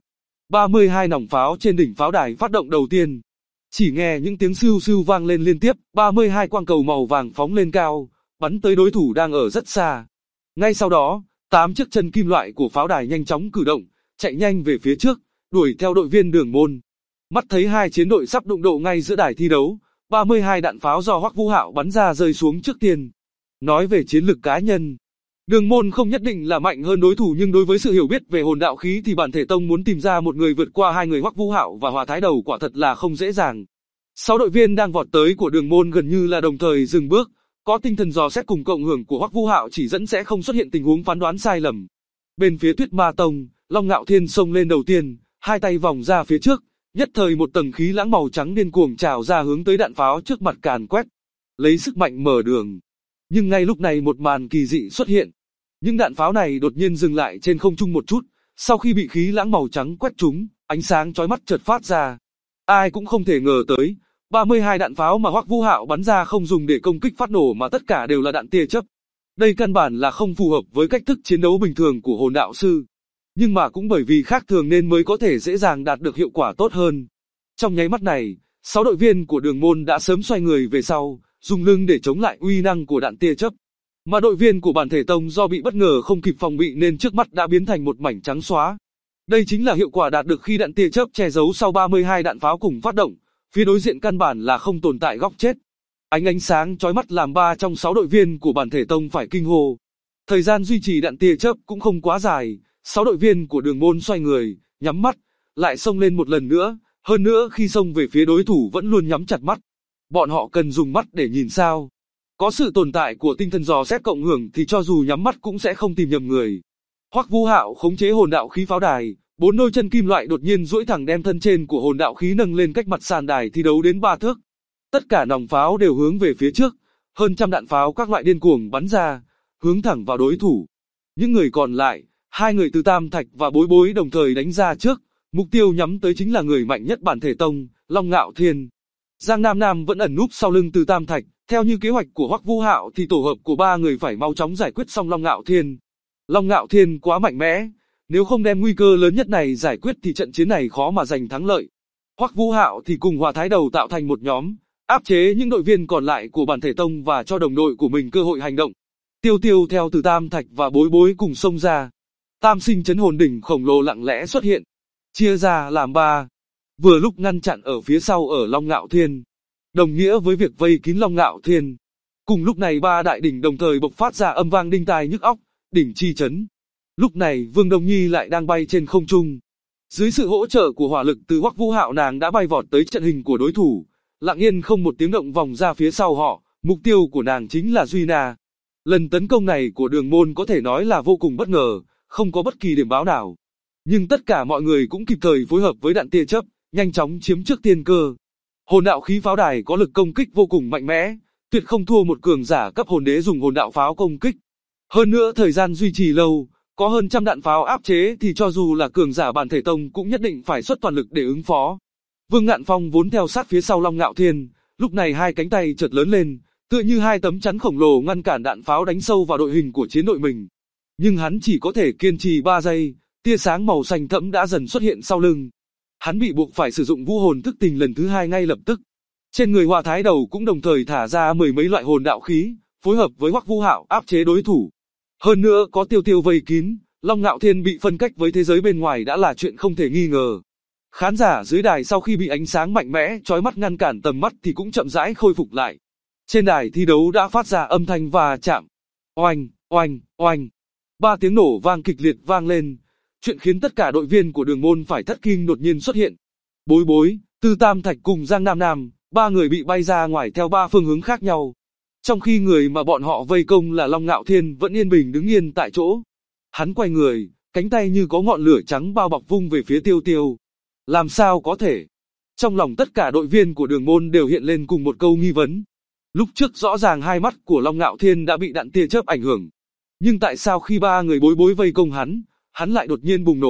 32 nòng pháo trên đỉnh pháo đài phát động đầu tiên. Chỉ nghe những tiếng sưu sưu vang lên liên tiếp, 32 quang cầu màu vàng phóng lên cao, bắn tới đối thủ đang ở rất xa. Ngay sau đó, 8 chiếc chân kim loại của pháo đài nhanh chóng cử động, chạy nhanh về phía trước, đuổi theo đội viên Đường Môn. Mắt thấy hai chiến đội sắp đụng độ ngay giữa đài thi đấu, 32 đạn pháo do Hoắc Vũ Hạo bắn ra rơi xuống trước tiên. Nói về chiến lực cá nhân, Đường Môn không nhất định là mạnh hơn đối thủ, nhưng đối với sự hiểu biết về hồn đạo khí thì Bản Thể Tông muốn tìm ra một người vượt qua hai người Hoắc Vũ Hạo và Hỏa Thái Đầu quả thật là không dễ dàng. 6 đội viên đang vọt tới của Đường Môn gần như là đồng thời dừng bước, có tinh thần dò xét cùng cộng hưởng của Hoắc Vũ Hạo chỉ dẫn sẽ không xuất hiện tình huống phán đoán sai lầm. Bên phía Tuyết Ma Tông, Long Ngạo Thiên xông lên đầu tiên, hai tay vòng ra phía trước, nhất thời một tầng khí lãng màu trắng điên cuồng trào ra hướng tới đạn pháo trước mặt càn quét, lấy sức mạnh mở đường. Nhưng ngay lúc này một màn kỳ dị xuất hiện. Những đạn pháo này đột nhiên dừng lại trên không trung một chút, sau khi bị khí lãng màu trắng quét trúng, ánh sáng chói mắt chợt phát ra. Ai cũng không thể ngờ tới, 32 đạn pháo mà Hoắc Vũ Hạo bắn ra không dùng để công kích phát nổ mà tất cả đều là đạn tia chớp. Đây căn bản là không phù hợp với cách thức chiến đấu bình thường của hồn đạo sư. Nhưng mà cũng bởi vì khác thường nên mới có thể dễ dàng đạt được hiệu quả tốt hơn. Trong nháy mắt này, 6 đội viên của Đường Môn đã sớm xoay người về sau, dùng lưng để chống lại uy năng của đạn tia chớp. Mà đội viên của Bản Thể Tông do bị bất ngờ không kịp phòng bị nên trước mắt đã biến thành một mảnh trắng xóa. Đây chính là hiệu quả đạt được khi đạn tia chớp che giấu sau 32 đạn pháo cùng phát động, phía đối diện căn bản là không tồn tại góc chết. Ánh sáng chói mắt làm 3 trong 6 đội viên của Bản Thể Tông phải kinh hô. Thời gian duy trì đạn tia chớp cũng không quá dài, 6 đội viên của Đường Môn xoay người, nhắm mắt, lại xông lên một lần nữa, hơn nữa khi xông về phía đối thủ vẫn luôn nhắm chặt mắt. Bọn họ cần dùng mắt để nhìn sao. Có sự tồn tại của tinh thần dò xét cộng hưởng thì cho dù nhắm mắt cũng sẽ không tìm nhầm người. Hoắc Vũ Hạo khống chế hồn đạo khí pháo đài, 4 đôi chân kim loại đột nhiên duỗi thẳng đem thân trên của hồn đạo khí nâng lên cách mặt sàn đài thi đấu đến 3 thước. Tất cả nòng pháo đều hướng về phía trước, hơn trăm đạn pháo các loại điên cuồng bắn ra, hướng thẳng vào đối thủ. Những người còn lại, 2 người từ Tam Thạch và Bối Bối đồng thời đánh ra trước, mục tiêu nhắm tới chính là người mạnh nhất Bản Thể Tông, Long Ngạo Thiên. Giang Nam Nam vẫn ẩn núp sau lưng từ Tam Thạch, theo như kế hoạch của Hoắc Vũ Hạo thì tổ hợp của 3 người phải mau chóng giải quyết xong Long Ngạo Thiên. Long Ngạo Thiên quá mạnh mẽ, nếu không đem nguy cơ lớn nhất này giải quyết thì trận chiến này khó mà giành thắng lợi. Hoắc Vũ Hạo thì cùng Hỏa Thái Đầu tạo thành một nhóm, áp chế những đội viên còn lại của Bản Thể Tông và cho đồng đội của mình cơ hội hành động. Tiêu Tiêu theo từ Tam Thạch và Bối Bối cùng xông ra. Tam sinh chấn hồn đỉnh khổng lồ lặng lẽ xuất hiện, chia ra làm 3, vừa lúc ngăn chặn ở phía sau ở Long Ngạo Thiên, đồng nghĩa với việc vây kín Long Ngạo Thiên. Cùng lúc này 3 đại đỉnh đồng thời bộc phát ra âm vang đinh tai nhức óc, đỉnh chi chấn. Lúc này Vương Đông Nhi lại đang bay trên không trung. Dưới sự hỗ trợ của hỏa lực từ Hoắc Vũ Hạo, nàng đã bay vọt tới trận hình của đối thủ, lặng yên không một tiếng động vòng ra phía sau họ, mục tiêu của nàng chính là Duy Na. Lần tấn công này của Đường Môn có thể nói là vô cùng bất ngờ, không có bất kỳ điểm báo nào. Nhưng tất cả mọi người cũng kịp thời phối hợp với đạn tia chớp, nhanh chóng chiếm trước tiên cơ. Hồn đạo khí pháo đài có lực công kích vô cùng mạnh mẽ, tuyệt không thua một cường giả cấp hồn đế dùng hồn đạo pháo công kích. Hơn nữa thời gian duy trì lâu, có hơn trăm đạn pháo áp chế thì cho dù là cường giả Bản Thể Tông cũng nhất định phải xuất toàn lực để ứng phó. Vương Ngạn Phong vốn theo sát phía sau Long Ngạo Thiên, lúc này hai cánh tay chợt lớn lên, tựa như hai tấm chắn khổng lồ ngăn cản đạn pháo đánh sâu vào đội hình của chiến đội mình. Nhưng hắn chỉ có thể kiên trì 3 giây, tia sáng màu xanh thẫm đã dần xuất hiện sau lưng. Hắn bị buộc phải sử dụng vũ hồn thức tình lần thứ 2 ngay lập tức. Trên người Hỏa Thái Đầu cũng đồng thời thả ra 10 mấy loại hồn đạo khí, phối hợp với Hoắc Vũ Hạo áp chế đối thủ. Hơn nữa có Tiêu Tiêu vây kín, Long Ngạo Thiên bị phân cách với thế giới bên ngoài đã là chuyện không thể nghi ngờ. Khán giả dưới đài sau khi bị ánh sáng mạnh mẽ chói mắt ngăn cản tầm mắt thì cũng chậm rãi khôi phục lại. Trên đài thi đấu đã phát ra âm thanh va chạm. Oanh, oanh, oanh. 3 tiếng nổ vang kịch liệt vang lên. Chuyện khiến tất cả đội viên của Đường Môn phải thất kinh đột nhiên xuất hiện. Bối Bối, Từ Tam Thạch cùng Giang Nam Nam, 3 người bị bay ra ngoài theo 3 phương hướng khác nhau. Trong khi người mà bọn họ vây công là Long Ngạo Thiên vẫn yên bình đứng yên tại chỗ. Hắn quay người, cánh tay như có ngọn lửa trắng bao bọc vung về phía Tiêu Tiêu. Làm sao có thể? Trong lòng tất cả đội viên của Đường Môn đều hiện lên cùng một câu nghi vấn. Lúc trước rõ ràng hai mắt của Long Ngạo Thiên đã bị đạn tia chớp ảnh hưởng. Nhưng tại sao khi 3 người Bối Bối vây công hắn lại đột nhiên bùng nổ,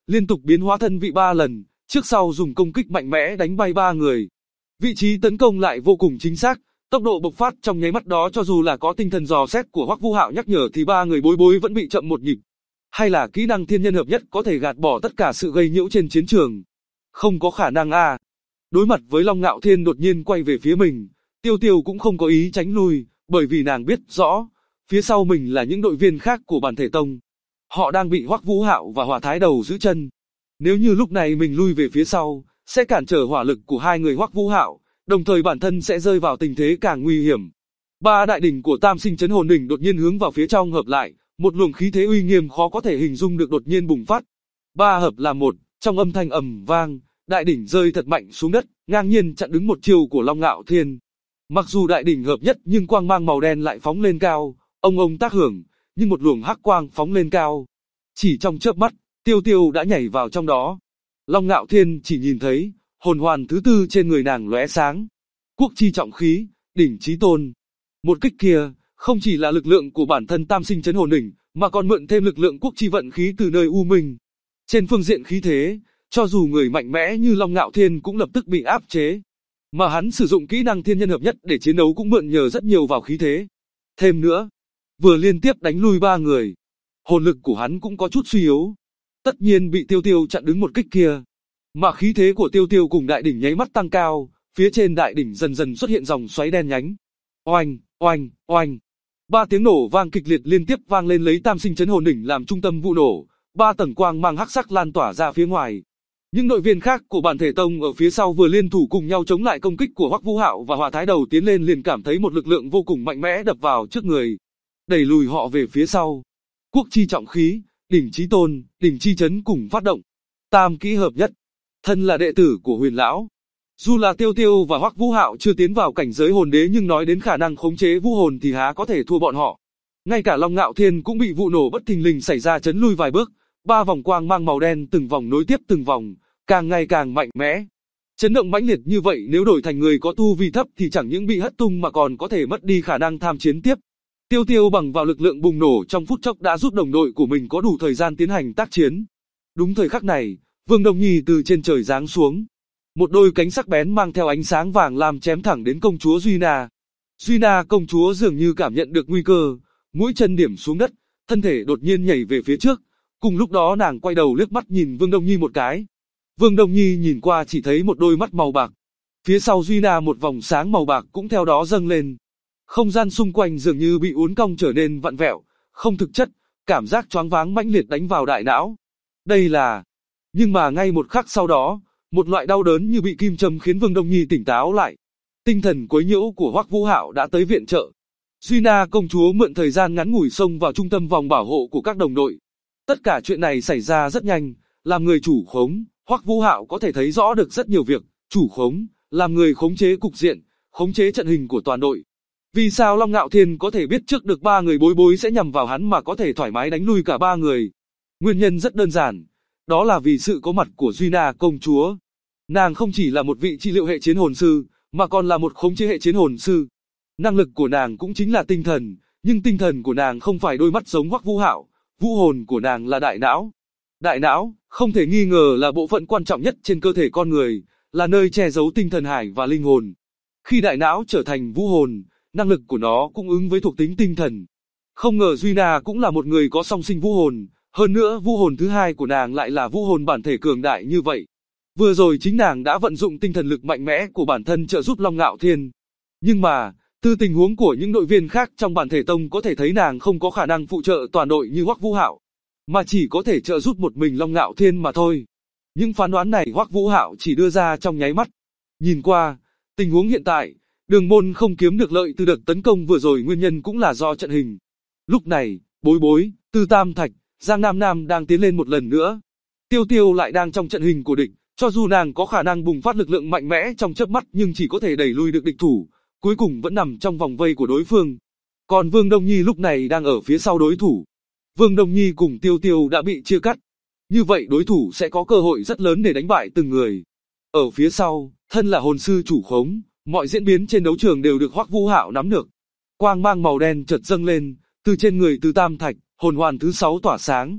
liên tục biến hóa thân vị 3 lần, trước sau dùng công kích mạnh mẽ đánh bay 3 người. Vị trí tấn công lại vô cùng chính xác, tốc độ bộc phát trong nháy mắt đó cho dù là có tinh thần dò xét của Hoắc Vũ Hạo nhắc nhở thì 3 người bối bối vẫn bị chậm một nhịp. Hay là kỹ năng thiên nhân hợp nhất có thể gạt bỏ tất cả sự gây nhiễu trên chiến trường? Không có khả năng a. Đối mặt với Long Ngạo Thiên đột nhiên quay về phía mình, Tiêu Tiêu cũng không có ý tránh lui, bởi vì nàng biết rõ, phía sau mình là những đội viên khác của bản thể tông. Họ đang bị Hoắc Vũ Hạo và Hỏa Thái Đầu giữ chân. Nếu như lúc này mình lui về phía sau, sẽ cản trở hỏa lực của hai người Hoắc Vũ Hạo, đồng thời bản thân sẽ rơi vào tình thế càng nguy hiểm. Ba đại đỉnh của Tam Sinh Chấn Hồn Đỉnh đột nhiên hướng vào phía trong hợp lại, một luồng khí thế uy nghiêm khó có thể hình dung được đột nhiên bùng phát. Ba hợp làm một, trong âm thanh ầm vang, đại đỉnh rơi thật mạnh xuống đất, ngang nhiên chặn đứng một chiều của Long Ngạo Thiên. Mặc dù đại đỉnh hợp nhất nhưng quang mang màu đen lại phóng lên cao, ông tác hưởng, nhưng một luồng hắc quang phóng lên cao. Chỉ trong chớp mắt, Tiêu Tiêu đã nhảy vào trong đó. Long Ngạo Thiên chỉ nhìn thấy, hồn hoàn thứ tư trên người nàng lóe sáng. Quốc chi trọng khí, đỉnh chí tôn. Một kích kia, không chỉ là lực lượng của bản thân Tam Sinh Chấn Hồn Đỉnh, mà còn mượn thêm lực lượng quốc chi vận khí từ nơi U Minh. Trên phương diện khí thế, cho dù người mạnh mẽ như Long Ngạo Thiên cũng lập tức bị áp chế. Mà hắn sử dụng kỹ năng thiên nhân hợp nhất để chiến đấu cũng mượn nhờ rất nhiều vào khí thế. Thêm nữa, vừa liên tiếp đánh lui 3 người, hồn lực của hắn cũng có chút suy yếu. Tất nhiên bị Tiêu Tiêu chặn đứng một kích kia. Mà khí thế của Tiêu Tiêu cùng đại đỉnh nháy mắt tăng cao, phía trên đại đỉnh dần dần xuất hiện dòng xoáy đen nhánh. Oanh, oanh, oanh. 3 tiếng nổ vang kịch liệt liên tiếp vang lên lấy Tam Sinh Chấn Hồn Đỉnh làm trung tâm vụ nổ, 3 tầng quang mang hắc sắc lan tỏa ra phía ngoài. Những đội viên khác của bản thể tông ở phía sau vừa liên thủ cùng nhau chống lại công kích của Hoắc Vũ Hạo và Hỏa Thái Đầu tiến lên liền cảm thấy một lực lượng vô cùng mạnh mẽ đập vào trước người, đẩy lùi họ về phía sau. Quốc chi trọng khí, đỉnh chí tôn, đỉnh chi chấn cùng phát động. Tam kỹ hợp nhất. Thân là đệ tử của Huyền lão, dù là Tiêu Tiêu và Hoắc Vũ Hạo chưa tiến vào cảnh giới hồn đế nhưng nói đến khả năng khống chế vũ hồn thì há có thể thua bọn họ. Ngay cả Long Ngạo Thiên cũng bị vụ nổ bất thình lình xảy ra chấn lui vài bước, 3 vòng quang mang màu đen từng vòng nối tiếp từng vòng, càng ngày càng mạnh mẽ. Chấn động mãnh liệt như vậy nếu đổi thành người có tu vi thấp thì chẳng những bị hất tung mà còn có thể mất đi khả năng tham chiến tiếp. Tiêu Tiêu bằng vào lực lượng bùng nổ trong phút chốc đã giúp đồng đội của mình có đủ thời gian tiến hành tác chiến. Đúng thời khắc này, Vương Đông Nhi từ trên trời giáng xuống. Một đôi cánh sắc bén mang theo ánh sáng vàng lam chém thẳng đến công chúa Duy Na. Duy Na công chúa dường như cảm nhận được nguy cơ, mũi chân điểm xuống đất, thân thể đột nhiên nhảy về phía trước. Cùng lúc đó nàng quay đầu liếc mắt nhìn Vương Đông Nhi một cái. Vương Đông Nhi nhìn qua chỉ thấy một đôi mắt màu bạc. Phía sau Duy Na một vòng sáng màu bạc cũng theo đó dâng lên. Không gian xung quanh dường như bị uốn cong trở nên vặn vẹo, không thực chất, cảm giác choáng váng mãnh liệt đánh vào đại não. Đây là... Nhưng mà ngay một khắc sau đó, một loại đau đớn như bị kim châm khiến Vương Đông Nhi tỉnh táo lại. Tinh thần quấy nhiễu của Hoắc Vũ Hạo đã tới viện trợ. Duy Na công chúa mượn thời gian ngắn ngủi xông vào trung tâm vòng bảo hộ của các đồng đội. Tất cả chuyện này xảy ra rất nhanh, làm người chủ khống, Hoắc Vũ Hạo có thể thấy rõ được rất nhiều việc, chủ khống, làm người khống chế cục diện, khống chế trận hình của toàn đội. Vì sao Long Ngạo Thiên có thể biết trước được 3 người bối bối sẽ nhằm vào hắn mà có thể thoải mái đánh lui cả 3 người? Nguyên nhân rất đơn giản, đó là vì sự có mặt của Duy Na công chúa. Nàng không chỉ là một vị trị liệu hệ chiến hồn sư, mà còn là một khống chế hệ chiến hồn sư. Năng lực của nàng cũng chính là tinh thần, nhưng tinh thần của nàng không phải đôi mắt giống Hoắc Vũ Hạo, vũ hồn của nàng là đại não. Đại não, không thể nghi ngờ là bộ phận quan trọng nhất trên cơ thể con người, là nơi che giấu tinh thần hải và linh hồn. Khi đại não trở thành vũ hồn, năng lực của nó cũng ứng với thuộc tính tinh thần. Không ngờ Duy Na cũng là một người có song sinh vũ hồn, hơn nữa vũ hồn thứ hai của nàng lại là vũ hồn bản thể cường đại như vậy. Vừa rồi chính nàng đã vận dụng tinh thần lực mạnh mẽ của bản thân trợ giúp Long Ngạo Thiên. Nhưng mà, từ tình huống của những đội viên khác trong bản thể tông có thể thấy nàng không có khả năng phụ trợ toàn đội như Hoắc Vũ Hạo, mà chỉ có thể trợ giúp một mình Long Ngạo Thiên mà thôi. Những phán đoán này Hoắc Vũ Hạo chỉ đưa ra trong nháy mắt. Nhìn qua, tình huống hiện tại, Đường Môn không kiếm được lợi từ đợt tấn công vừa rồi nguyên nhân cũng là do trận hình. Lúc này, Bối Bối, Tư Tam Thạch, Giang Nam Nam đang tiến lên một lần nữa. Tiêu Tiêu lại đang trong trận hình của địch, cho dù nàng có khả năng bùng phát lực lượng mạnh mẽ trong chớp mắt nhưng chỉ có thể đẩy lui được địch thủ, cuối cùng vẫn nằm trong vòng vây của đối phương. Còn Vương Đông Nhi lúc này đang ở phía sau đối thủ. Vương Đông Nhi cùng Tiêu Tiêu đã bị chia cắt. Như vậy đối thủ sẽ có cơ hội rất lớn để đánh bại từng người. Ở phía sau, thân là hồn sư chủ khống, mọi diễn biến trên đấu trường đều được Hoắc Vũ Hạo nắm được. Quang mang màu đen chợt dâng lên, từ trên người Từ Tam Thạch, hồn hoàn thứ 6 tỏa sáng.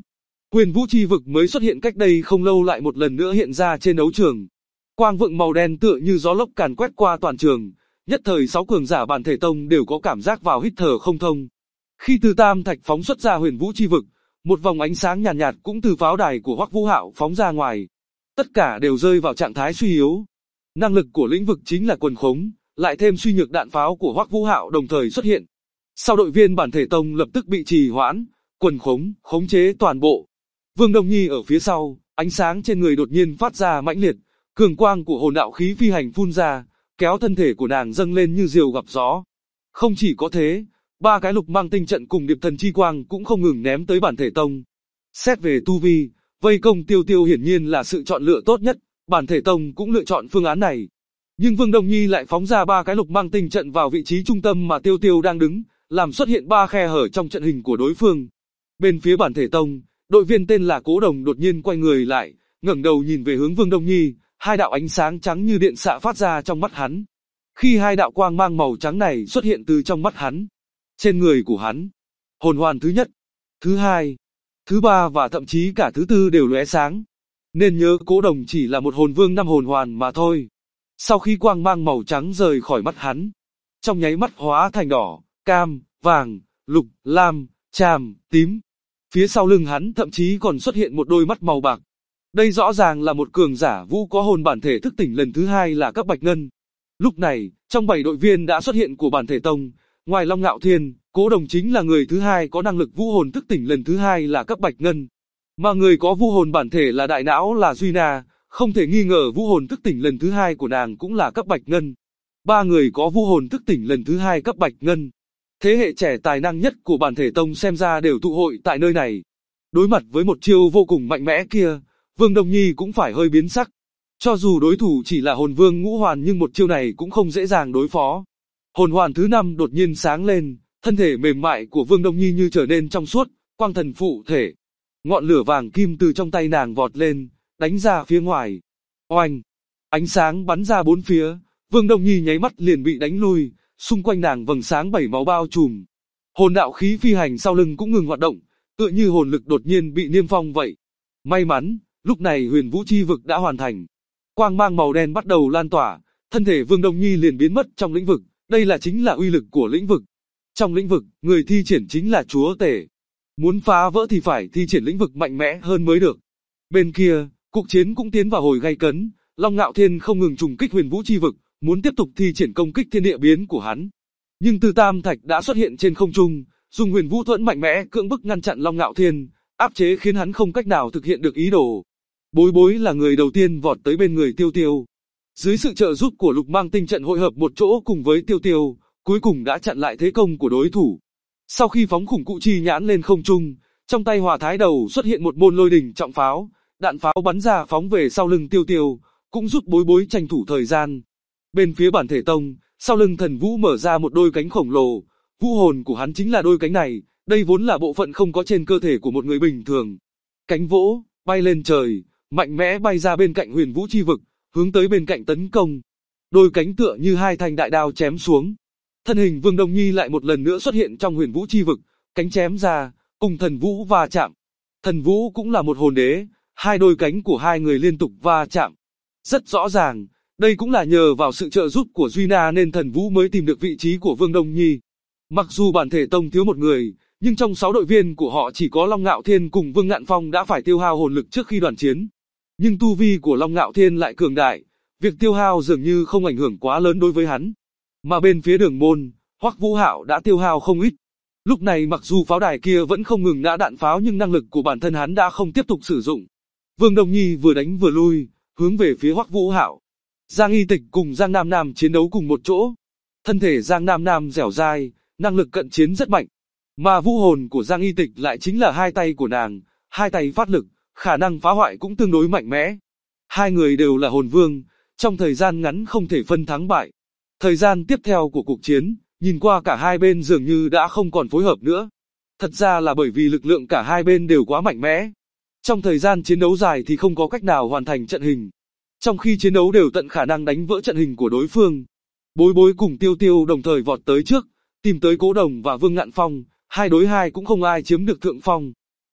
Huyền Vũ Chi Vực mới xuất hiện cách đây không lâu lại một lần nữa hiện ra trên đấu trường. Quang vượng màu đen tựa như gió lốc càn quét qua toàn trường, nhất thời 6 cường giả Bản Thể Tông đều có cảm giác vào hít thở không thông. Khi từ Tam Thạch phóng xuất ra Huyền Vũ Chi Vực, một vòng ánh sáng nhàn nhạt, cũng từ pháo đài của Hoắc Vũ Hạo phóng ra ngoài. Tất cả đều rơi vào trạng thái suy yếu. Năng lực của lĩnh vực chính là quần khống, lại thêm suy nhược đạn pháo của Hoắc Vũ Hạo đồng thời xuất hiện. Sau đội viên Bản Thể Tông lập tức bị trì hoãn, quần khống chế toàn bộ. Vương Đông Nhi ở phía sau, ánh sáng trên người đột nhiên phát ra mãnh liệt, cường quang của hồn đạo khí phi hành phun ra, kéo thân thể của nàng dâng lên như diều gặp gió. Không chỉ có thế, 3 cái lục mang tinh trận cùng điệp thần chi quang cũng không ngừng ném tới Bản Thể Tông. Xét về tu vi, vây công Tiêu Tiêu hiển nhiên là sự chọn lựa tốt nhất, Bản Thể Tông cũng lựa chọn phương án này. Nhưng Vương Đông Nhi lại phóng ra 3 cái lục mang tinh trận vào vị trí trung tâm mà Tiêu Tiêu đang đứng, làm xuất hiện 3 khe hở trong trận hình của đối phương. Bên phía Bản Thể Tông, đội viên tên là Cố Đồng đột nhiên quay người lại, ngẩng đầu nhìn về hướng Vương Đông Nhi, 2 đạo ánh sáng trắng như điện xạ phát ra trong mắt hắn. Khi 2 đạo quang mang màu trắng này xuất hiện từ trong mắt hắn, trên người của hắn, hồn hoàn thứ nhất, thứ hai, thứ ba và thậm chí cả thứ tư đều lóe sáng. Nên nhớ Cố Đồng chỉ là một hồn vương 5 hồn hoàn mà thôi. Sau khi quang mang màu trắng rời khỏi mắt hắn, trong nháy mắt hóa thành đỏ, cam, vàng, lục, lam, tràm, tím. Phía sau lưng hắn thậm chí còn xuất hiện một đôi mắt màu bạc. Đây rõ ràng là một cường giả vũ có hồn bản thể thức tỉnh lần thứ 2 là cấp bạch ngân. Lúc này, trong 7 đội viên đã xuất hiện của Bản Thể Tông, ngoài Long Ngạo Thiên, Cố Đồng chính là người thứ 2 có năng lực vũ hồn thức tỉnh lần thứ 2 là cấp bạch ngân. Mà người có vũ hồn bản thể là đại não là Duy Na, không thể nghi ngờ vũ hồn thức tỉnh lần thứ 2 của nàng cũng là cấp bạch ngân. 3 người có vũ hồn thức tỉnh lần thứ 2 cấp bạch ngân. Thế hệ trẻ tài năng nhất của Bản Thể Tông xem ra đều tụ hội tại nơi này. Đối mặt với một chiêu vô cùng mạnh mẽ kia, Vương Đông Nhi cũng phải hơi biến sắc. Cho dù đối thủ chỉ là hồn vương ngũ hoàn nhưng một chiêu này cũng không dễ dàng đối phó. Hồn hoàn thứ 5 đột nhiên sáng lên, thân thể mềm mại của Vương Đông Nhi như trở nên trong suốt, quang thần phụ thể. Ngọn lửa vàng kim từ trong tay nàng vọt lên, đánh ra phía ngoài. Oanh! Ánh sáng bắn ra bốn phía, Vương Đông Nhi nháy mắt liền bị đánh lui, xung quanh nàng vầng sáng 7 máu bao trùm. Hồn đạo khí phi hành sau lưng cũng ngừng hoạt động, tựa như hồn lực đột nhiên bị niêm phong vậy. May mắn, lúc này Huyền Vũ Chi Vực đã hoàn thành. Quang mang màu đen bắt đầu lan tỏa, thân thể Vương Đông Nhi liền biến mất trong lĩnh vực, đây chính là uy lực của lĩnh vực. Trong lĩnh vực, người thi triển chính là chúa tể. Muốn phá vỡ thì phải thi triển lĩnh vực mạnh mẽ hơn mới được. Bên kia, cuộc chiến cũng tiến vào hồi gay cấn, Long Ngạo Thiên không ngừng trùng kích Huyền Vũ Chi Vực, muốn tiếp tục thi triển công kích thiên địa biến của hắn. Nhưng Từ Tam Thạch đã xuất hiện trên không trung, dùng Huyền Vũ Thuẫn mạnh mẽ cưỡng bức ngăn chặn Long Ngạo Thiên, áp chế khiến hắn không cách nào thực hiện được ý đồ. Bối Bối là người đầu tiên vọt tới bên người Tiêu Tiêu. Dưới sự trợ giúp của Lục Mang Tinh trận hội hợp một chỗ cùng với Tiêu Tiêu, cuối cùng đã chặn lại thế công của đối thủ. Sau khi phóng khủng cụ chi nhãn lên không trung, trong tay Hỏa Thái Đầu xuất hiện một môn lôi đỉnh trọng pháo, đạn pháo bắn ra phóng về sau lưng Tiêu Tiêu, cũng giúp Bối Bối tranh thủ thời gian. Bên phía Bản Thể Tông, sau lưng Thần Vũ mở ra một đôi cánh khổng lồ, vũ hồn của hắn chính là đôi cánh này, đây vốn là bộ phận không có trên cơ thể của một người bình thường. Cánh vỗ, bay lên trời, mạnh mẽ bay ra bên cạnh Huyền Vũ Chi Vực, hướng tới bên cạnh tấn công. Đôi cánh tựa như 2 thanh đại đao chém xuống. Thân hình Vương Đông Nhi lại một lần nữa xuất hiện trong Huyền Vũ Chi Vực, cánh chém ra, cùng Thần Vũ va chạm. Thần Vũ cũng là một hồn đế, 2 đôi cánh của 2 người liên tục va chạm. Rất rõ ràng, đây cũng là nhờ vào sự trợ giúp của Duy Na nên Thần Vũ mới tìm được vị trí của Vương Đông Nhi. Mặc dù Bản Thể Tông thiếu một người, nhưng trong 6 đội viên của họ chỉ có Long Ngạo Thiên cùng Vương Ngạn Phong đã phải tiêu hao hồn lực trước khi đoàn chiến. Nhưng tu vi của Long Ngạo Thiên lại cường đại, việc tiêu hao dường như không ảnh hưởng quá lớn đối với hắn. Mà bên phía Đường Môn, Hoắc Vũ Hạo đã tiêu hao không ít. Lúc này mặc dù pháo đài kia vẫn không ngừng nã đạn pháo nhưng năng lực của bản thân hắn đã không tiếp tục sử dụng. Vương Đông Nhi vừa đánh vừa lui, hướng về phía Hoắc Vũ Hạo. Giang Y Tịch cùng Giang Nam Nam chiến đấu cùng một chỗ. Thân thể Giang Nam Nam dẻo dai, năng lực cận chiến rất mạnh. Mà vũ hồn của Giang Y Tịch lại chính là 2 tay của nàng, 2 tay phát lực, khả năng phá hoại cũng tương đối mạnh mẽ. 2 người đều là hồn vương, trong thời gian ngắn không thể phân thắng bại. Thời gian tiếp theo của cuộc chiến, nhìn qua cả hai bên dường như đã không còn phối hợp nữa. Thật ra là bởi vì lực lượng cả hai bên đều quá mạnh mẽ. Trong thời gian chiến đấu dài thì không có cách nào hoàn thành trận hình. Trong khi chiến đấu đều tận khả năng đánh vỡ trận hình của đối phương. Bối Bối cùng Tiêu Tiêu đồng thời vọt tới trước, tìm tới Cố Đồng và Vương Ngạn Phong, 2 đối 2 cũng không ai chiếm được thượng phong.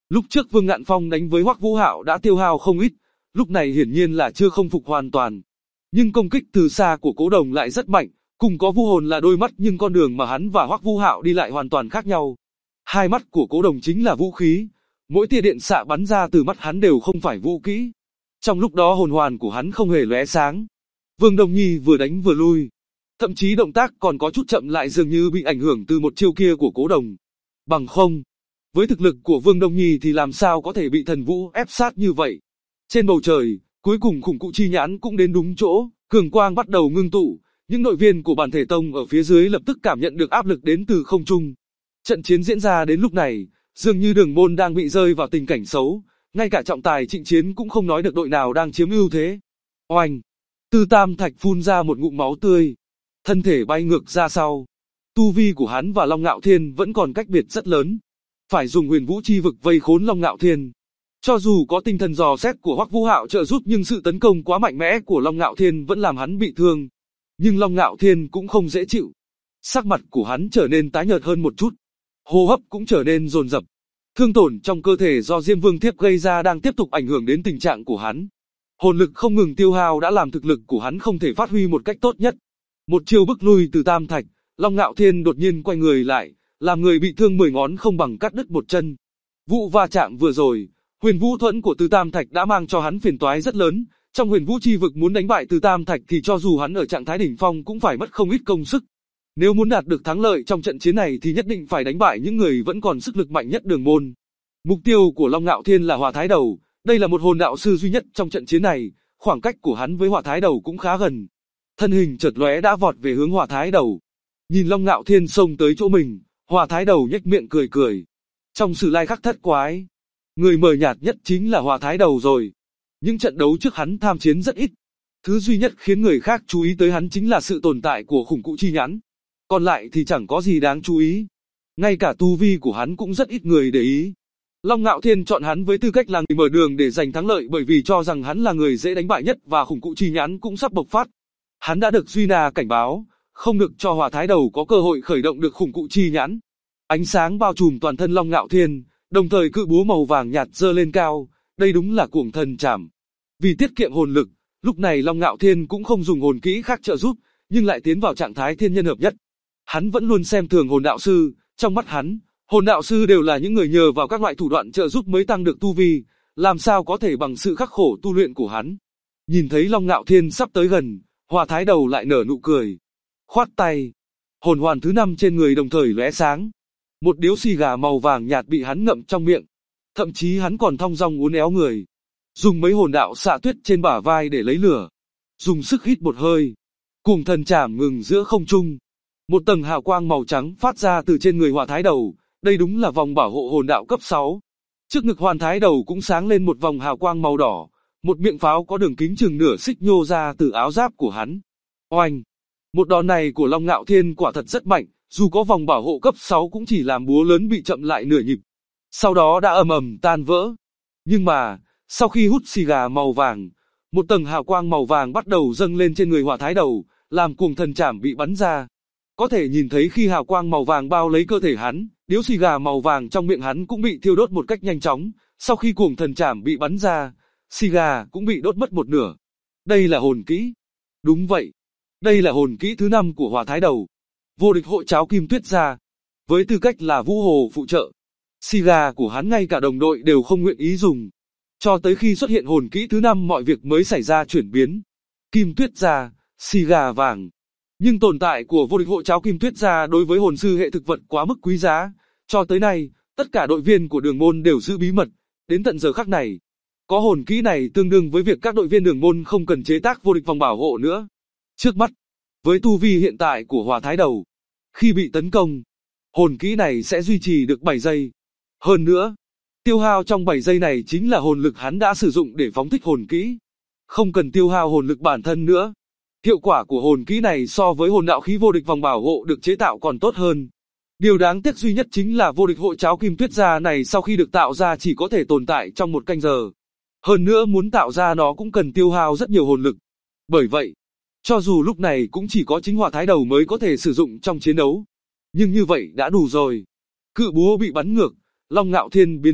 Lúc trước Vương Ngạn Phong đánh với Hoắc Vũ Hạo đã tiêu hao không ít, lúc này hiển nhiên là chưa không phục hoàn toàn. Nhưng công kích từ xa của Cố Đồng lại rất mạnh, cùng có Vu Hồn là đôi mắt nhưng con đường mà hắn và Hoắc Vũ Hạo đi lại hoàn toàn khác nhau. Hai mắt của Cố Đồng chính là vũ khí, mỗi tia điện xạ bắn ra từ mắt hắn đều không phải vũ kỹ. Trong lúc đó hồn hoàn của hắn không hề lóe sáng. Vương Đông Nhi vừa đánh vừa lui, thậm chí động tác còn có chút chậm lại dường như bị ảnh hưởng từ một chiêu kia của Cố Đồng. Bằng không, với thực lực của Vương Đông Nhi thì làm sao có thể bị Thần Vũ ép sát như vậy. Trên bầu trời, cuối cùng khủng cụ chi nhãn cũng đến đúng chỗ, cường quang bắt đầu ngưng tụ, những đội viên của Bản Thể Tông ở phía dưới lập tức cảm nhận được áp lực đến từ không trung. Trận chiến diễn ra đến lúc này, dường như Đường Môn đang bị rơi vào tình cảnh xấu, ngay cả trọng tài Trịnh Chiến cũng không nói được đội nào đang chiếm ưu thế. Oanh! Tư Tam Thạch phun ra một ngụm máu tươi, thân thể bay ngược ra sau. Tu vi của hắn và Long Ngạo Thiên vẫn còn cách biệt rất lớn, phải dùng Huyền Vũ Chi Vực vây khốn Long Ngạo Thiên. Cho dù có tinh thần dò xét của Hoắc Vũ Hạo trợ giúp nhưng sự tấn công quá mạnh mẽ của Long Ngạo Thiên vẫn làm hắn bị thương. Nhưng Long Ngạo Thiên cũng không dễ chịu. Sắc mặt của hắn trở nên tái nhợt hơn một chút, hô hấp cũng trở nên dồn dập. Thương tổn trong cơ thể do Diêm Vương Thiếp gây ra đang tiếp tục ảnh hưởng đến tình trạng của hắn. Hồn lực không ngừng tiêu hao đã làm thực lực của hắn không thể phát huy một cách tốt nhất. Một chiêu bức lui từ Tam Thạch, Long Ngạo Thiên đột nhiên quay người lại, làm người bị thương 10 ngón không bằng cắt đứt một chân. Vụ va chạm vừa rồi, Huyền Vũ Thuẫn của Từ Tam Thạch đã mang cho hắn phiền toái rất lớn. Trong Huyền Vũ Chi Vực muốn đánh bại Từ Tam Thạch thì cho dù hắn ở trạng thái đỉnh phong cũng phải mất không ít công sức. Nếu muốn đạt được thắng lợi trong trận chiến này thì nhất định phải đánh bại những người vẫn còn sức lực mạnh nhất Đường Môn. Mục tiêu của Long Ngạo Thiên là Hỏa Thái Đầu, đây là một hồn đạo sư duy nhất trong trận chiến này, khoảng cách của hắn với Hỏa Thái Đầu cũng khá gần. Thân hình chợt lóe đã vọt về hướng Hỏa Thái Đầu. Nhìn Long Ngạo Thiên xông tới chỗ mình, Hỏa Thái Đầu nhếch miệng cười cười. Trong Sử Lai Khắc Thất Quái, người mờ nhạt nhất chính là Hỏa Thái Đầu rồi. Những trận đấu trước hắn tham chiến rất ít. Thứ duy nhất khiến người khác chú ý tới hắn chính là sự tồn tại của khủng cụ chi nhãn. Còn lại thì chẳng có gì đáng chú ý. Ngay cả tu vi của hắn cũng rất ít người để ý. Long Ngạo Thiên chọn hắn với tư cách là người mở đường để giành thắng lợi bởi vì cho rằng hắn là người dễ đánh bại nhất và khủng cụ chi nhãn cũng sắp bộc phát. Hắn đã được Duy Na cảnh báo, không được cho Hỏa Thái Đầu có cơ hội khởi động được khủng cụ chi nhãn. Ánh sáng bao trùm toàn thân Long Ngạo Thiên, đồng thời cự búa màu vàng nhạt giơ lên cao, đây đúng là Cuồng Thần Trảm. Vì tiết kiệm hồn lực, lúc này Long Ngạo Thiên cũng không dùng hồn kỹ khác trợ giúp, nhưng lại tiến vào trạng thái thiên nhân hợp nhất. Hắn vẫn luôn xem thường hồn đạo sư, trong mắt hắn, hồn đạo sư đều là những người nhờ vào các loại thủ đoạn trợ giúp mới tăng được tu vi, làm sao có thể bằng sự khắc khổ tu luyện của hắn. Nhìn thấy Long Ngạo Thiên sắp tới gần, Hỏa Thái Đầu lại nở nụ cười. Khoát tay, hồn hoàn thứ 5 trên người đồng thời lóe sáng. Một điếu xì gà màu vàng nhạt bị hắn ngậm trong miệng, thậm chí hắn còn thong dong uốn éo người. Dùng mấy hồn đạo xạ tuyết trên bả vai để lấy lửa. Dùng sức hít một hơi. Cuồng Thần Trảm ngừng giữa không trung. Một tầng hào quang màu trắng phát ra từ trên người Hỏa Thái Đầu, đây đúng là vòng bảo hộ hồn đạo cấp 6. Trước ngực Hỏa Thái Đầu cũng sáng lên một vòng hào quang màu đỏ, một miệng pháo có đường kính chừng nửa xích nhô ra từ áo giáp của hắn. Oanh! Một đòn này của Long Ngạo Thiên quả thật rất mạnh, dù có vòng bảo hộ cấp 6 cũng chỉ làm búa lớn bị chậm lại nửa nhịp. Sau đó đã ầm ầm tan vỡ. Nhưng mà, sau khi hút xì gà màu vàng, một tầng hào quang màu vàng bắt đầu dâng lên trên người Hỏa Thái Đầu, làm Cuồng Thần Trảm bị bắn ra. Có thể nhìn thấy khi hào quang màu vàng bao lấy cơ thể hắn, điếu xì gà màu vàng trong miệng hắn cũng bị thiêu đốt một cách nhanh chóng. Sau khi Cuồng Thần Trảm bị bắn ra, xì gà cũng bị đốt mất một nửa. Đây là hồn kỹ. Đúng vậy. Đây là hồn kỹ thứ 5 của Hỏa Thái Đầu. Vô địch hội cháo kim tuyết ra. Với tư cách là Vũ Hồ phụ trợ, xì gà của hắn ngay cả đồng đội đều không nguyện ý dùng. Cho tới khi xuất hiện hồn kỹ thứ 5 mọi việc mới xảy ra chuyển biến. Kim tuyết ra, xì gà vàng. Nhưng tồn tại của vô địch hội cháo kim tuyết ra đối với hồn sư hệ thực vật quá mức quý giá. Cho tới nay, tất cả đội viên của Đường Môn đều giữ bí mật. Đến tận giờ khắc này, có hồn kỹ này tương đương với việc các đội viên Đường Môn không cần chế tác vô địch vòng bảo hộ nữa. Trước mắt, với tu vi hiện tại của Hỏa Thái Đầu, khi bị tấn công, hồn kỹ này sẽ duy trì được 7 giây. Hơn nữa, tiêu hao trong 7 giây này chính là hồn lực hắn đã sử dụng để phóng thích hồn kỹ. Không cần tiêu hao hồn lực bản thân nữa. Hiệu quả của hồn kỹ này so với hồn đạo khí vô địch vòng bảo hộ được chế tạo còn tốt hơn. Điều đáng tiếc duy nhất chính là vô địch hội cháo kim tuyết ra này sau khi được tạo ra chỉ có thể tồn tại trong 1 canh giờ. Hơn nữa muốn tạo ra nó cũng cần tiêu hao rất nhiều hồn lực. Bởi vậy, cho dù lúc này cũng chỉ có chính Hỏa Thái Đầu mới có thể sử dụng trong chiến đấu. Nhưng như vậy đã đủ rồi. Cự búa bị bắn ngược, Long Ngạo Thiên biến sắc,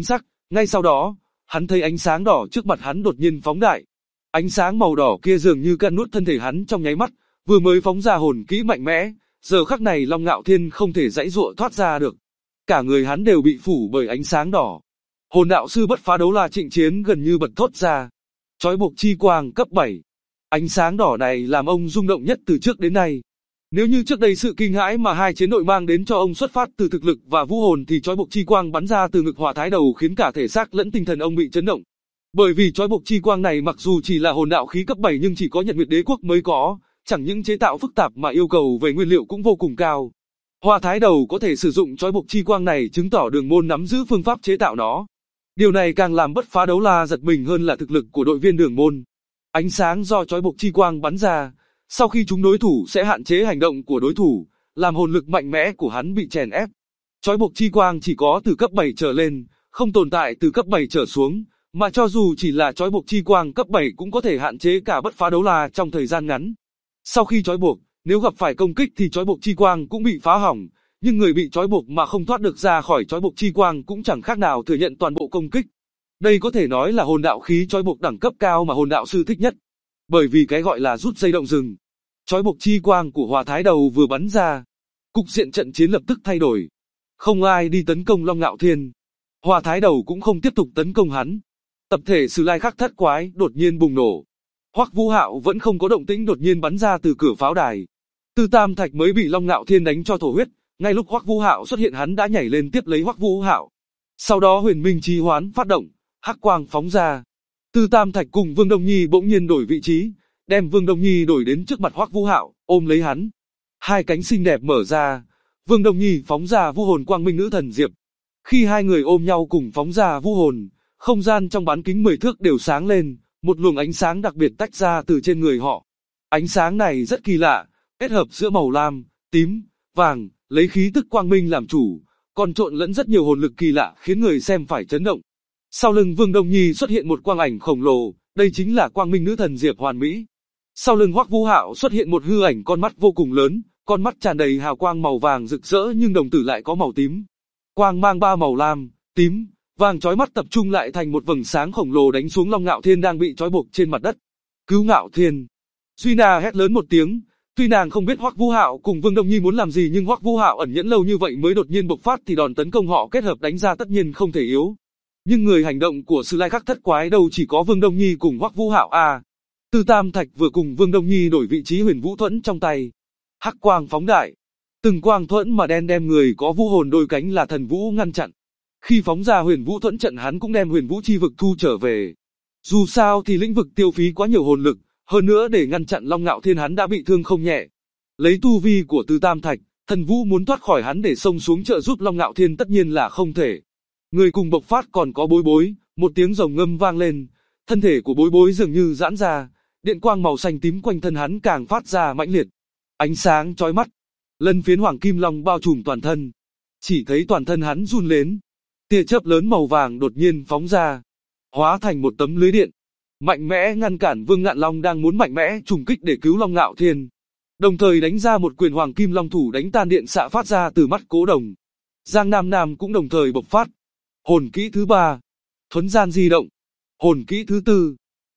Ngay sau đó, hắn thấy ánh sáng đỏ trước mặt hắn đột nhiên phóng đại. Ánh sáng màu đỏ kia dường như cắn nuốt thân thể hắn trong nháy mắt, vừa mới phóng ra hồn kỹ mạnh mẽ, giờ khắc này Long Ngạo Thiên không thể giãy giụa thoát ra được. Cả người hắn đều bị phủ bởi ánh sáng đỏ. Hồn đạo sư bất phá đấu la Trịnh Chiến gần như bật thốt ra. Trói buộc chi quang cấp 7. Ánh sáng đỏ này làm ông rung động nhất từ trước đến nay. Nếu như trước đây sự kinh hãi mà hai chiến đội mang đến cho ông xuất phát từ thực lực và vũ hồn thì trói buộc chi quang bắn ra từ ngực Hỏa Thái Đầu khiến cả thể xác lẫn tinh thần ông bị chấn động. Bởi vì trói buộc chi quang này mặc dù chỉ là hồn đạo khí cấp 7 nhưng chỉ có Nhật Nguyệt Đế Quốc mới có, chẳng những chế tạo phức tạp mà yêu cầu về nguyên liệu cũng vô cùng cao. Hỏa Thái Đầu có thể sử dụng trói buộc chi quang này chứng tỏ Đường Môn nắm giữ phương pháp chế tạo nó. Điều này càng làm bất phá đấu la giật mình hơn là thực lực của đội viên Đường Môn. Ánh sáng do trói buộc chi quang bắn ra, sau khi chúng đối thủ sẽ hạn chế hành động của đối thủ, làm hồn lực mạnh mẽ của hắn bị chèn ép. Trói buộc chi quang chỉ có từ cấp 7 trở lên, không tồn tại từ cấp 7 trở xuống, mà cho dù chỉ là trói buộc chi quang cấp 7 cũng có thể hạn chế cả bất phá đấu la trong thời gian ngắn. Sau khi trói buộc, nếu gặp phải công kích thì trói buộc chi quang cũng bị phá hỏng, nhưng người bị trói buộc mà không thoát được ra khỏi trói buộc chi quang cũng chẳng khác nào thừa nhận toàn bộ công kích. Đây có thể nói là hồn đạo khí trói buộc đẳng cấp cao mà hồn đạo sư thích nhất, bởi vì cái gọi là rút dây động rừng. Trói buộc chi quang của Hỏa Thái Đầu vừa bắn ra, cục diện trận chiến lập tức thay đổi. Không ai đi tấn công Long Ngạo Thiên, Hỏa Thái Đầu cũng không tiếp tục tấn công hắn. Tập thể Sử Lai Khắc Thất Quái đột nhiên bùng nổ. Hoắc Vũ Hạo vẫn không có động tĩnh đột nhiên bắn ra từ cửa pháo đài. Tư Tam Thạch mới bị Long Ngạo Thiên đánh cho thổ huyết, ngay lúc Hoắc Vũ Hạo xuất hiện hắn đã nhảy lên tiếp lấy Hoắc Vũ Hạo. Sau đó Huyền Minh Chi Hoán phát động, hắc quang phóng ra. Tư Tam Thạch cùng Vương Đông Nhi bỗng nhiên đổi vị trí, đem Vương Đông Nhi đổi đến trước mặt Hoắc Vũ Hạo, ôm lấy hắn. Hai cánh xinh đẹp mở ra, Vương Đông Nhi phóng ra vũ hồn Quang Minh Nữ Thần Diệp. Khi hai người ôm nhau cùng phóng ra vũ hồn, không gian trong bán kính 10 thước đều sáng lên, một luồng ánh sáng đặc biệt tách ra từ trên người họ. Ánh sáng này rất kỳ lạ, kết hợp giữa màu lam, tím, vàng, lấy khí tức quang minh làm chủ, còn trộn lẫn rất nhiều hồn lực kỳ lạ khiến người xem phải chấn động. Sau lưng Vương Đông Nhi xuất hiện một quang ảnh khổng lồ, đây chính là Quang Minh Nữ Thần Diệp hoàn mỹ. Sau lưng Hoắc Vũ Hạo xuất hiện một hư ảnh con mắt vô cùng lớn, con mắt tràn đầy hào quang màu vàng rực rỡ nhưng đồng tử lại có màu tím. Quang mang ba màu lam, tím, vàng chói mắt tập trung lại thành một vầng sáng khổng lồ đánh xuống Long Ngạo Thiên đang bị trói buộc trên mặt đất. Cứu Ngạo Thiên! Duy Na hét lớn một tiếng, tuy nàng không biết Hoắc Vũ Hạo cùng Vương Đông Nhi muốn làm gì nhưng Hoắc Vũ Hạo ẩn nhẫn lâu như vậy mới đột nhiên bộc phát thì đòn tấn công họ kết hợp đánh ra tất nhiên không thể yếu. Nhưng người hành động của Sử Lai Khắc Thất Quái đâu chỉ có Vương Đông Nhi cùng Hoắc Vũ Hạo à. Tư Tam Thạch vừa cùng Vương Đông Nhi đổi vị trí Huyền Vũ Thuẫn trong tay. Hắc quang phóng đại, từng quang thuẫn mà đen đem người có vũ hồn đôi cánh là Thần Vũ ngăn chặn. Khi phóng ra Huyền Vũ Thuẫn trận hắn cũng đem Huyền Vũ chi vực thu trở về. Dù sao thì lĩnh vực tiêu phí quá nhiều hồn lực, hơn nữa để ngăn chặn Long Ngạo Thiên hắn đã bị thương không nhẹ. Lấy tu vi của Tư Tam Thạch, Thần Vũ muốn thoát khỏi hắn để xông xuống trợ giúp Long Ngạo Thiên tất nhiên là không thể. Người cùng bộc phát còn có Bối Bối, một tiếng rồng ngâm vang lên, thân thể của Bối Bối dường như giãn ra, điện quang màu xanh tím quanh thân hắn càng phát ra mãnh liệt. Ánh sáng chói mắt, lân phiến hoàng kim long bao trùm toàn thân. Chỉ thấy toàn thân hắn run lên, tia chớp lớn màu vàng đột nhiên phóng ra, hóa thành một tấm lưới điện, mạnh mẽ ngăn cản Vương Ngạn Long đang muốn mạnh mẽ trùng kích để cứu Long Ngạo Thiên. Đồng thời đánh ra một quyền hoàng kim long thủ đánh tan điện xạ phát ra từ mắt Cố Đồng. Giang Nam Nam cũng đồng thời bộc phát. Hồn kỹ thứ 3, thuấn gian di động. Hồn kỹ thứ 4,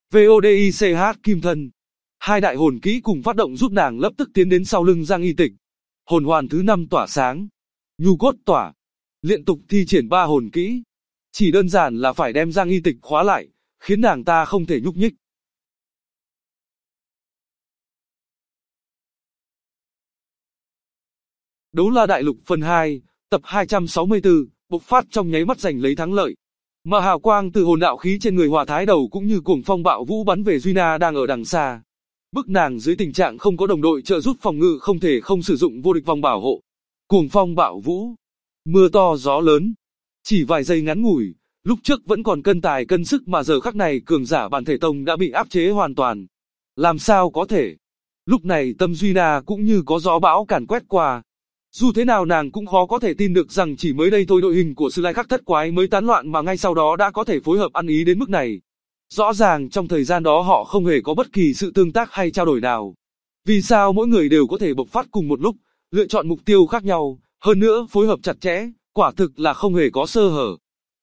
VODICH kim thân. Hai đại hồn kỹ cùng phát động giúp nàng lập tức tiến đến sau lưng Giang Y Tịch. Hồn hoàn thứ 5 tỏa sáng, nhu cốt tỏa. Liên tục thi triển 3 hồn kỹ. Chỉ đơn giản là phải đem Giang Y Tịch khóa lại, khiến nàng ta không thể nhúc nhích. Đấu La Đại Lục phần 2, tập 264, bộc phát trong nháy mắt giành lấy thắng lợi. Mà hào quang từ hồn đạo khí trên người Hỏa Thái Đầu cũng như cuồng phong bạo vũ bắn về Duy Na đang ở đằng xa. Bức nàng dưới tình trạng không có đồng đội trợ giúp phòng ngự không thể không sử dụng vô địch vòng bảo hộ. Cuồng phong bạo vũ, mưa to gió lớn. Chỉ vài giây ngắn ngủi, lúc trước vẫn còn cân tài cân sức mà giờ khắc này cường giả Bản Thể Tông đã bị áp chế hoàn toàn. Làm sao có thể? Lúc này tâm Duy Na cũng như có gió bão càn quét qua. Dù thế nào nàng cũng khó có thể tin được rằng chỉ mới đây thôi đội hình của Sử Lai Khắc Thất Quái mới tán loạn mà ngay sau đó đã có thể phối hợp ăn ý đến mức này. Rõ ràng trong thời gian đó họ không hề có bất kỳ sự tương tác hay trao đổi nào. Vì sao mỗi người đều có thể bộc phát cùng một lúc, lựa chọn mục tiêu khác nhau, hơn nữa phối hợp chặt chẽ, quả thực là không hề có sơ hở.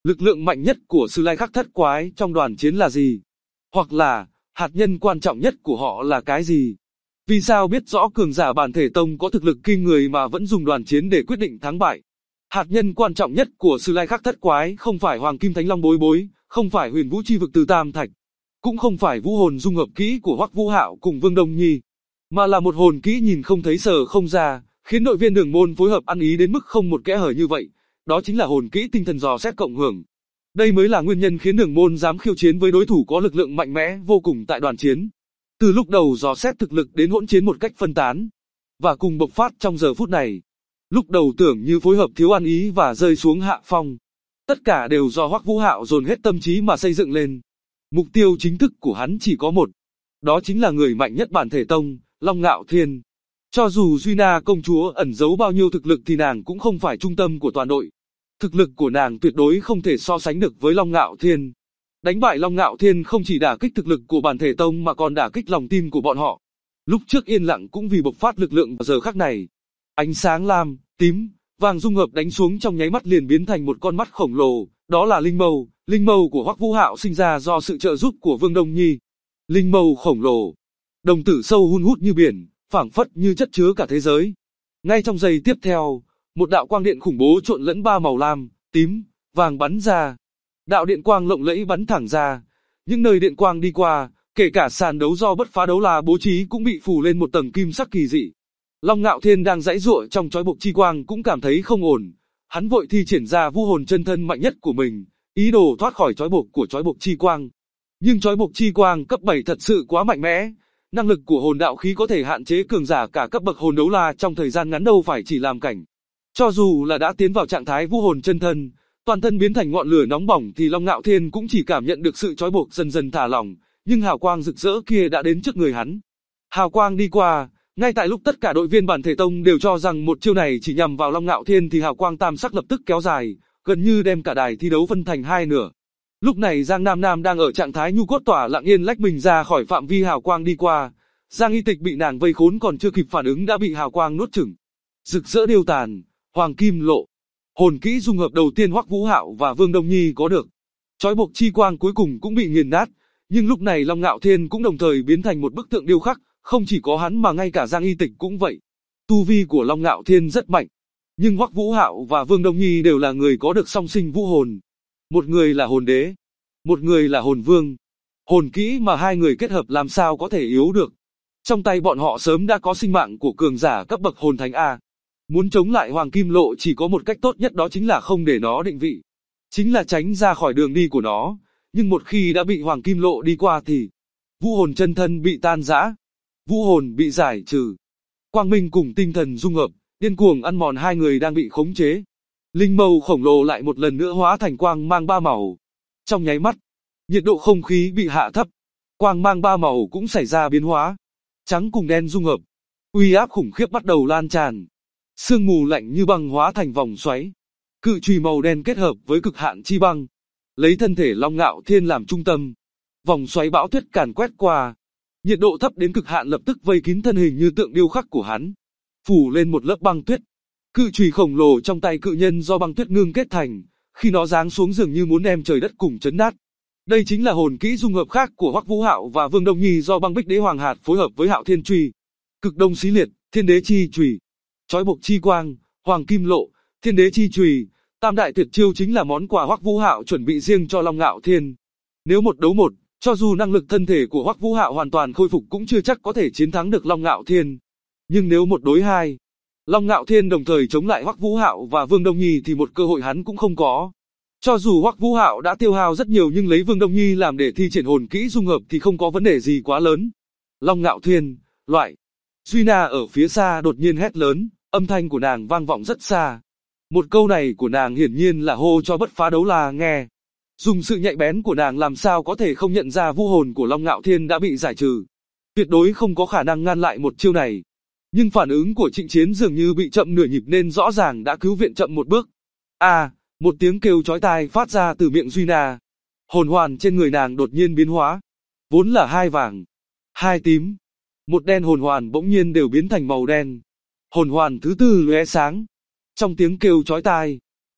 Lực lượng mạnh nhất của Sư Lai Khắc Thất Quái trong đoàn chiến là gì? Hoặc là, hạt nhân quan trọng nhất của họ là cái gì? Vì sao biết rõ cường giả bản thể tông có thực lực kinh người mà vẫn dùng đoàn chiến để quyết định thắng bại? Hạt nhân quan trọng nhất của Sư Lai Khắc Thất Quái không phải Hoàng Kim Thánh Long Bối Bối, không phải Huyền Vũ Chi Vực từ Tam Thạch, cũng không phải vũ hồn dung hợp kỹ của Hoắc Vũ Hạo cùng Vương Đông Nhi, mà là một hồn kỹ nhìn không thấy sờ không ra, khiến đội viên Đường môn phối hợp ăn ý đến mức không một kẽ hở như vậy. Đó chính là hồn kỹ tinh thần dò xét cộng hưởng. Đây mới là nguyên nhân khiến Đường môn dám khiêu chiến với đối thủ có lực lượng mạnh mẽ vô cùng tại đoàn chiến. Từ lúc đầu dò xét thực lực đến hỗn chiến một cách phân tán, và cùng bộc phát trong giờ phút này. Lúc đầu tưởng như phối hợp thiếu ăn ý và rơi xuống hạ phong. Tất cả đều do Hoắc Vũ Hạo dồn hết tâm trí mà xây dựng lên. Mục tiêu chính thức của hắn chỉ có một. Đó chính là người mạnh nhất bản thể tông, Long Ngạo Thiên. Cho dù Duy Na công chúa ẩn giấu bao nhiêu thực lực thì nàng cũng không phải trung tâm của toàn đội. Thực lực của nàng tuyệt đối không thể so sánh được với Long Ngạo Thiên. Đánh bại Long Ngạo Thiên không chỉ đả kích thực lực của bản thể tông mà còn đả kích lòng tin của bọn họ. Lúc trước yên lặng cũng vì bộc phát lực lượng vào giờ khắc này. Ánh sáng lam, tím, vàng dung hợp đánh xuống trong nháy mắt liền biến thành một con mắt khổng lồ, đó là linh mâu của Hoắc Vũ Hạo sinh ra do sự trợ giúp của Vương Đông Nhi. Linh mâu khổng lồ, đồng tử sâu hun hút như biển, phảng phất như chất chứa cả thế giới. Ngay trong giây tiếp theo, một đạo quang điện khủng bố trộn lẫn ba màu lam, tím, vàng bắn ra. Đạo điện quang lộng lẫy bắn thẳng ra, những nơi điện quang đi qua, kể cả sàn đấu do Bất Phá Đấu La bố trí cũng bị phủ lên một tầng kim sắc kỳ dị. Long Ngạo Thiên đang giãy giụa trong chói buộc chi quang cũng cảm thấy không ổn, hắn vội thi triển ra vũ hồn chân thân mạnh nhất của mình, ý đồ thoát khỏi chói buộc của chói buộc chi quang. Nhưng chói buộc chi quang cấp 7 thật sự quá mạnh mẽ, năng lực của hồn đạo khí có thể hạn chế cường giả cả cấp bậc hồn đấu la trong thời gian ngắn đâu phải chỉ làm cảnh. Cho dù là đã tiến vào trạng thái vũ hồn chân thân, toàn thân biến thành ngọn lửa nóng bỏng thì Long Ngạo Thiên cũng chỉ cảm nhận được sự chói buộc dần dần thả lỏng, nhưng hào quang rực rỡ kia đã đến trước người hắn. Hào quang đi qua, ngay tại lúc tất cả đội viên bản thể tông đều cho rằng một chiêu này chỉ nhằm vào Long Ngạo Thiên thì hào quang tam sắc lập tức kéo dài, gần như đem cả đài thi đấu phân thành hai nửa. Lúc này Giang Nam Nam đang ở trạng thái nhu cốt tỏa lặng yên lách mình ra khỏi phạm vi hào quang đi qua. Giang Y Tịch bị nàng vây khốn còn chưa kịp phản ứng đã bị hào quang nuốt chửng. Rực rỡ điêu tàn, hoàng kim lộ. Hồn kỹ dung hợp đầu tiên Hoắc Vũ Hạo và Vương Đông Nhi có được. Chói buộc chi quang cuối cùng cũng bị nghiền nát, nhưng lúc này Long Ngạo Thiên cũng đồng thời biến thành một bức tượng điêu khắc, không chỉ có hắn mà ngay cả Giang Y Tịch cũng vậy. Tu vi của Long Ngạo Thiên rất mạnh, nhưng Hoắc Vũ Hạo và Vương Đông Nhi đều là người có được song sinh vũ hồn. Một người là hồn đế, một người là hồn vương. Hồn kỹ mà hai người kết hợp làm sao có thể yếu được. Trong tay bọn họ sớm đã có sinh mạng của cường giả cấp bậc hồn thánh A. Muốn chống lại Hoàng Kim Lộ chỉ có một cách tốt nhất, đó chính là không để nó định vị. Chính là tránh ra khỏi đường đi của nó, nhưng một khi đã bị Hoàng Kim Lộ đi qua thì vũ hồn chân thân bị tan rã, vũ hồn bị giải trừ. Quang minh cùng tinh thần dung hợp, điên cuồng ăn mòn hai người đang bị khống chế. Linh mâu khổng lồ lại một lần nữa hóa thành quang mang ba màu. Trong nháy mắt, nhiệt độ không khí bị hạ thấp, quang mang ba màu cũng xảy ra biến hóa. Trắng cùng đen dung hợp, uy áp khủng khiếp bắt đầu lan tràn. Sương mù lạnh như băng hóa thành vòng xoáy. Cự chùy màu đen kết hợp với cực hạn chi băng, lấy thân thể Long Ngạo Thiên làm trung tâm. Vòng xoáy bão tuyết càn quét qua. Nhiệt độ thấp đến cực hạn lập tức vây kín thân hình như tượng điêu khắc của hắn, phủ lên một lớp băng tuyết. Cự chùy khổng lồ trong tay cự nhân do băng tuyết ngưng kết thành, khi nó giáng xuống dường như muốn đem trời đất cùng chấn nát. Đây chính là hồn kỹ dung hợp khác của Hoắc Vũ Hạo và Vương Đông Nhi do Băng Bích Đế Hoàng Hạt phối hợp với Hạo Thiên Chùy, Cực Đông Xí Liệt, Thiên Đế Chi Chùy, Chói buộc chi quang, Hoàng Kim Lộ, Thiên Đế Chi Chùy. Tam đại tuyệt chiêu chính là món quà Hoắc Vũ Hạo chuẩn bị riêng cho Long Ngạo Thiên. Nếu một đấu một, cho dù năng lực thân thể của Hoắc Vũ Hạo hoàn toàn khôi phục cũng chưa chắc có thể chiến thắng được Long Ngạo Thiên. Nhưng nếu một đối hai, Long Ngạo Thiên đồng thời chống lại Hoắc Vũ Hạo và Vương Đông Nhi thì một cơ hội hắn cũng không có. Cho dù Hoắc Vũ Hạo đã tiêu hao rất nhiều nhưng lấy Vương Đông Nhi làm để thi triển hồn kỹ dung hợp thì không có vấn đề gì quá lớn. Long Ngạo Thiên, loại. Duy Na ở phía xa đột nhiên hét lớn, âm thanh của nàng vang vọng rất xa. Một câu này của nàng hiển nhiên là hô cho Bất Phá Đấu La nghe. Dùng sự nhạy bén của nàng làm sao có thể không nhận ra vũ hồn của Long Ngạo Thiên đã bị giải trừ. Tuyệt đối không có khả năng ngăn lại một chiêu này. Nhưng phản ứng của Trịnh Chiến dường như bị chậm nửa nhịp nên rõ ràng đã cứu viện chậm một bước. Một tiếng kêu chói tai phát ra từ miệng Duy Na. Hồn hoàn trên người nàng đột nhiên biến hóa. Vốn là hai vàng, hai tím, một đen hồn hoàn bỗng nhiên đều biến thành màu đen. Hồn hoàn thứ tư lóe sáng. Trong tiếng kêu chói tai,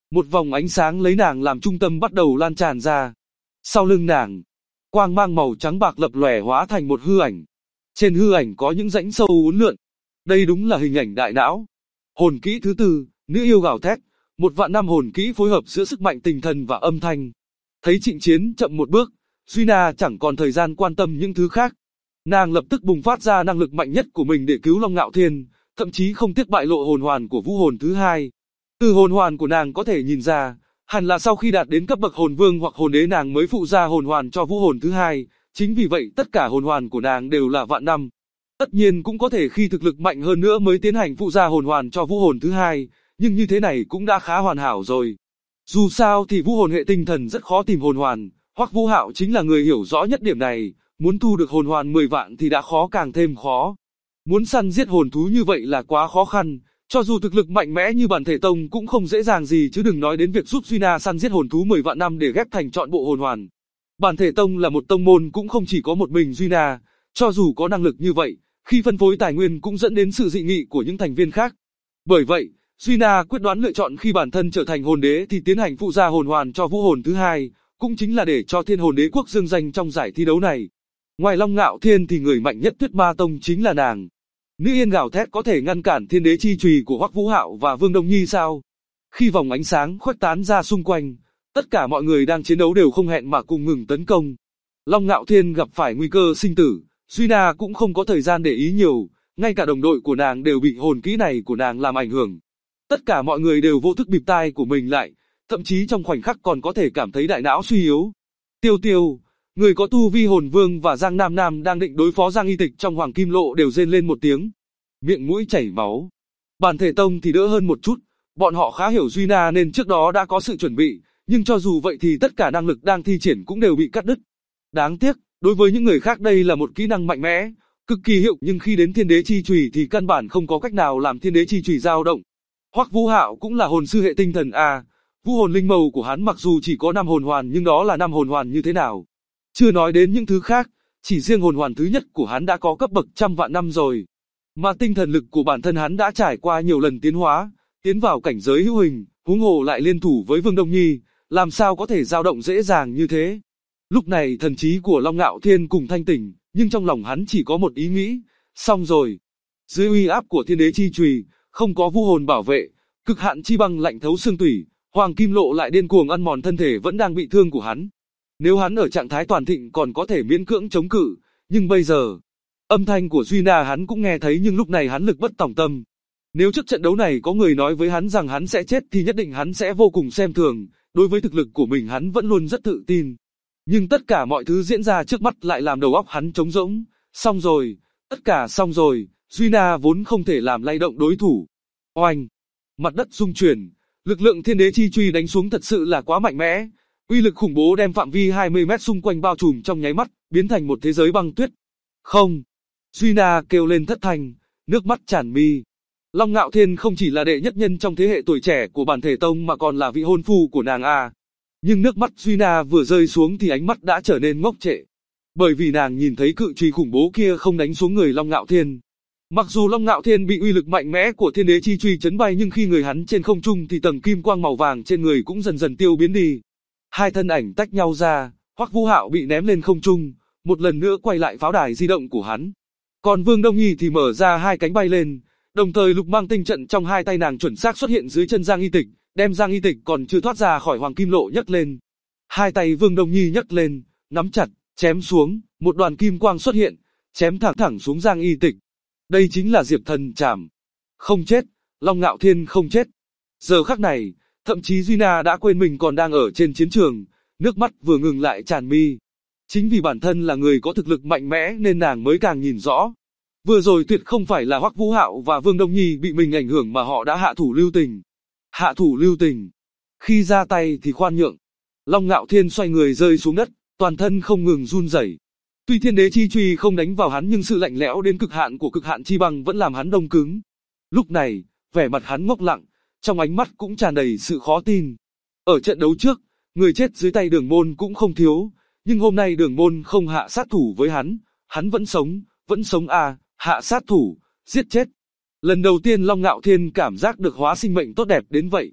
Một vòng ánh sáng lấy nàng làm trung tâm bắt đầu lan tràn ra. Sau lưng nàng, quang mang màu trắng bạc lập lòe hóa thành một hư ảnh. Trên hư ảnh có những rãnh sâu uốn lượn. Đây đúng là hình ảnh đại não. Hồn kỹ thứ tư, nữ yêu gào thét. 1.000.000 hồn kỹ phối hợp giữa sức mạnh tinh thần và âm thanh. Thấy Trịnh Chiến chậm một bước, Duy Na chẳng còn thời gian quan tâm những thứ khác. Nàng lập tức bùng phát ra năng lực mạnh nhất của mình để cứu Long Ngạo Thiên, thậm chí không tiếc bại lộ hồn hoàn của vũ hồn thứ hai. Từ hồn hoàn của nàng có thể nhìn ra, hẳn là sau khi đạt đến cấp bậc hồn vương hoặc hồn đế nàng mới phụ ra hồn hoàn cho vũ hồn thứ hai, chính vì vậy tất cả hồn hoàn của nàng đều là vạn năm. Tất nhiên cũng có thể khi thực lực mạnh hơn nữa mới tiến hành phụ ra hồn hoàn cho vũ hồn thứ hai, nhưng như thế này cũng đã khá hoàn hảo rồi. Dù sao thì vũ hồn hệ tinh thần rất khó tìm hồn hoàn, Hoắc Vũ Hạo chính là người hiểu rõ nhất điểm này, muốn thu được hồn hoàn 10 vạn thì đã khó càng thêm khó. Muốn săn giết hồn thú như vậy là quá khó khăn, cho dù thực lực mạnh mẽ như Bản Thể Tông cũng không dễ dàng gì chứ đừng nói đến việc giúp Duy Na săn giết hồn thú 10 vạn năm để ghép thành trọn bộ hồn hoàn. Bản Thể Tông là một tông môn cũng không chỉ có một mình Duy Na, cho dù có năng lực như vậy, khi phân phối tài nguyên cũng dẫn đến sự dị nghị của những thành viên khác. Bởi vậy, Duy Na quyết đoán lựa chọn khi bản thân trở thành hồn đế thì tiến hành phụ ra hồn hoàn cho vũ hồn thứ hai, cũng chính là để cho Thiên Hồn Đế Quốc dương danh trong giải thi đấu này. Ngoài Long Ngạo Thiên thì người mạnh nhất Tuyết Ma Tông chính là nàng. Nữ yên gào thét có thể ngăn cản Thiên Đế chi chùy của Hoắc Vũ Hạo và Vương Đông Nhi sao? Khi vòng ánh sáng khuếch tán ra xung quanh, tất cả mọi người đang chiến đấu đều không hẹn mà cùng ngừng tấn công. Long Ngạo Thiên gặp phải nguy cơ sinh tử, Duy Na cũng không có thời gian để ý nhiều, ngay cả đồng đội của nàng đều bị hồn kỹ này của nàng làm ảnh hưởng. Tất cả mọi người đều vô thức bịt tai của mình lại, thậm chí trong khoảnh khắc còn có thể cảm thấy đại não suy yếu. Tiêu Tiêu, người có tu vi hồn vương và Giang Nam Nam đang định đối phó Giang Y Tịch trong Hoàng Kim Lộ đều rên lên một tiếng, miệng mũi chảy máu. Bản Thể Tông thì đỡ hơn một chút, bọn họ khá hiểu Duy Na nên trước đó đã có sự chuẩn bị, nhưng cho dù vậy thì tất cả năng lực đang thi triển cũng đều bị cắt đứt. Đáng tiếc, đối với những người khác đây là một kỹ năng mạnh mẽ, cực kỳ hiệu, nhưng khi đến Thiên Đế chi chùy thì căn bản không có cách nào làm Thiên Đế chi chùy dao động. Hoắc Vũ Hạo cũng là hồn sư hệ tinh thần a, vũ hồn linh mâu của hắn mặc dù chỉ có 5 hồn hoàn nhưng đó là 5 hồn hoàn như thế nào? Chưa nói đến những thứ khác, chỉ riêng hồn hoàn thứ nhất của hắn đã có cấp bậc trăm vạn năm rồi. Mà tinh thần lực của bản thân hắn đã trải qua nhiều lần tiến hóa, tiến vào cảnh giới hữu hình, huống hồ lại liên thủ với Vương Đông Nhi, làm sao có thể dao động dễ dàng như thế? Lúc này thần trí của Long Ngạo Thiên cùng thanh tỉnh, nhưng trong lòng hắn chỉ có một ý nghĩ, xong rồi. Dưới uy áp của Thiên Đế chi chùy, không có vũ hồn bảo vệ, cực hạn chi băng lạnh thấu xương tủy, Hoàng Kim Lộ lại điên cuồng ăn mòn thân thể vẫn đang bị thương của hắn. Nếu hắn ở trạng thái toàn thịnh còn có thể miễn cưỡng chống cự, nhưng bây giờ, âm thanh của Duy Na hắn cũng nghe thấy nhưng lúc này hắn lực bất tòng tâm. Nếu trước trận đấu này có người nói với hắn rằng hắn sẽ chết thì nhất định hắn sẽ vô cùng xem thường, đối với thực lực của mình hắn vẫn luôn rất tự tin. Nhưng tất cả mọi thứ diễn ra trước mắt lại làm đầu óc hắn trống rỗng, xong rồi, tất cả xong rồi, Duy Na vốn không thể làm lay động đối thủ. Oanh! Mặt đất rung chuyển, lực lượng Thiên Đế chi chùy đánh xuống thật sự là quá mạnh mẽ, uy lực khủng bố đem phạm vi 20 mét xung quanh bao trùm trong nháy mắt, biến thành một thế giới băng tuyết. Không! Duy Na kêu lên thất thanh, nước mắt tràn mi. Long Ngạo Thiên không chỉ là đệ nhất nhân trong thế hệ tuổi trẻ của Bản Thể Tông mà còn là vị hôn phu của nàng a. Nhưng nước mắt Duy Na vừa rơi xuống thì ánh mắt đã trở nên ngốc trệ. Bởi vì nàng nhìn thấy cự chùy khủng bố kia không đánh xuống người Long Ngạo Thiên. Mặc dù Long Ngạo Thiên bị uy lực mạnh mẽ của Thiên Đế chi chùy chấn bay nhưng khi người hắn trên không trung thì tầng kim quang màu vàng trên người cũng dần dần tiêu biến đi. Hai thân ảnh tách nhau ra, Hoắc Vũ Hạo bị ném lên không trung, một lần nữa quay lại pháo đài di động của hắn. Còn Vương Đông Nhi thì mở ra hai cánh bay lên, đồng thời lục mang tinh trận trong hai tay nàng chuẩn xác xuất hiện dưới chân Giang Y Tịch, đem Giang Y Tịch còn chưa thoát ra khỏi Hoàng Kim Lộ nhấc lên. Hai tay Vương Đông Nhi nhấc lên, nắm chặt, chém xuống, một đoàn kim quang xuất hiện, chém thẳng xuống Giang Y Tịch. Đây chính là Diệp Thần Trảm. Không chết, Long Ngạo Thiên không chết. Giờ khắc này, thậm chí Duy Na đã quên mình còn đang ở trên chiến trường, nước mắt vừa ngừng lại tràn mi. Chính vì bản thân là người có thực lực mạnh mẽ nên nàng mới càng nhìn rõ. Vừa rồi tuyệt không phải là Hoắc Vũ Hạo và Vương Đông Nhi bị mình ảnh hưởng mà họ đã hạ thủ lưu tình. Hạ thủ lưu tình. Khi ra tay thì khoan nhượng. Long Ngạo Thiên xoay người rơi xuống đất, toàn thân không ngừng run rẩy. Tuy Thiên Đế chi chùy không đánh vào hắn nhưng sự lạnh lẽo đến cực hạn của cực hạn chi băng vẫn làm hắn đông cứng. Lúc này, vẻ mặt hắn ngốc lặng, trong ánh mắt cũng tràn đầy sự khó tin. Ở trận đấu trước, người chết dưới tay Đường Môn cũng không thiếu, nhưng hôm nay Đường Môn không hạ sát thủ với hắn vẫn sống à, hạ sát thủ, giết chết. Lần đầu tiên Long Ngạo Thiên cảm giác được hóa sinh mệnh tốt đẹp đến vậy.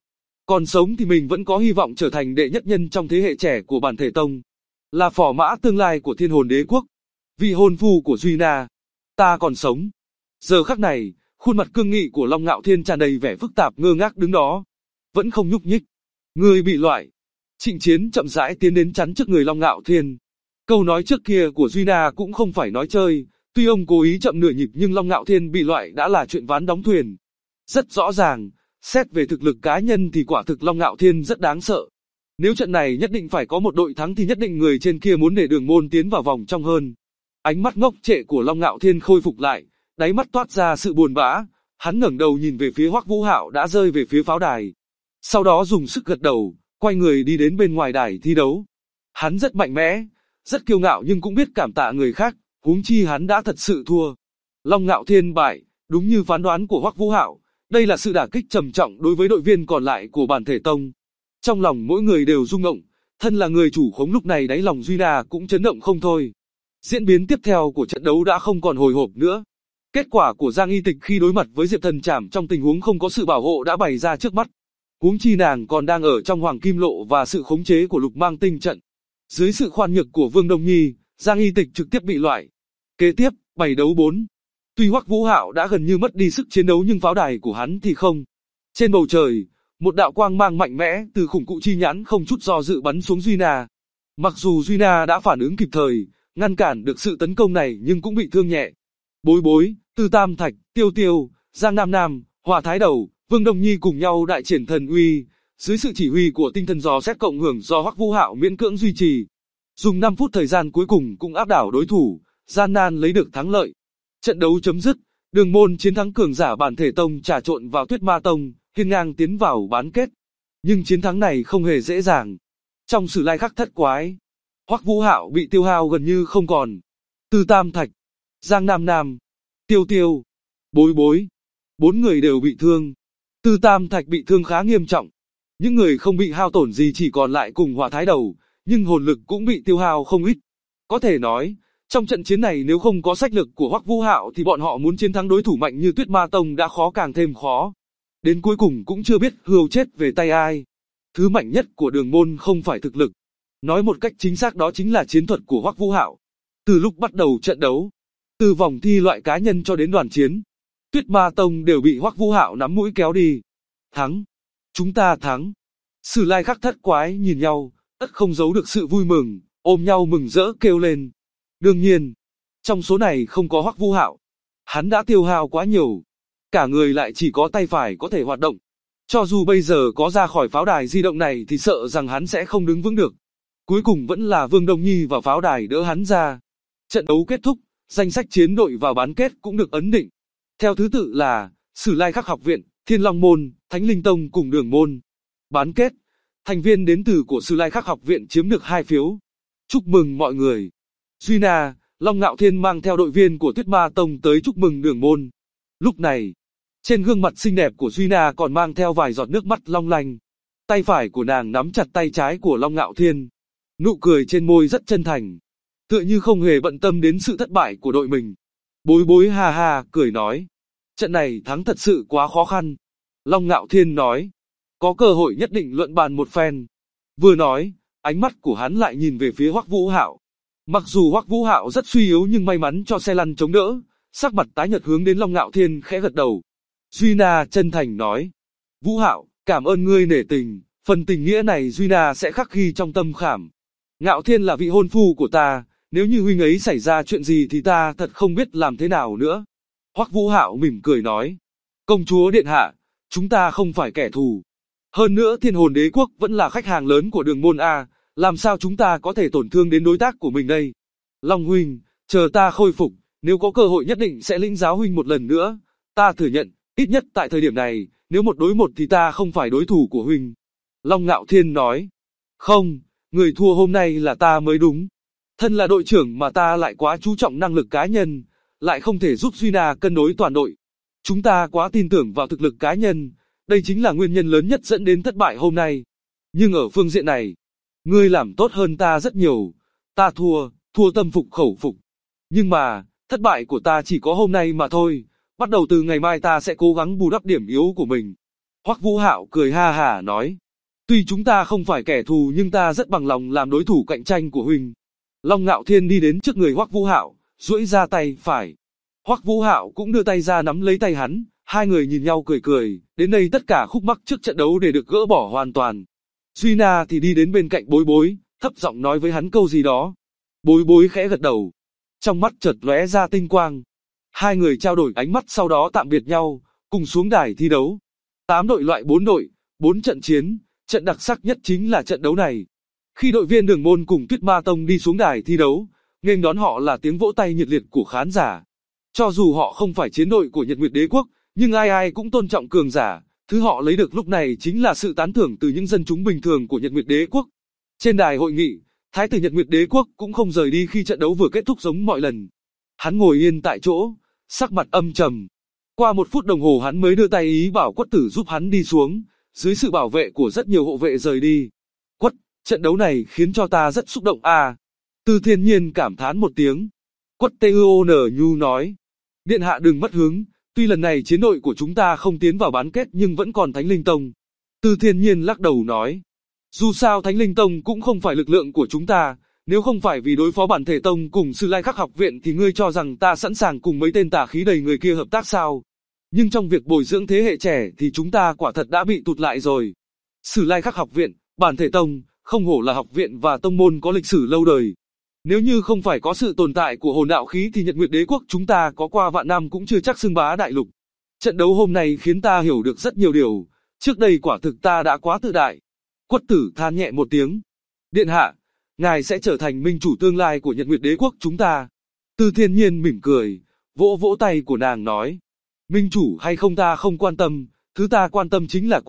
Còn sống thì mình vẫn có hy vọng trở thành đệ nhất nhân trong thế hệ trẻ của bản thể tông. Là phò mã tương lai của Thiên Hồn Đế Quốc. Vị hôn phu của Duy Na. Ta còn sống. Giờ khắc này, khuôn mặt cương nghị của Long Ngạo Thiên tràn đầy vẻ phức tạp ngơ ngác đứng đó. Vẫn không nhúc nhích. Ngươi bị loại. Trịnh Chiến chậm rãi tiến đến chắn trước người Long Ngạo Thiên. Câu nói trước kia của Duy Na cũng không phải nói chơi. Tuy ông cố ý chậm nửa nhịp nhưng Long Ngạo Thiên bị loại đã là chuyện ván đóng thuyền. Rất rõ ràng, xét về thực lực cá nhân thì quả thực Long Ngạo Thiên rất đáng sợ. Nếu trận này nhất định phải có một đội thắng thì nhất định người trên kia muốn để Đường Môn tiến vào vòng trong hơn. Ánh mắt ngốc trệ của Long Ngạo Thiên khôi phục lại, đáy mắt toát ra sự buồn bã, hắn ngẩng đầu nhìn về phía Hoắc Vũ Hạo đã rơi về phía pháo đài. Sau đó dùng sức gật đầu, quay người đi đến bên ngoài đài thi đấu. Hắn rất mạnh mẽ, rất kiêu ngạo nhưng cũng biết cảm tạ người khác, huống chi hắn đã thật sự thua. Long Ngạo Thiên bại, đúng như phán đoán của Hoắc Vũ Hạo, đây là sự đả kích trầm trọng đối với đội viên còn lại của bản thể tông. Trong lòng mỗi người đều rung động, thân là người chủ khống lúc này đáy lòng Duy Na cũng chấn động không thôi. Diễn biến tiếp theo của trận đấu đã không còn hồi hộp nữa. Kết quả của Giang Y Tịch khi đối mặt với Diệp Thần Trảm trong tình huống không có sự bảo hộ đã bày ra trước mắt. Huống chi nàng còn đang ở trong Hoàng Kim Lộ và sự khống chế của Lục Mang Tinh trận. Dưới sự khoan nhược của Vương Đông Nhi, Giang Y Tịch trực tiếp bị loại. Kế tiếp, 7 đấu 4. Tuy Hoắc Vũ Hạo đã gần như mất đi sức chiến đấu nhưng pháo đài của hắn thì không. Trên bầu trời, một đạo quang mang mạnh mẽ từ khủng cụ chi nhãn không chút do dự bắn xuống Duy Na. Mặc dù Duy Na đã phản ứng kịp thời, ngăn cản được sự tấn công này nhưng cũng bị thương nhẹ. Bối Bối, Tư Tam Thạch, Tiêu Tiêu, Giang Nam Nam, Hỏa Thái Đầu, Vương Đông Nhi cùng nhau đại triển thần uy, dưới sự chỉ huy của tinh thần dò xét cộng hưởng do Hoắc Vũ Hạo miễn cưỡng duy trì. Dùng 5 phút thời gian cuối cùng cũng áp đảo đối thủ, gian nan lấy được thắng lợi. Trận đấu chấm dứt, Đường Môn chiến thắng cường giả bản thể tông trà trộn vào Tuyết Ma Tông, hiên ngang tiến vào bán kết. Nhưng chiến thắng này không hề dễ dàng. Trong Sử Lai Khắc Thất Quái, Hoắc Vũ Hạo bị tiêu hao gần như không còn. Tư Tam Thạch, Giang Nam Nam, Tiêu Tiêu, Bối Bối, 4 người đều bị thương. Tư Tam Thạch bị thương khá nghiêm trọng. Những người không bị hao tổn gì chỉ còn lại cùng Hỏa Thái Đầu, nhưng hồn lực cũng bị tiêu hao không ít. Có thể nói, trong trận chiến này nếu không có sách lực của Hoắc Vũ Hạo thì bọn họ muốn chiến thắng đối thủ mạnh như Tuyết Ma Tông đã khó càng thêm khó. Đến cuối cùng cũng chưa biết hươu chết về tay ai. Thứ mạnh nhất của Đường Môn không phải thực lực. Nói một cách chính xác đó chính là chiến thuật của Hoắc Vũ Hạo. Từ lúc bắt đầu trận đấu, từ vòng thi loại cá nhân cho đến đoàn chiến, Tuyết Ma Tông đều bị Hoắc Vũ Hạo nắm mũi kéo đi. Thắng! Chúng ta thắng! Sử Lai Khắc Thất Quái nhìn nhau, tất không giấu được sự vui mừng, ôm nhau mừng rỡ kêu lên. Đương nhiên, trong số này không có Hoắc Vũ Hạo. Hắn đã tiêu hao quá nhiều. Cả người lại chỉ có tay phải có thể hoạt động. Cho dù bây giờ có ra khỏi pháo đài di động này thì sợ rằng hắn sẽ không đứng vững được. Cuối cùng vẫn là Vương Đông Nhi vào pháo đài đỡ hắn ra. Trận đấu kết thúc, danh sách chiến đội vào bán kết cũng được ấn định. Theo thứ tự là Sử Lai Khắc Học Viện, Thiên Long Môn, Thánh Linh Tông cùng Đường Môn. Bán kết, thành viên đến từ của Sử Lai Khắc Học Viện chiếm được 2 phiếu. Chúc mừng mọi người. Duy Na, Long Ngạo Thiên mang theo đội viên của Tuyết Ma Tông tới chúc mừng Đường Môn. Lúc này, trên gương mặt xinh đẹp của Duy Na còn mang theo vài giọt nước mắt long lanh. Tay phải của nàng nắm chặt tay trái của Long Ngạo Thiên. Nụ cười trên môi rất chân thành. Tựa như không hề bận tâm đến sự thất bại của đội mình. Bối Bối ha ha cười nói. Trận này thắng thật sự quá khó khăn. Long Ngạo Thiên nói. Có cơ hội nhất định luận bàn một phen. Vừa nói, ánh mắt của hắn lại nhìn về phía Hoắc Vũ Hạo. Mặc dù Hoắc Vũ Hạo rất suy yếu nhưng may mắn cho xe lăn chống đỡ, sắc mặt tái nhợt hướng đến Long Ngạo Thiên khẽ gật đầu. Duy Na chân thành nói, Vũ Hạo, cảm ơn ngươi nể tình, phần tình nghĩa này Duy Na sẽ khắc ghi trong tâm khảm. Ngạo Thiên là vị hôn phu của ta, nếu như huynh ấy xảy ra chuyện gì thì ta thật không biết làm thế nào nữa. Hoắc Vũ Hạo mỉm cười nói, công chúa điện hạ, chúng ta không phải kẻ thù. Hơn nữa Thiên Hồn Đế Quốc vẫn là khách hàng lớn của Đường Môn A. Làm sao chúng ta có thể tổn thương đến đối tác của mình đây? Long huynh, chờ ta khôi phục, nếu có cơ hội nhất định sẽ lĩnh giáo huynh một lần nữa. Ta thừa nhận, ít nhất tại thời điểm này, nếu 1 đối 1 thì ta không phải đối thủ của huynh. Long Ngạo Thiên nói, không, người thua hôm nay là ta mới đúng. Thân là đội trưởng mà ta lại quá chú trọng năng lực cá nhân, lại không thể giúp Duy Na cân đối toàn đội. Chúng ta quá tin tưởng vào thực lực cá nhân, đây chính là nguyên nhân lớn nhất dẫn đến thất bại hôm nay. Nhưng ở phương diện này, ngươi làm tốt hơn ta rất nhiều, ta thua tâm phục khẩu phục. Nhưng mà, thất bại của ta chỉ có hôm nay mà thôi, bắt đầu từ ngày mai ta sẽ cố gắng bù đắp điểm yếu của mình. Hoắc Vũ Hạo cười ha hả nói, tuy chúng ta không phải kẻ thù nhưng ta rất bằng lòng làm đối thủ cạnh tranh của huynh. Long Ngạo Thiên đi đến trước người Hoắc Vũ Hạo, duỗi ra tay phải. Hoắc Vũ Hạo cũng đưa tay ra nắm lấy tay hắn, hai người nhìn nhau cười cười, đến đây tất cả khúc mắc trước trận đấu để được gỡ bỏ hoàn toàn. Duy Na thì đi đến bên cạnh Bối Bối, thấp giọng nói với hắn câu gì đó. Bối Bối khẽ gật đầu, trong mắt chợt lóe ra tinh quang. Hai người trao đổi ánh mắt sau đó tạm biệt nhau, cùng xuống đài thi đấu. 8 đội loại 4 đội, 4 trận chiến, trận đặc sắc nhất chính là trận đấu này. Khi đội viên Đường Môn cùng Tuyết Ma Tông đi xuống đài thi đấu, nghênh đón họ là tiếng vỗ tay nhiệt liệt của khán giả. Cho dù họ không phải chiến đội của Nhật Nguyệt Đế Quốc, nhưng ai ai cũng tôn trọng cường giả, thứ họ lấy được lúc này chính là sự tán thưởng từ những dân chúng bình thường của Nhật Nguyệt Đế Quốc. Trên đài hội nghị, Thái tử Nhật Nguyệt Đế Quốc cũng không rời đi khi trận đấu vừa kết thúc giống mọi lần. Hắn ngồi yên tại chỗ, sắc mặt âm trầm. Qua 1 phút đồng hồ hắn mới đưa tay ý bảo Quất Tử giúp hắn đi xuống, dưới sự bảo vệ của rất nhiều hộ vệ rời đi. Quất, trận đấu này khiến cho ta rất xúc động à. Từ Thiên Nhiên cảm thán một tiếng. Quất Tôn Nhu nói, điện hạ đừng mất hứng, tuy lần này chiến đội của chúng ta không tiến vào bán kết nhưng vẫn còn Thánh Linh Tông. Từ Thiên Nhiên lắc đầu nói, dù sao Thánh Linh Tông cũng không phải lực lượng của chúng ta, nếu không phải vì đối phó Bản Thể Tông cùng Sử Lai Khắc học viện thì ngươi cho rằng ta sẵn sàng cùng mấy tên tà khí đầy người kia hợp tác sao? Nhưng trong việc bồi dưỡng thế hệ trẻ thì chúng ta quả thật đã bị tụt lại rồi. Sử Lai Khắc học viện, Bản Thể Tông, không hổ là học viện và tông môn có lịch sử lâu đời. Nếu như không phải có sự tồn tại của hồn đạo khí thì Nhật Nguyệt Đế Quốc chúng ta có qua vạn năm cũng chưa chắc xưng bá đại lục. Trận đấu hôm nay khiến ta hiểu được rất nhiều điều, trước đây quả thực ta đã quá tự đại. Quất Tử than nhẹ một tiếng. Điện hạ, ngài sẽ trở thành minh chủ tương lai của Nhật Nguyệt Đế Quốc chúng ta. Từ Thiên Nhiên mỉm cười, vỗ vỗ tay của nàng nói. Minh chủ hay không ta không quan tâm, thứ ta quan tâm chính là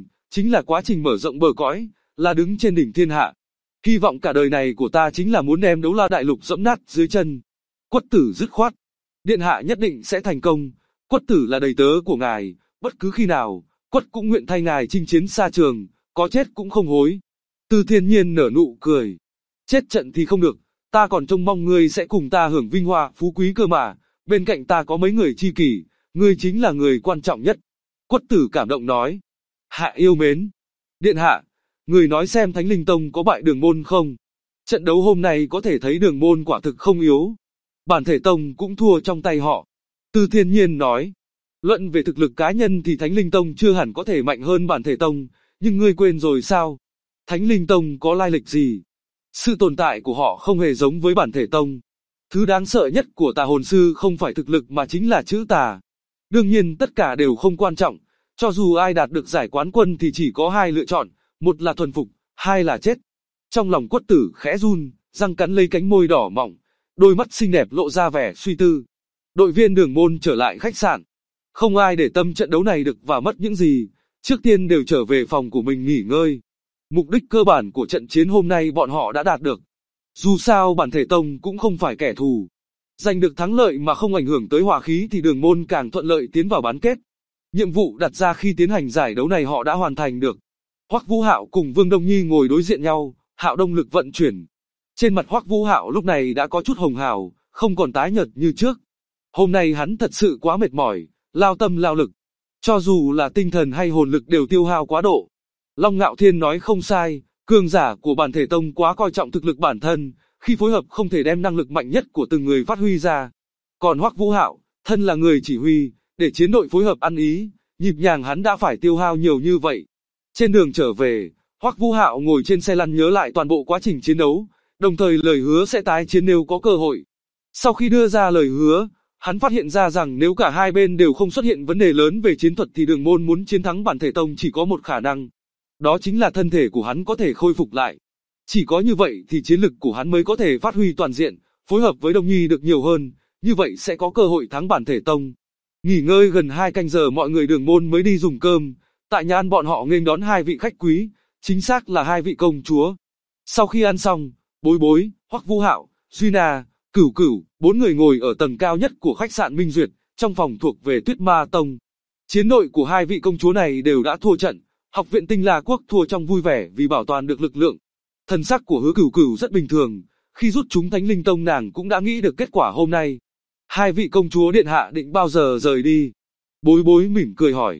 quá trình mở rộng bờ cõi, là đứng trên đỉnh thiên hạ. Hy vọng cả đời này của ta chính là muốn đem Đấu La Đại Lục dẫm nát dưới chân. Quất Tử dứt khoát. Điện hạ nhất định sẽ thành công. Quất Tử là đầy tớ của ngài, bất cứ khi nào, Quất cũng nguyện thay ngài chinh chiến xa trường, có chết cũng không hối. Từ Thiên Nhiên nở nụ cười. Chết trận thì không được, ta còn trông mong ngươi sẽ cùng ta hưởng vinh hoa phú quý cơ mà, bên cạnh ta có mấy người tri kỷ, ngươi chính là người quan trọng nhất. Quất Tử cảm động nói. Hạ yêu mến. Điện hạ, người nói xem Thánh Linh Tông có bại Đường Môn không? Trận đấu hôm nay có thể thấy Đường Môn quả thực không yếu. Bản Thể Tông cũng thua trong tay họ. Từ Thiên Nhiên nói. Luận về thực lực cá nhân thì Thánh Linh Tông chưa hẳn có thể mạnh hơn Bản Thể Tông, nhưng ngươi quên rồi sao? Thánh Linh Tông có lai lịch gì? Sự tồn tại của họ không hề giống với Bản Thể Tông. Thứ đáng sợ nhất của tà hồn sư không phải thực lực mà chính là chữ tà. Đương nhiên tất cả đều không quan trọng, cho dù ai đạt được giải quán quân thì chỉ có 2 lựa chọn, một là thuần phục, 2 là chết. Trong lòng Quất Tử khẽ run, răng cắn lấy cánh môi đỏ mọng, đôi mắt xinh đẹp lộ ra vẻ suy tư. Đội viên Đường Môn trở lại khách sạn. Không ai để tâm trận đấu này được và mất những gì, trước tiên đều trở về phòng của mình nghỉ ngơi. Mục đích cơ bản của trận chiến hôm nay bọn họ đã đạt được. Dù sao Bản Thể Tông cũng không phải kẻ thù. Giành được thắng lợi mà không ảnh hưởng tới hòa khí thì Đường Môn càng thuận lợi tiến vào bán kết. Nhiệm vụ đặt ra khi tiến hành giải đấu này họ đã hoàn thành được. Hoắc Vũ Hạo cùng Vương Đông Nhi ngồi đối diện nhau, Hạo Đông lực vận chuyển. Trên mặt Hoắc Vũ Hạo lúc này đã có chút hồng hào, không còn tái nhợt như trước. Hôm nay hắn thật sự quá mệt mỏi, lao tâm lao lực. Cho dù là tinh thần hay hồn lực đều tiêu hao quá độ. Long Ngạo Thiên nói không sai, cường giả của Bản Thể Tông quá coi trọng thực lực bản thân, khi phối hợp không thể đem năng lực mạnh nhất của từng người phát huy ra. Còn Hoắc Vũ Hạo, thân là người chỉ huy, để chiến đội phối hợp ăn ý, nhịp nhàng hắn đã phải tiêu hao nhiều như vậy. Trên đường trở về, Hoắc Vũ Hạo ngồi trên xe lăn nhớ lại toàn bộ quá trình chiến đấu, đồng thời lời hứa sẽ tái chiến nếu có cơ hội. Sau khi đưa ra lời hứa, hắn phát hiện ra rằng nếu cả hai bên đều không xuất hiện vấn đề lớn về chiến thuật thì Đường Môn muốn chiến thắng Bản Thể Tông chỉ có một khả năng. Đó chính là thân thể của hắn có thể khôi phục lại. Chỉ có như vậy thì chiến lực của hắn mới có thể phát huy toàn diện, phối hợp với Đông Nhi được nhiều hơn, như vậy sẽ có cơ hội thắng Bản Thể Tông. Nghỉ ngơi gần 2 canh giờ mọi người Đường Môn mới đi dùng cơm, tại nhà ăn bọn họ nghênh đón 2 vị khách quý, chính xác là 2 vị công chúa. Sau khi ăn xong, Bối Bối, Hoắc Vũ Hạo, Duy Na, Cửu Cửu, 4 người ngồi ở tầng cao nhất của khách sạn Minh Duyệt, trong phòng thuộc về Tuyết Ma Tông. Chiến đội của 2 vị công chúa này đều đã thua trận, học viện Tinh La Quốc thua trong vui vẻ vì bảo toàn được lực lượng. Thần sắc của Hứa Cửu Cửu rất bình thường, khi rút chúng Thánh Linh Tông nàng cũng đã nghĩ được kết quả hôm nay. 2 vị công chúa điện hạ định bao giờ rời đi? Bối Bối mỉm cười hỏi.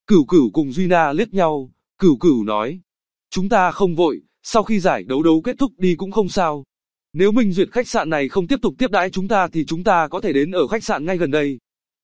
Cửu Cửu cùng Duy Na liếc nhau, Cửu Cửu nói. Chúng ta không vội, sau khi giải đấu kết thúc đi cũng không sao. Nếu Minh Duyệt khách sạn này không tiếp tục tiếp đãi chúng ta thì chúng ta có thể đến ở khách sạn ngay gần đây.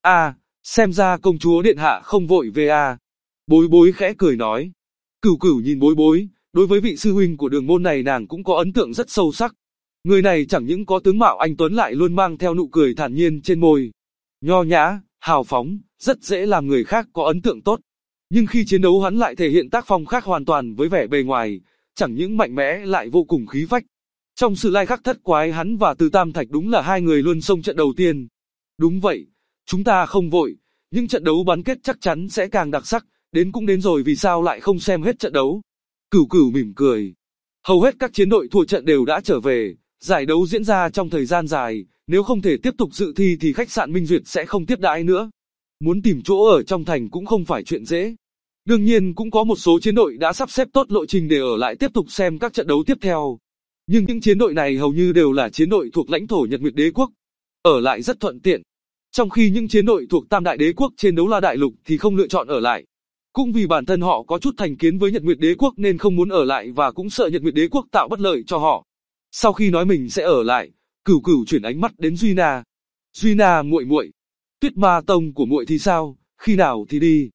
Xem ra công chúa điện hạ không vội về à. Bối Bối khẽ cười nói. Cửu Cửu nhìn Bối Bối, đối với vị sư huynh của đường môn này nàng cũng có ấn tượng rất sâu sắc. Người này chẳng những có tướng mạo anh tuấn lại luôn mang theo nụ cười thản nhiên trên môi. Nho nhã, hào phóng, rất dễ làm người khác có ấn tượng tốt. Nhưng khi chiến đấu hắn lại thể hiện tác phong khác hoàn toàn với vẻ bề ngoài, chẳng những mạnh mẽ lại vô cùng khí phách. Trong Sử Lai Khắc Thất Quái hắn và Từ Tam Thạch đúng là hai người luôn xông trận đầu tiên. Đúng vậy, chúng ta không vội, nhưng trận đấu bán kết chắc chắn sẽ càng đặc sắc, đến cũng đến rồi vì sao lại không xem hết trận đấu. Cửu Cửu mỉm cười. Hầu hết các chiến đội thua trận đều đã trở về, giải đấu diễn ra trong thời gian dài, nếu không thể tiếp tục dự thi thì khách sạn Minh Duyệt sẽ không tiếp đãi nữa. Muốn tìm chỗ ở trong thành cũng không phải chuyện dễ. Đương nhiên cũng có một số chiến đội đã sắp xếp tốt lộ trình để ở lại tiếp tục xem các trận đấu tiếp theo. Nhưng những chiến đội này hầu như đều là chiến đội thuộc lãnh thổ Nhật Nguyệt Đế Quốc. Ở lại rất thuận tiện. Trong khi những chiến đội thuộc Tam Đại Đế Quốc trên Đấu La Đại Lục thì không lựa chọn ở lại. Cũng vì bản thân họ có chút thành kiến với Nhật Nguyệt Đế Quốc nên không muốn ở lại và cũng sợ Nhật Nguyệt Đế Quốc tạo bất lợi cho họ. Sau khi nói mình sẽ ở lại, Cửu Cửu chuyển ánh mắt đến Duy Na. Duy Na muội muội, Tuyết Ma Tông của muội thì sao, khi nào thì đi?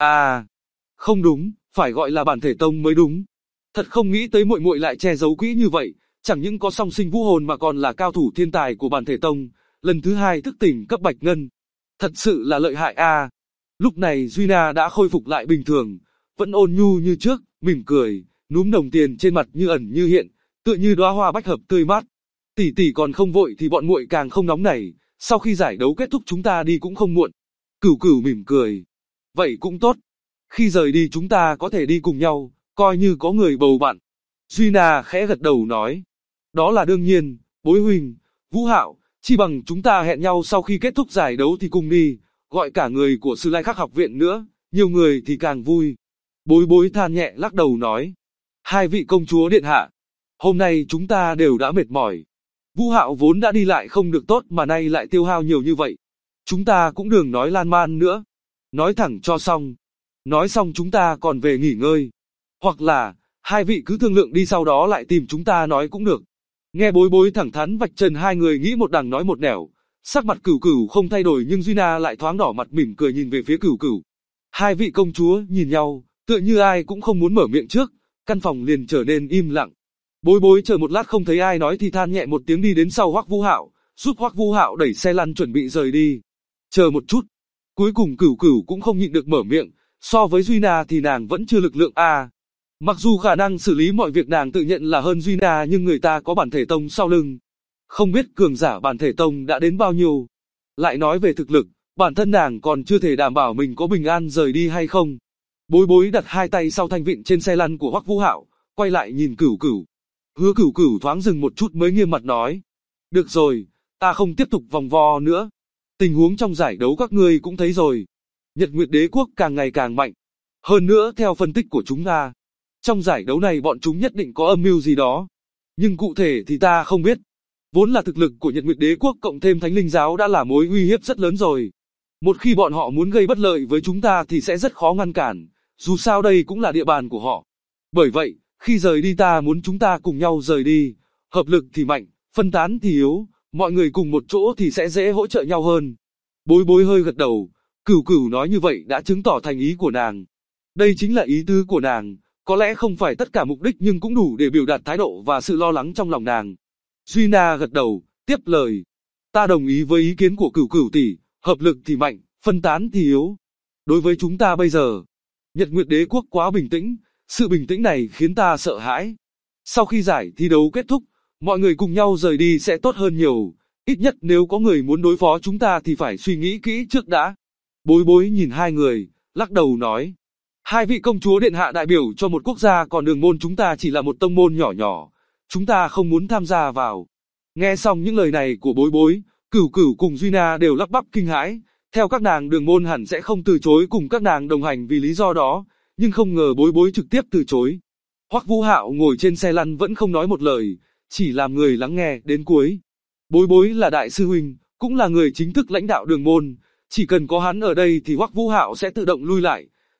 Không đúng, phải gọi là Bản Thể Tông mới đúng. Thật không nghĩ tới muội muội lại che giấu kỹ như vậy, chẳng những có song sinh vũ hồn mà còn là cao thủ thiên tài của Bản Thể Tông, lần thứ 2 thức tỉnh cấp bạch ngân. Thật sự là lợi hại a. Lúc này Duy Na đã khôi phục lại bình thường, vẫn ôn nhu như trước, mỉm cười, núm đồng tiền trên mặt như ẩn như hiện, tựa như đóa hoa bách hợp tươi mát. Tỷ tỷ còn không vội thì bọn muội càng không nóng nảy, sau khi giải đấu kết thúc chúng ta đi cũng không muộn. Cửu Cửu mỉm cười. Vậy cũng tốt. Khi rời đi chúng ta có thể đi cùng nhau, coi như có người bầu bạn. Duy Na khẽ gật đầu nói. Đó là đương nhiên, Bối huynh, Vũ Hạo, chi bằng chúng ta hẹn nhau sau khi kết thúc giải đấu thì cùng đi, gọi cả người của Sử Lai Khắc học viện nữa, nhiều người thì càng vui. Bối Bối than nhẹ lắc đầu nói. Hai vị công chúa điện hạ, hôm nay chúng ta đều đã mệt mỏi. Vũ Hạo vốn đã đi lại không được tốt mà nay lại tiêu hao nhiều như vậy. Chúng ta cũng đừng nói lan man nữa. Nói thẳng cho xong. Nói xong chúng ta còn về nghỉ ngơi. Hoặc là, hai vị cứ thương lượng đi sau đó lại tìm chúng ta nói cũng được. Nghe Bối Bối thẳng thắn vạch trần hai người nghĩ một đằng nói một nẻo. Sắc mặt Cửu Cửu không thay đổi nhưng Duy Na lại thoáng đỏ mặt mỉm cười nhìn về phía Cửu Cửu. Hai vị công chúa nhìn nhau, tựa như ai cũng không muốn mở miệng trước, căn phòng liền trở nên im lặng. Bối Bối chờ một lát không thấy ai nói thì than nhẹ một tiếng đi đến sau Hoắc Vũ Hạo, giúp Hoắc Vũ Hạo đẩy xe lăn chuẩn bị rời đi. Chờ một chút. Cuối cùng Cửu Cửu cũng không nhịn được mở miệng, so với Duy Na thì nàng vẫn chưa lực lượng a. Mặc dù khả năng xử lý mọi việc nàng tự nhận là hơn Duy Na nhưng người ta có Bản Thể Tông sau lưng. Không biết cường giả Bản Thể Tông đã đến bao nhiêu. Lại nói về thực lực, bản thân nàng còn chưa thể đảm bảo mình có bình an rời đi hay không. Bối Bối đặt hai tay sau thanh vịn trên xe lăn của Hoắc Vũ Hạo, quay lại nhìn Cửu Cửu. Hứa Cửu Cửu thoáng dừng một chút mới nghiêm mặt nói. Được rồi, ta không tiếp tục vòng vo nữa. Tình huống trong giải đấu các ngươi cũng thấy rồi. Nhật Nguyệt Đế Quốc càng ngày càng mạnh. Hơn nữa theo phân tích của chúng ta, trong giải đấu này bọn chúng nhất định có âm mưu gì đó. Nhưng cụ thể thì ta không biết. Vốn là thực lực của Nhật Nguyệt Đế Quốc cộng thêm Thánh Linh Giáo đã là mối uy hiếp rất lớn rồi. Một khi bọn họ muốn gây bất lợi với chúng ta thì sẽ rất khó ngăn cản, dù sao đây cũng là địa bàn của họ. Bởi vậy, khi rời đi ta muốn chúng ta cùng nhau rời đi, hợp lực thì mạnh, phân tán thì yếu, mọi người cùng một chỗ thì sẽ dễ hỗ trợ nhau hơn. Bối Bối hơi gật đầu, Cửu Cửu nói như vậy đã chứng tỏ thành ý của nàng. Đây chính là ý tứ của nàng, có lẽ không phải tất cả mục đích nhưng cũng đủ để biểu đạt thái độ và sự lo lắng trong lòng nàng. Duy Na gật đầu, tiếp lời. Ta đồng ý với ý kiến của Cửu Cửu tỷ, hợp lực thì mạnh, phân tán thì yếu. Đối với chúng ta bây giờ, Nhật Nguyệt Đế Quốc quá bình tĩnh, sự bình tĩnh này khiến ta sợ hãi. Sau khi giải thi đấu kết thúc, mọi người cùng nhau rời đi sẽ tốt hơn nhiều. Ít nhất nếu có người muốn đối phó chúng ta thì phải suy nghĩ kỹ trước đã. Bối Bối nhìn hai người, lắc đầu nói. Hai vị công chúa điện hạ đại biểu cho một quốc gia còn Đường môn chúng ta chỉ là một tông môn nhỏ nhỏ. Chúng ta không muốn tham gia vào. Nghe xong những lời này của Bối Bối, Cửu Cửu cùng Duy Na đều lắp bắp kinh hãi. Theo các nàng Đường môn hẳn sẽ không từ chối cùng các nàng đồng hành vì lý do đó, nhưng không ngờ Bối Bối trực tiếp từ chối. Hoắc Vũ Hạo ngồi trên xe lăn vẫn không nói một lời, chỉ làm người lắng nghe đến cuối. Bối Bối là đại sư huynh, cũng là người chính thức lãnh đạo Đường môn, chỉ cần có hắn ở đây thì Hoắc Vũ Hạo sẽ tự động lui lại.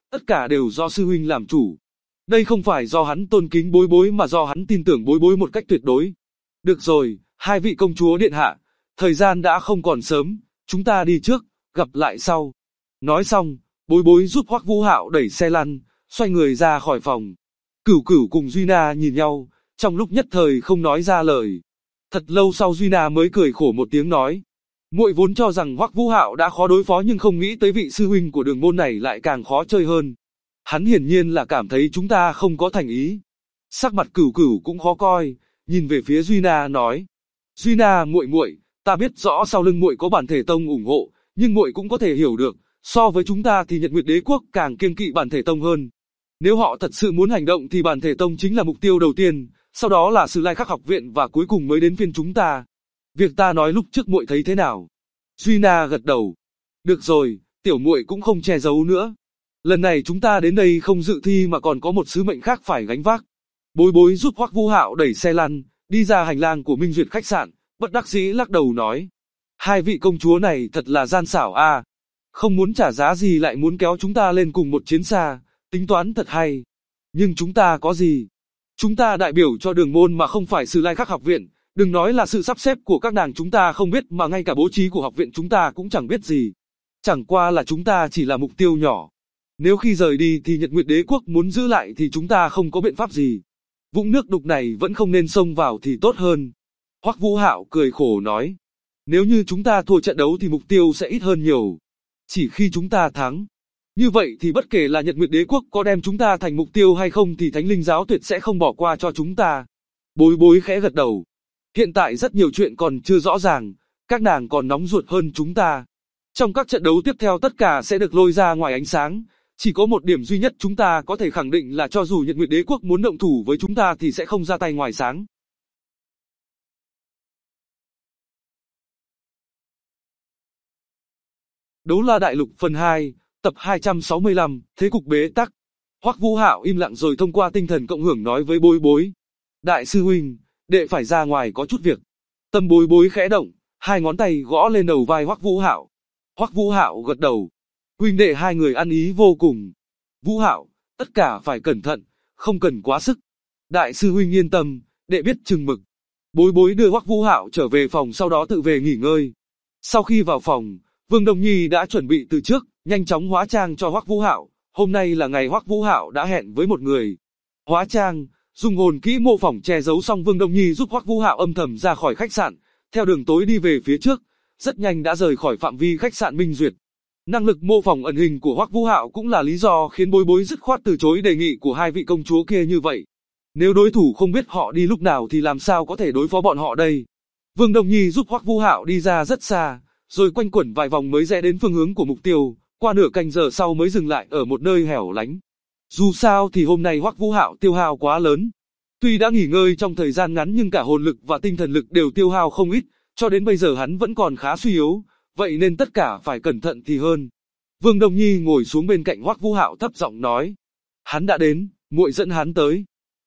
tất cả đều do sư huynh làm chủ. Đây không phải do hắn tôn kính Bối Bối mà do hắn tin tưởng Bối Bối một cách tuyệt đối. Được rồi, hai vị công chúa điện hạ, thời gian đã không còn sớm, chúng ta đi trước, gặp lại sau. Nói xong, Bối Bối giúp Hoắc Vũ Hạo đẩy xe lăn, xoay người ra khỏi phòng. Cửu Cửu cùng Duy Na nhìn nhau, trong lúc nhất thời không nói ra lời. Thật lâu sau Duy Na mới cười khổ một tiếng nói, muội vốn cho rằng Hoắc Vũ Hạo đã khó đối phó nhưng không nghĩ tới vị sư huynh của Đường môn này lại càng khó chơi hơn. Hắn hiển nhiên là cảm thấy chúng ta không có thành ý. Sắc mặt Cửu Cửu cũng khó coi, nhìn về phía Duy Na nói, Duy Na muội, ta biết rõ sau lưng muội có Bản Thể Tông ủng hộ, nhưng muội cũng có thể hiểu được, so với chúng ta thì Nhật Nguyệt Đế quốc càng kiêng kỵ Bản Thể Tông hơn. Nếu họ thật sự muốn hành động thì Bản Thể Tông chính là mục tiêu đầu tiên, sau đó là Sử Lai Khắc học viện và cuối cùng mới đến phiên chúng ta. Việc ta nói lúc trước muội thấy thế nào? Duy Na gật đầu. Được rồi, tiểu muội cũng không che giấu nữa. Lần này chúng ta đến đây không dự thi mà còn có một sứ mệnh khác phải gánh vác. Bối Bối giúp Hoắc Vũ Hạo đẩy xe lăn, đi ra hành lang của Minh Duyệt khách sạn, bất đắc dĩ lắc đầu nói. Hai vị công chúa này thật là gian xảo a, không muốn trả giá gì lại muốn kéo chúng ta lên cùng một chiến xa, tính toán thật hay. Nhưng chúng ta có gì? Chúng ta đại biểu cho Đường môn mà không phải Sử Lai Khắc học viện, đừng nói là sự sắp xếp của các nàng chúng ta không biết mà ngay cả bố trí của học viện chúng ta cũng chẳng biết gì. Chẳng qua là chúng ta chỉ là mục tiêu nhỏ. Nếu khi rời đi thì Nhật Nguyệt Đế quốc muốn giữ lại thì chúng ta không có biện pháp gì. Vũng nước đục này vẫn không nên xông vào thì tốt hơn. Hoắc Vũ Hạo cười khổ nói. Nếu như chúng ta thua trận đấu thì mục tiêu sẽ ít hơn nhiều. Chỉ khi chúng ta thắng. Như vậy thì bất kể là Nhật Nguyệt Đế quốc có đem chúng ta thành mục tiêu hay không thì Thánh Linh giáo tuyệt sẽ không bỏ qua cho chúng ta. Bối Bối khẽ gật đầu. Hiện tại rất nhiều chuyện còn chưa rõ ràng, các nàng còn nóng ruột hơn chúng ta. Trong các trận đấu tiếp theo tất cả sẽ được lôi ra ngoài ánh sáng. Chỉ có một điểm duy nhất chúng ta có thể khẳng định là cho dù Nhật Nguyệt Đế quốc muốn động thủ với chúng ta thì sẽ không ra tay ngoài sáng. Đấu La Đại Lục phần 2, tập 265, thế cục bế tắc. Hoắc Vũ Hạo im lặng rồi thông qua tinh thần cộng hưởng nói với Bối Bối. Đại sư huynh, đệ phải ra ngoài có chút việc. Tâm Bối Bối khẽ động, hai ngón tay gõ lên đầu vai Hoắc Vũ Hạo. Hoắc Vũ Hạo gật đầu. Huynh đệ hai người ăn ý vô cùng. Vũ Hạo, tất cả phải cẩn thận, không cần quá sức. Đại sư huynh yên tâm, đệ biết chừng mực. Bối Bối đưa Hoắc Vũ Hạo trở về phòng sau đó tự về nghỉ ngơi. Sau khi vào phòng, Vương Đông Nhi đã chuẩn bị từ trước, nhanh chóng hóa trang cho Hoắc Vũ Hạo. Hôm nay là ngày Hoắc Vũ Hạo đã hẹn với một người. Hóa trang, dùng hồn kỹ mô phỏng che giấu xong Vương Đông Nhi giúp Hoắc Vũ Hạo âm thầm ra khỏi khách sạn, theo đường tối đi về phía trước, rất nhanh đã rời khỏi phạm vi khách sạn Minh Duyệt. Năng lực mô phỏng ẩn hình của Hoắc Vũ Hạo cũng là lý do khiến Bối Bối dứt khoát từ chối đề nghị của hai vị công chúa kia như vậy. Nếu đối thủ không biết họ đi lúc nào thì làm sao có thể đối phó bọn họ đây? Vương Đông Nhi giúp Hoắc Vũ Hạo đi ra rất xa, rồi quanh quẩn vài vòng mới rẽ đến phương hướng của mục tiêu, qua nửa canh giờ sau mới dừng lại ở một nơi hẻo lánh. Dù sao thì hôm nay Hoắc Vũ Hạo tiêu hao quá lớn. Tuy đã nghỉ ngơi trong thời gian ngắn nhưng cả hồn lực và tinh thần lực đều tiêu hao không ít, cho đến bây giờ hắn vẫn còn khá suy yếu, vậy nên tất cả phải cẩn thận thì hơn. Vương Đông Nhi ngồi xuống bên cạnh Hoắc Vũ Hạo thấp giọng nói. Hắn đã đến, muội dẫn hắn tới.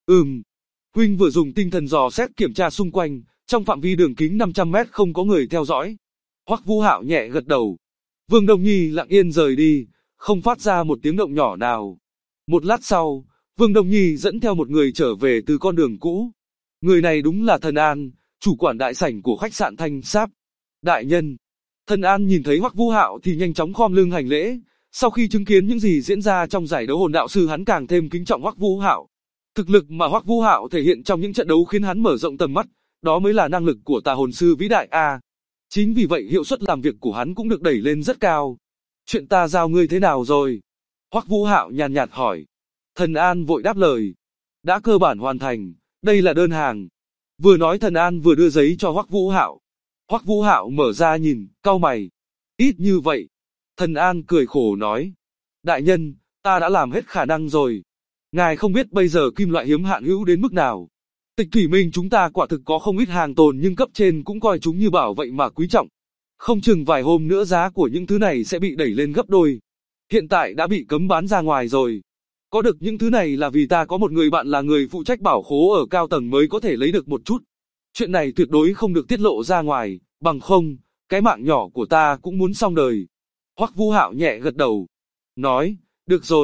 Huynh vừa dùng tinh thần dò xét kiểm tra xung quanh, trong phạm vi đường kính 500 mét không có người theo dõi. Hoắc Vũ Hạo nhẹ gật đầu. Vương Đông Nhi lặng yên rời đi, không phát ra một tiếng động nhỏ nào. Một lát sau, Vương Đông Nhi dẫn theo một người trở về từ con đường cũ. Người này đúng là Thần An, chủ quản đại sảnh của khách sạn Thanh Sáp. Đại nhân. Thần An nhìn thấy Hoắc Vũ Hạo thì nhanh chóng khom lưng hành lễ. Sau khi chứng kiến những gì diễn ra trong giải đấu hồn đạo sư hắn càng thêm kính trọng Hoắc Vũ Hạo. Thực lực mà Hoắc Vũ Hạo thể hiện trong những trận đấu khiến hắn mở rộng tầm mắt, đó mới là năng lực của tà hồn sư vĩ đại a. Chính vì vậy hiệu suất làm việc của hắn cũng được đẩy lên rất cao. Chuyện ta giao ngươi thế nào rồi? Hoắc Vũ Hạo nhàn nhạt hỏi. Thần An vội đáp lời. Đã cơ bản hoàn thành, đây là đơn hàng. Vừa nói Thần An vừa đưa giấy cho Hoắc Vũ Hạo. Hoắc Vũ Hạo mở ra nhìn, cau mày. Ít như vậy. Thần An cười khổ nói. Đại nhân, ta đã làm hết khả năng rồi. Ngài không biết bây giờ kim loại hiếm hạn hữu đến mức nào. Tịch Thủy Minh chúng ta quả thực có không ít hàng tồn nhưng cấp trên cũng coi chúng như bảo vậy mà quý trọng. Không chừng vài hôm nữa giá của những thứ này sẽ bị đẩy lên gấp đôi. Hiện tại đã bị cấm bán ra ngoài rồi. Có được những thứ này là vì ta có một người bạn là người phụ trách bảo khố ở cao tầng mới có thể lấy được một chút. Chuyện này tuyệt đối không được tiết lộ ra ngoài, bằng không, cái mạng nhỏ của ta cũng muốn xong đời. Hoắc Vũ Hạo nhẹ gật đầu. Nói, được rồi,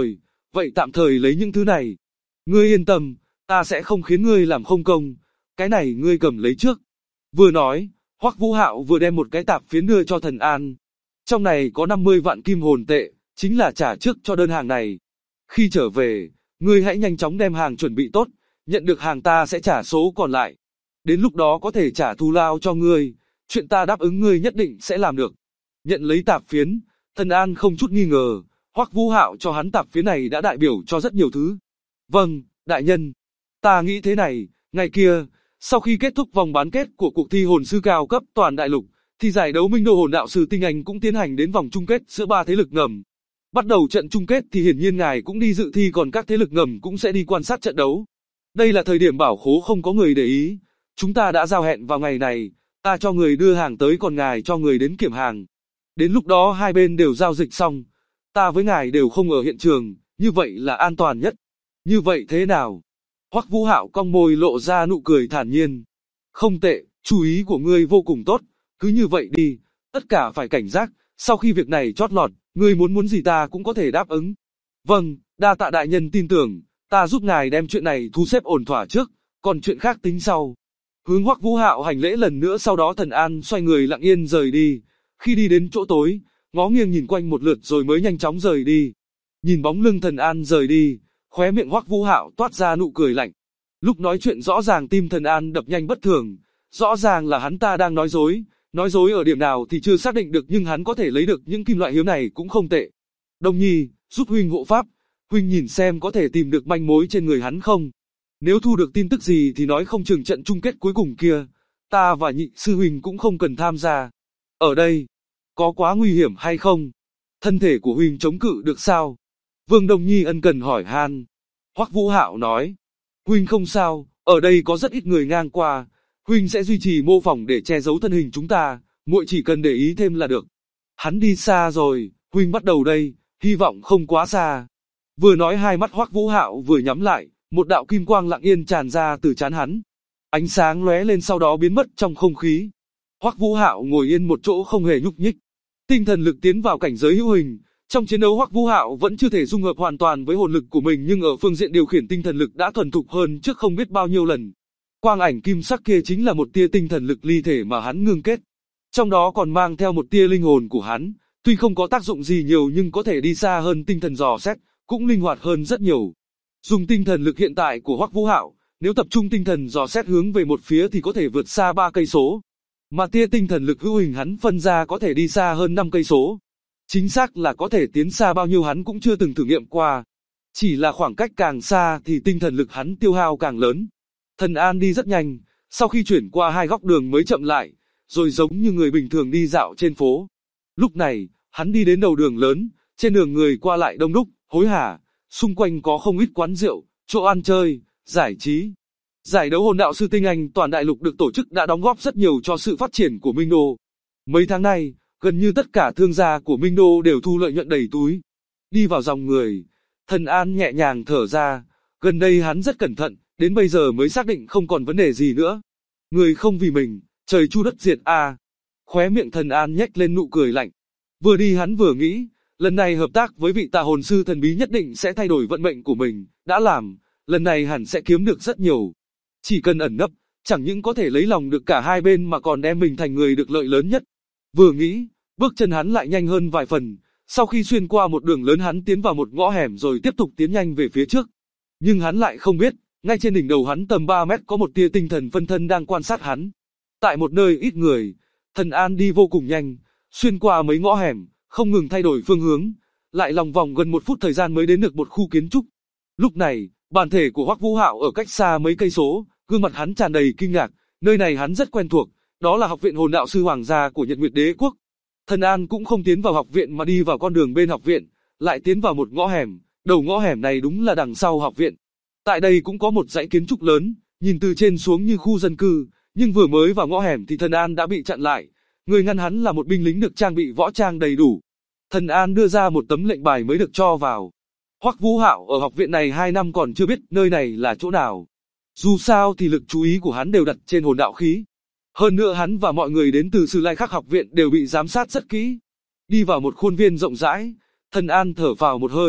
vậy tạm thời lấy những thứ này. Ngươi yên tâm, ta sẽ không khiến ngươi làm không công, cái này ngươi cầm lấy trước. Vừa nói, Hoắc Vũ Hạo vừa đem một cái tạp phiến đưa cho Thần An. Trong này có 50 vạn kim hồn tệ, chính là trả trước cho đơn hàng này. Khi trở về, ngươi hãy nhanh chóng đem hàng chuẩn bị tốt, nhận được hàng ta sẽ trả số còn lại. Đến lúc đó có thể trả thù lao cho ngươi, chuyện ta đáp ứng ngươi nhất định sẽ làm được. Nhận lấy tạp phiến, Thần An không chút nghi ngờ, Hoắc Vũ Hạo cho hắn tạp phiến này đã đại biểu cho rất nhiều thứ. Vâng, đại nhân. Ta nghĩ thế này, ngày kia, sau khi kết thúc vòng bán kết của cuộc thi hồn sư cao cấp toàn đại lục, thì giải đấu Minh Đô Hồn Đạo Sư Tinh Anh cũng tiến hành đến vòng chung kết giữa 3 thế lực ngầm. Bắt đầu trận chung kết thì hiển nhiên ngài cũng đi dự thi, còn các thế lực ngầm cũng sẽ đi quan sát trận đấu. Đây là thời điểm bảo khố không có người để ý. Chúng ta đã giao hẹn vào ngày này, ta cho người đưa hàng tới còn ngài cho người đến kiểm hàng. Đến lúc đó hai bên đều giao dịch xong, ta với ngài đều không ở hiện trường, như vậy là an toàn nhất. Như vậy thế nào? Hoắc Vũ Hạo cong môi lộ ra nụ cười thản nhiên. Không tệ, chú ý của ngươi vô cùng tốt, cứ như vậy đi, tất cả phải cảnh giác, sau khi việc này chót lọt, ngươi muốn gì ta cũng có thể đáp ứng. Vâng, đa tạ đại nhân tin tưởng, ta giúp ngài đem chuyện này thu xếp ổn thỏa trước, còn chuyện khác tính sau. Hướng Hoắc Vũ Hạo hành lễ lần nữa, sau đó Thần An xoay người lặng yên rời đi. Khi đi đến chỗ tối, ngó nghiêng nhìn quanh một lượt rồi mới nhanh chóng rời đi. Nhìn bóng lưng Thần An rời đi, khóe miệng Hoắc Vũ Hạo toát ra nụ cười lạnh. Lúc nói chuyện rõ ràng tim Thần An đập nhanh bất thường, rõ ràng là hắn ta đang nói dối ở điểm nào thì chưa xác định được, nhưng hắn có thể lấy được những kim loại hiếm này cũng không tệ. Đông Nhi, giúp huynh hộ pháp, huynh nhìn xem có thể tìm được manh mối trên người hắn không? Nếu thu được tin tức gì thì nói không chừng trận chung kết cuối cùng kia, ta và nhị sư huynh cũng không cần tham gia. Ở đây, có quá nguy hiểm hay không? Thân thể của huynh chống cự được sao? Vương Đông Nhi ân cần hỏi han. Hoắc Vũ Hạo nói, huynh không sao, ở đây có rất ít người ngang qua, huynh sẽ duy trì mô phỏng để che giấu thân hình chúng ta, muội chỉ cần để ý thêm là được. Hắn đi xa rồi, huynh bắt đầu đây, hy vọng không quá xa. Vừa nói hai mắt Hoắc Vũ Hạo vừa nhắm lại, một đạo kim quang lặng yên tràn ra từ trán hắn. Ánh sáng lóe lên sau đó biến mất trong không khí. Hoắc Vũ Hạo ngồi yên một chỗ không hề nhúc nhích. Tinh thần lực tiến vào cảnh giới hữu hình. Trong chiến đấu Hoắc Vũ Hạo vẫn chưa thể dung hợp hoàn toàn với hồn lực của mình, nhưng ở phương diện điều khiển tinh thần lực đã thuần thục hơn trước không biết bao nhiêu lần. Quang ảnh kim sắc kia chính là một tia tinh thần lực ly thể mà hắn ngưng kết. Trong đó còn mang theo một tia linh hồn của hắn, tuy không có tác dụng gì nhiều nhưng có thể đi xa hơn tinh thần dò xét, cũng linh hoạt hơn rất nhiều. Dùng tinh thần lực hiện tại của Hoắc Vũ Hạo, nếu tập trung tinh thần dò xét hướng về một phía thì có thể vượt xa 3 cây số. Mà tia tinh thần lực hữu hình hắn phân ra có thể đi xa hơn 5 cây số. Chính xác là có thể tiến xa bao nhiêu hắn cũng chưa từng thử nghiệm qua. Chỉ là khoảng cách càng xa thì tinh thần lực hắn tiêu hao càng lớn. Thần An đi rất nhanh, sau khi chuyển qua 2 góc đường mới chậm lại, rồi giống như người bình thường đi dạo trên phố. Lúc này, hắn đi đến đầu đường lớn, trên đường người qua lại đông đúc, hối hả, xung quanh có không ít quán rượu, chỗ ăn chơi, giải trí. Giải đấu Hồn Đạo Sư Tinh Anh toàn đại lục được tổ chức đã đóng góp rất nhiều cho sự phát triển của Minh Đô. Mấy tháng nay, gần như tất cả thương gia của Minh Đô đều thu lợi nhuận đầy túi. Đi vào dòng người, Thần An nhẹ nhàng thở ra, gần đây hắn rất cẩn thận, đến bây giờ mới xác định không còn vấn đề gì nữa. Người không vì mình, trời chu đất diệt a. Khóe miệng Thần An nhếch lên nụ cười lạnh. Vừa đi hắn vừa nghĩ, lần này hợp tác với vị tà hồn sư thần bí nhất định sẽ thay đổi vận mệnh của mình, đã làm, lần này hẳn sẽ kiếm được rất nhiều. Chỉ cần ẩn nấp, chẳng những có thể lấy lòng được cả hai bên mà còn đem mình thành người được lợi lớn nhất. Vừa nghĩ, bước chân hắn lại nhanh hơn vài phần, sau khi xuyên qua một đường lớn hắn tiến vào một ngõ hẻm rồi tiếp tục tiến nhanh về phía trước. Nhưng hắn lại không biết, ngay trên đỉnh đầu hắn tầm 3 mét có một tia tinh thần phân thân đang quan sát hắn. Tại một nơi ít người, Thần An đi vô cùng nhanh, xuyên qua mấy ngõ hẻm, không ngừng thay đổi phương hướng, lại lòng vòng gần 1 phút thời gian mới đến được một khu kiến trúc. Lúc này, bản thể của Hoắc Vũ Hạo ở cách xa mấy cây số, gương mặt hắn tràn đầy kinh ngạc, nơi này hắn rất quen thuộc, đó là học viện Hồn Đạo Sư Hoàng gia của Nhật Nguyệt Đế Quốc. Thần An cũng không tiến vào học viện mà đi vào con đường bên học viện, lại tiến vào một ngõ hẻm, đầu ngõ hẻm này đúng là đằng sau học viện. Tại đây cũng có một dãy kiến trúc lớn, nhìn từ trên xuống như khu dân cư, nhưng vừa mới vào ngõ hẻm thì Thần An đã bị chặn lại, người ngăn hắn là một binh lính được trang bị võ trang đầy đủ. Thần An đưa ra một tấm lệnh bài mới được cho vào. Hoắc Vũ Hạo ở học viện này 2 năm còn chưa biết nơi này là chỗ nào. Dù sao thì lực chú ý của hắn đều đặt trên hồn đạo khí. Hơn nữa hắn và mọi người đến từ Sử Lai Khắc học viện đều bị giám sát rất kỹ. Đi vào một khuôn viên rộng rãi, Thần An thở phào một hơi,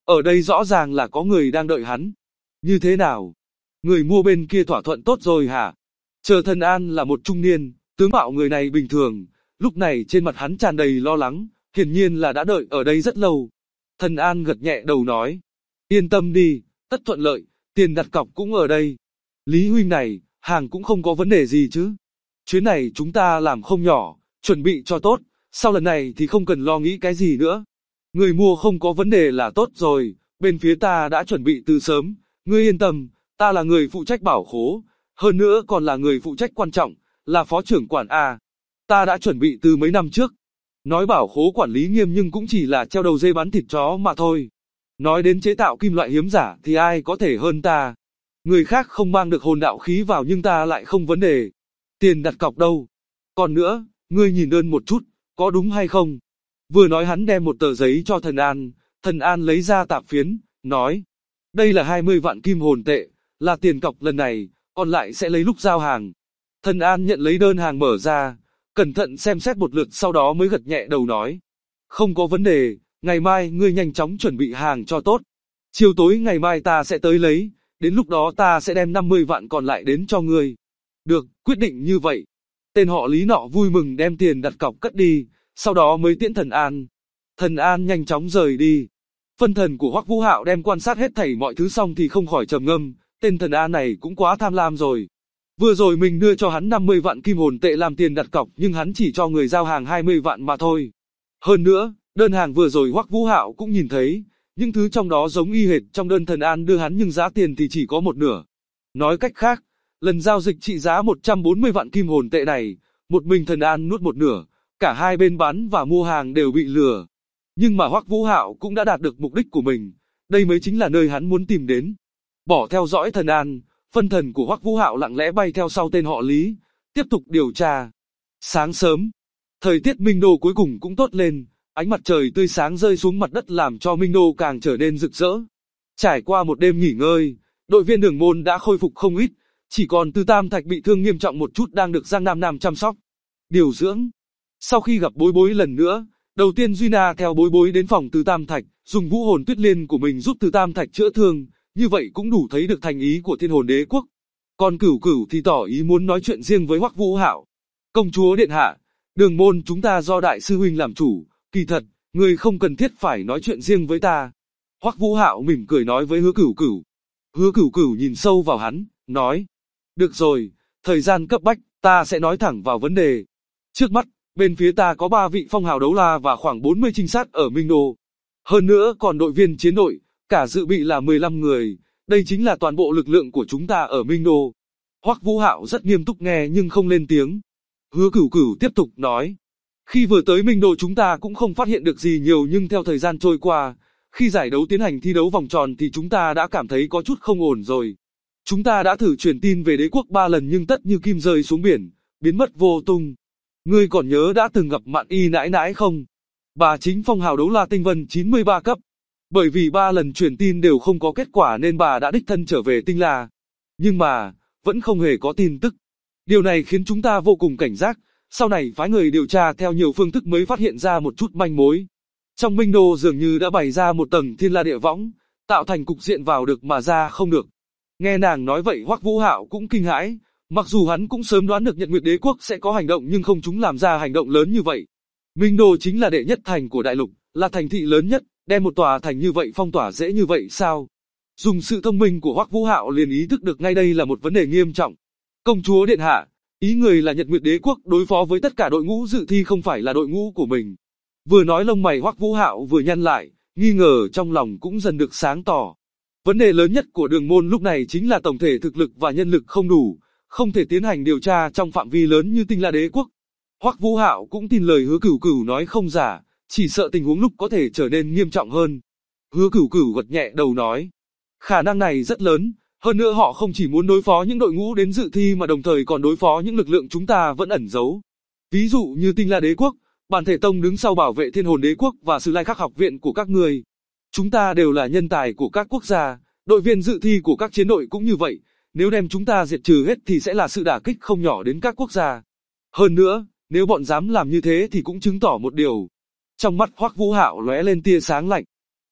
Ở đây rõ ràng là có người đang đợi hắn. Như thế nào? Người mua bên kia thỏa thuận tốt rồi hả? Chờ Thần An là một trung niên, tướng mạo người này bình thường, lúc này trên mặt hắn tràn đầy lo lắng, hiển nhiên là đã đợi ở đây rất lâu. Thần An gật nhẹ đầu nói, yên tâm đi, tất thuận lợi, tiền đặt cọc cũng ở đây. Lý huynh này, hàng cũng không có vấn đề gì chứ? Chuyến này chúng ta làm không nhỏ, chuẩn bị cho tốt, sau lần này thì không cần lo nghĩ cái gì nữa. Người mua không có vấn đề là tốt rồi, bên phía ta đã chuẩn bị từ sớm, ngươi yên tâm, ta là người phụ trách bảo khố, hơn nữa còn là người phụ trách quan trọng, là phó trưởng quản A. Ta đã chuẩn bị từ mấy năm trước. Nói bảo khố quản lý nghiêm nhưng cũng chỉ là treo đầu dê bán thịt chó mà thôi. Nói đến chế tạo kim loại hiếm giả thì ai có thể hơn ta. Người khác không mang được hồn đạo khí vào nhưng ta lại không vấn đề. Tiền đặt cọc đâu? Còn nữa, ngươi nhìn đơn một chút, có đúng hay không? Vừa nói hắn đem một tờ giấy cho Thần An lấy ra tạp phiến, nói. Đây là 20 vạn kim hồn tệ, là tiền cọc lần này, còn lại sẽ lấy lúc giao hàng. Thần An nhận lấy đơn hàng mở ra, cẩn thận xem xét một lượt sau đó mới gật nhẹ đầu nói. Không có vấn đề, ngày mai ngươi nhanh chóng chuẩn bị hàng cho tốt. Chiều tối ngày mai ta sẽ tới lấy, đến lúc đó ta sẽ đem 50 vạn còn lại đến cho ngươi. Được, quyết định như vậy. Tên họ Lý nọ vui mừng đem tiền đặt cọc cất đi, sau đó mới tiễn Thần An. Thần An nhanh chóng rời đi. Phân thần của Hoắc Vũ Hạo đem quan sát hết thảy mọi thứ xong thì không khỏi trầm ngâm, tên Thần An này cũng quá tham lam rồi. Vừa rồi mình đưa cho hắn 50 vạn kim hồn tệ làm tiền đặt cọc nhưng hắn chỉ cho người giao hàng 20 vạn mà thôi. Hơn nữa, đơn hàng vừa rồi Hoắc Vũ Hạo cũng nhìn thấy, những thứ trong đó giống y hệt trong đơn Thần An đưa hắn nhưng giá tiền thì chỉ có một nửa. Nói cách khác, lần giao dịch trị giá 140 vạn kim hồn tệ này, một mình Thần An nuốt một nửa, cả hai bên bán và mua hàng đều bị lừa. Nhưng mà Hoắc Vũ Hạo cũng đã đạt được mục đích của mình, đây mới chính là nơi hắn muốn tìm đến. Bỏ theo dõi Thần An, phân thần của Hoắc Vũ Hạo lặng lẽ bay theo sau tên họ Lý, tiếp tục điều tra. Sáng sớm, thời tiết Minh Đô cuối cùng cũng tốt lên, ánh mặt trời tươi sáng rơi xuống mặt đất làm cho Minh Đô càng trở nên rực rỡ. Trải qua một đêm nghỉ ngơi, đội viên Đường Môn đã khôi phục không ít, chỉ còn Từ Tam Thạch bị thương nghiêm trọng một chút đang được Giang Nam Nam chăm sóc, điều dưỡng. Sau khi gặp Bối Bối lần nữa, đầu tiên Duy Na theo Bối Bối đến phòng Từ Tam Thạch, dùng vũ hồn tuyết liên của mình giúp Từ Tam Thạch chữa thương, như vậy cũng đủ thấy được thành ý của Thiên Hồn Đế Quốc. Còn Cửu Cửu thì tỏ ý muốn nói chuyện riêng với Hoắc Vũ Hạo. Công chúa điện hạ, Đường Môn chúng ta do đại sư huynh làm chủ, kỳ thật, người không cần thiết phải nói chuyện riêng với ta. Hoắc Vũ Hạo mỉm cười nói với Hứa Cửu Cửu. Hứa Cửu Cửu nhìn sâu vào hắn, nói: được rồi, thời gian cấp bách, ta sẽ nói thẳng vào vấn đề. Trước mắt, bên phía ta có 3 vị phong hào đấu la và khoảng 40 trinh sát ở Minh Đô. Hơn nữa còn đội viên chiến đội, cả dự bị là 15 người, đây chính là toàn bộ lực lượng của chúng ta ở Minh Đô. Hoắc Vũ Hạo rất nghiêm túc nghe nhưng không lên tiếng. Hứa Cửu Cửu tiếp tục nói. Khi vừa tới Minh Đô chúng ta cũng không phát hiện được gì nhiều nhưng theo thời gian trôi qua, khi giải đấu tiến hành thi đấu vòng tròn thì chúng ta đã cảm thấy có chút không ổn rồi. Chúng ta đã thử truyền tin về đế quốc 3 lần nhưng tất như kim rơi xuống biển, biến mất vô tung. Ngươi còn nhớ đã từng gặp Mạn Y nãi nãi không? Bà chính phong hào đấu la tinh vân 93 cấp. Bởi vì 3 lần truyền tin đều không có kết quả nên bà đã đích thân trở về Tinh La. Nhưng mà, vẫn không hề có tin tức. Điều này khiến chúng ta vô cùng cảnh giác, sau này phái người điều tra theo nhiều phương thức mới phát hiện ra một chút manh mối. Trong Minh Đô dường như đã bày ra một tầng thiên la địa võng, tạo thành cục diện vào được mà ra không được. Nghe nàng nói vậy Hoắc Vũ Hạo cũng kinh hãi, mặc dù hắn cũng sớm đoán được Nhật Nguyệt Đế Quốc sẽ có hành động nhưng không chúng làm ra hành động lớn như vậy. Minh Đô chính là đệ nhất thành của đại lục, là thành thị lớn nhất, đem một tòa thành như vậy phong tỏa dễ như vậy sao? Dùng sự thông minh của Hoắc Vũ Hạo liền ý thức được ngay đây là một vấn đề nghiêm trọng. Công chúa điện hạ, ý người là Nhật Nguyệt Đế Quốc đối phó với tất cả đội ngũ dự thi không phải là đội ngũ của mình. Vừa nói lông mày Hoắc Vũ Hạo vừa nhăn lại, nghi ngờ trong lòng cũng dần được sáng tỏ. Vấn đề lớn nhất của Đường Môn lúc này chính là tổng thể thực lực và nhân lực không đủ, không thể tiến hành điều tra trong phạm vi lớn như Tinh La Đế Quốc. Hoắc Vũ Hạo cũng tin lời Hứa Cửu Cửu nói không giả, chỉ sợ tình huống lúc có thể trở nên nghiêm trọng hơn. Hứa Cửu Cửu gật nhẹ đầu nói, khả năng này rất lớn, hơn nữa họ không chỉ muốn đối phó những đội ngũ đến dự thi mà đồng thời còn đối phó những lực lượng chúng ta vẫn ẩn giấu. Ví dụ như Tinh La Đế Quốc, Bản Thể Tông đứng sau bảo vệ Thiên Hồn Đế Quốc và Sử Lai Khắc học viện của các người. Chúng ta đều là nhân tài của các quốc gia, đội viên dự thi của các chiến đội cũng như vậy, nếu đem chúng ta diệt trừ hết thì sẽ là sự đả kích không nhỏ đến các quốc gia. Hơn nữa, nếu bọn dám làm như thế thì cũng chứng tỏ một điều. Trong mắt Hoắc Vũ Hạo lóe lên tia sáng lạnh.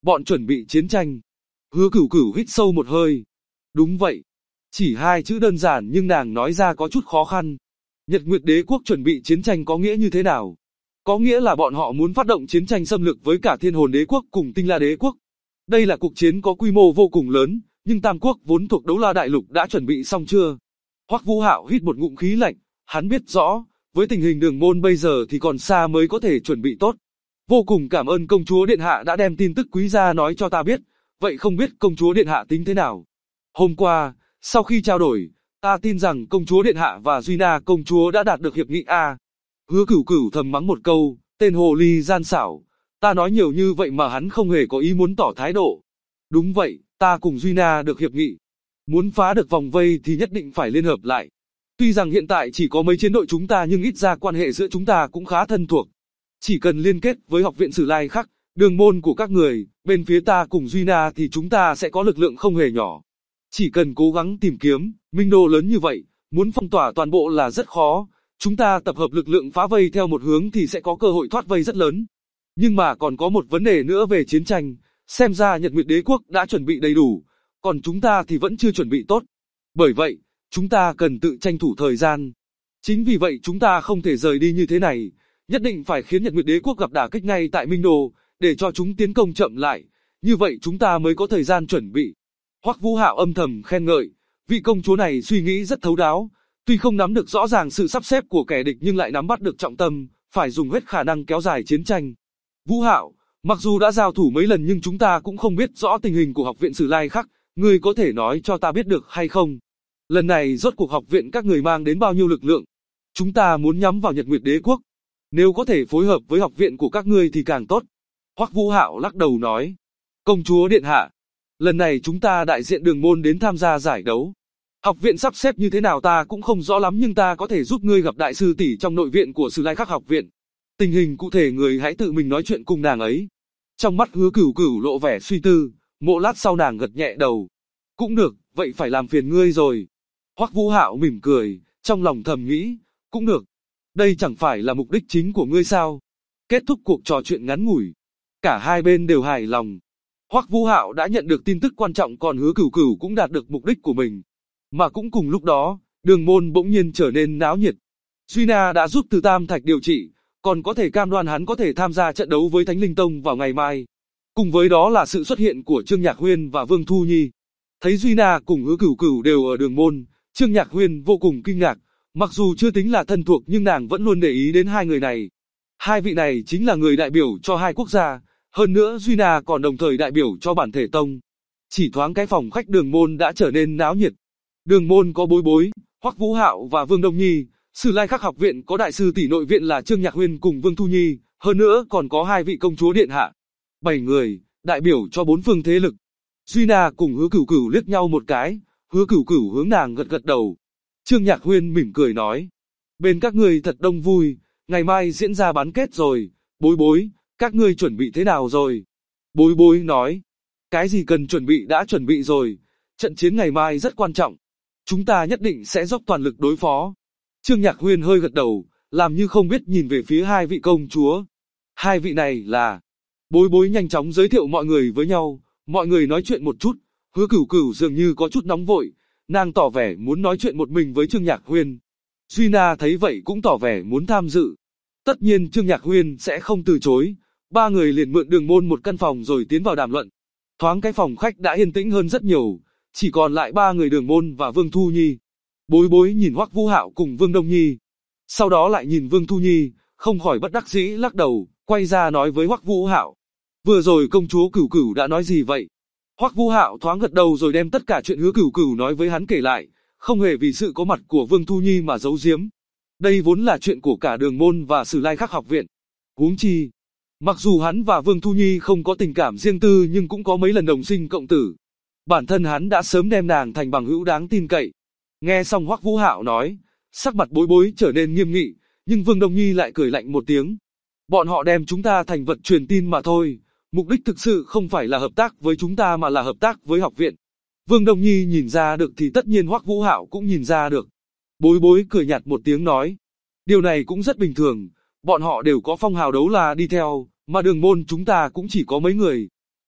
Bọn chuẩn bị chiến tranh. Hứa Cửu Cửu hít sâu một hơi. Đúng vậy. Chỉ hai chữ đơn giản nhưng nàng nói ra có chút khó khăn. Nhật Nguyệt Đế quốc chuẩn bị chiến tranh có nghĩa như thế nào? Có nghĩa là bọn họ muốn phát động chiến tranh xâm lược với cả Thiên Hồn Đế quốc cùng Tinh La Đế quốc. Đây là cuộc chiến có quy mô vô cùng lớn, nhưng Tam quốc vốn thuộc Đấu La Đại Lục đã chuẩn bị xong chưa? Hoắc Vũ Hạo hít một ngụm khí lạnh, hắn biết rõ, với tình hình Đường Môn bây giờ thì còn xa mới có thể chuẩn bị tốt. Vô cùng cảm ơn công chúa điện hạ đã đem tin tức quý gia nói cho ta biết, vậy không biết công chúa điện hạ tính thế nào? Hôm qua, sau khi trao đổi, ta tin rằng công chúa điện hạ và Duy Na công chúa đã đạt được hiệp nghị A. Hứa Cửu Cửu thầm mắng một câu, tên hồ ly gian xảo, ta nói nhiều như vậy mà hắn không hề có ý muốn tỏ thái độ. Đúng vậy, ta cùng Duy Na được hiệp nghị. Muốn phá được vòng vây thì nhất định phải liên hợp lại. Tuy rằng hiện tại chỉ có mấy chiến đội chúng ta nhưng ít ra quan hệ giữa chúng ta cũng khá thân thuộc. Chỉ cần liên kết với học viện Sử Lai Khắc, Đường Môn của các người, bên phía ta cùng Duy Na thì chúng ta sẽ có lực lượng không hề nhỏ. Chỉ cần cố gắng tìm kiếm, minh đô lớn như vậy, muốn phong tỏa toàn bộ là rất khó. Chúng ta tập hợp lực lượng phá vây theo một hướng thì sẽ có cơ hội thoát vây rất lớn. Nhưng mà còn có một vấn đề nữa về chiến tranh, xem ra Nhật Nguyệt Đế quốc đã chuẩn bị đầy đủ, còn chúng ta thì vẫn chưa chuẩn bị tốt. Bởi vậy, chúng ta cần tự tranh thủ thời gian. Chính vì vậy chúng ta không thể rời đi như thế này, nhất định phải khiến Nhật Nguyệt Đế quốc gặp đả kích ngay tại Minh Đô, để cho chúng tiến công chậm lại, như vậy chúng ta mới có thời gian chuẩn bị. Hoắc Vũ Hạo âm thầm khen ngợi, vị công chúa này suy nghĩ rất thấu đáo, tuy không nắm được rõ ràng sự sắp xếp của kẻ địch nhưng lại nắm bắt được trọng tâm, phải dùng hết khả năng kéo dài chiến tranh. Vũ Hạo, mặc dù đã giao thủ mấy lần nhưng chúng ta cũng không biết rõ tình hình của học viện Sử Lai Khắc, ngươi có thể nói cho ta biết được hay không? Lần này rốt cuộc học viện các người mang đến bao nhiêu lực lượng? Chúng ta muốn nhắm vào Nhật Nguyệt Đế quốc. Nếu có thể phối hợp với học viện của các ngươi thì càng tốt. Hoắc Vũ Hạo lắc đầu nói. Công chúa điện hạ, lần này chúng ta đại diện Đường Môn đến tham gia giải đấu. Học viện sắp xếp như thế nào ta cũng không rõ lắm nhưng ta có thể giúp ngươi gặp đại sư tỷ trong nội viện của Sử Lai Khắc học viện. Tình hình cụ thể người hãy tự mình nói chuyện cùng nàng ấy. Trong mắt Hứa Cửu Cửu lộ vẻ suy tư, một lát sau nàng gật nhẹ đầu. Cũng được, vậy phải làm phiền ngươi rồi. Hoắc Vũ Hạo mỉm cười, trong lòng thầm nghĩ, cũng được. Đây chẳng phải là mục đích chính của ngươi sao? Kết thúc cuộc trò chuyện ngắn ngủi, cả hai bên đều hài lòng. Hoắc Vũ Hạo đã nhận được tin tức quan trọng còn Hứa Cửu Cửu cũng đạt được mục đích của mình. Mà cũng cùng lúc đó, Đường Môn bỗng nhiên trở nên náo nhiệt. Duy Na đã giúp Từ Tam Thạch điều trị, còn có thể cam đoan hắn có thể tham gia trận đấu với Thánh Linh Tông vào ngày mai. Cùng với đó là sự xuất hiện của Trương Nhạc Huyên và Vương Thu Nhi. Thấy Duy Na cùng Hứa Cửu Cửu đều ở Đường Môn, Trương Nhạc Huyên vô cùng kinh ngạc, mặc dù chưa tính là thân thuộc nhưng nàng vẫn luôn để ý đến hai người này. Hai vị này chính là người đại biểu cho hai quốc gia, hơn nữa Duy Na còn đồng thời đại biểu cho bản thể tông. Chỉ thoáng cái phòng khách Đường Môn đã trở nên náo nhiệt. Đường Môn có Bối Bối, Hoắc Vũ Hạo và Vương Đông Nhi, Sử Lai Khắc học viện có đại sư tỷ nội viện là Trương Nhạc Huyên cùng Vương Thu Nhi, hơn nữa còn có hai vị công chúa điện hạ. 7 người, đại biểu cho 4 phương thế lực. Duy Na cùng Hứa Cửu Cửu liếc nhau một cái, Hứa Cửu Cửu hướng nàng gật gật đầu. Trương Nhạc Huyên mỉm cười nói, bên các ngươi thật đông vui, ngày mai diễn ra bán kết rồi, Bối Bối, các ngươi chuẩn bị thế nào rồi? Bối Bối nói, cái gì cần chuẩn bị đã chuẩn bị rồi, trận chiến ngày mai rất quan trọng, chúng ta nhất định sẽ dốc toàn lực đối phó. Trương Nhạc Huyên hơi gật đầu, làm như không biết nhìn về phía hai vị công chúa. Hai vị này là... Bối Bối nhanh chóng giới thiệu mọi người với nhau, mọi người nói chuyện một chút, Hứa Cửu Cửu dường như có chút nóng vội, nàng tỏ vẻ muốn nói chuyện một mình với Trương Nhạc Huyên. Duy Na thấy vậy cũng tỏ vẻ muốn tham dự. Tất nhiên Trương Nhạc Huyên sẽ không từ chối, ba người liền mượn Đường Môn một căn phòng rồi tiến vào đàm luận. Thoáng cái phòng khách đã yên tĩnh hơn rất nhiều, chỉ còn lại ba người Đường Môn và Vương Thu Nhi. Bối Bối nhìn Hoắc Vũ Hạo cùng Vương Đông Nhi, sau đó lại nhìn Vương Thu Nhi, không khỏi bất đắc dĩ lắc đầu, quay ra nói với Hoắc Vũ Hạo. Vừa rồi công chúa Cửu Cửu đã nói gì vậy? Hoắc Vũ Hạo thoáng gật đầu rồi đem tất cả chuyện Hứa Cửu Cửu nói với hắn kể lại, không hề vì sự có mặt của Vương Thu Nhi mà giấu giếm. Đây vốn là chuyện của cả Đường Môn và Sử Lai Khắc học viện. Huống chi, mặc dù hắn và Vương Thu Nhi không có tình cảm riêng tư nhưng cũng có mấy lần đồng sinh cộng tử. Bản thân hắn đã sớm đem nàng thành bằng hữu đáng tin cậy. Nghe xong Hoắc Vũ Hạo nói, sắc mặt Bối Bối trở nên nghiêm nghị, nhưng Vương Đông Nhi lại cười lạnh một tiếng. Bọn họ đem chúng ta thành vật truyền tin mà thôi, mục đích thực sự không phải là hợp tác với chúng ta mà là hợp tác với học viện. Vương Đông Nhi nhìn ra được thì tất nhiên Hoắc Vũ Hạo cũng nhìn ra được. Bối Bối cười nhạt một tiếng nói, điều này cũng rất bình thường, bọn họ đều có phong hào đấu la đi theo, mà Đường Môn chúng ta cũng chỉ có mấy người.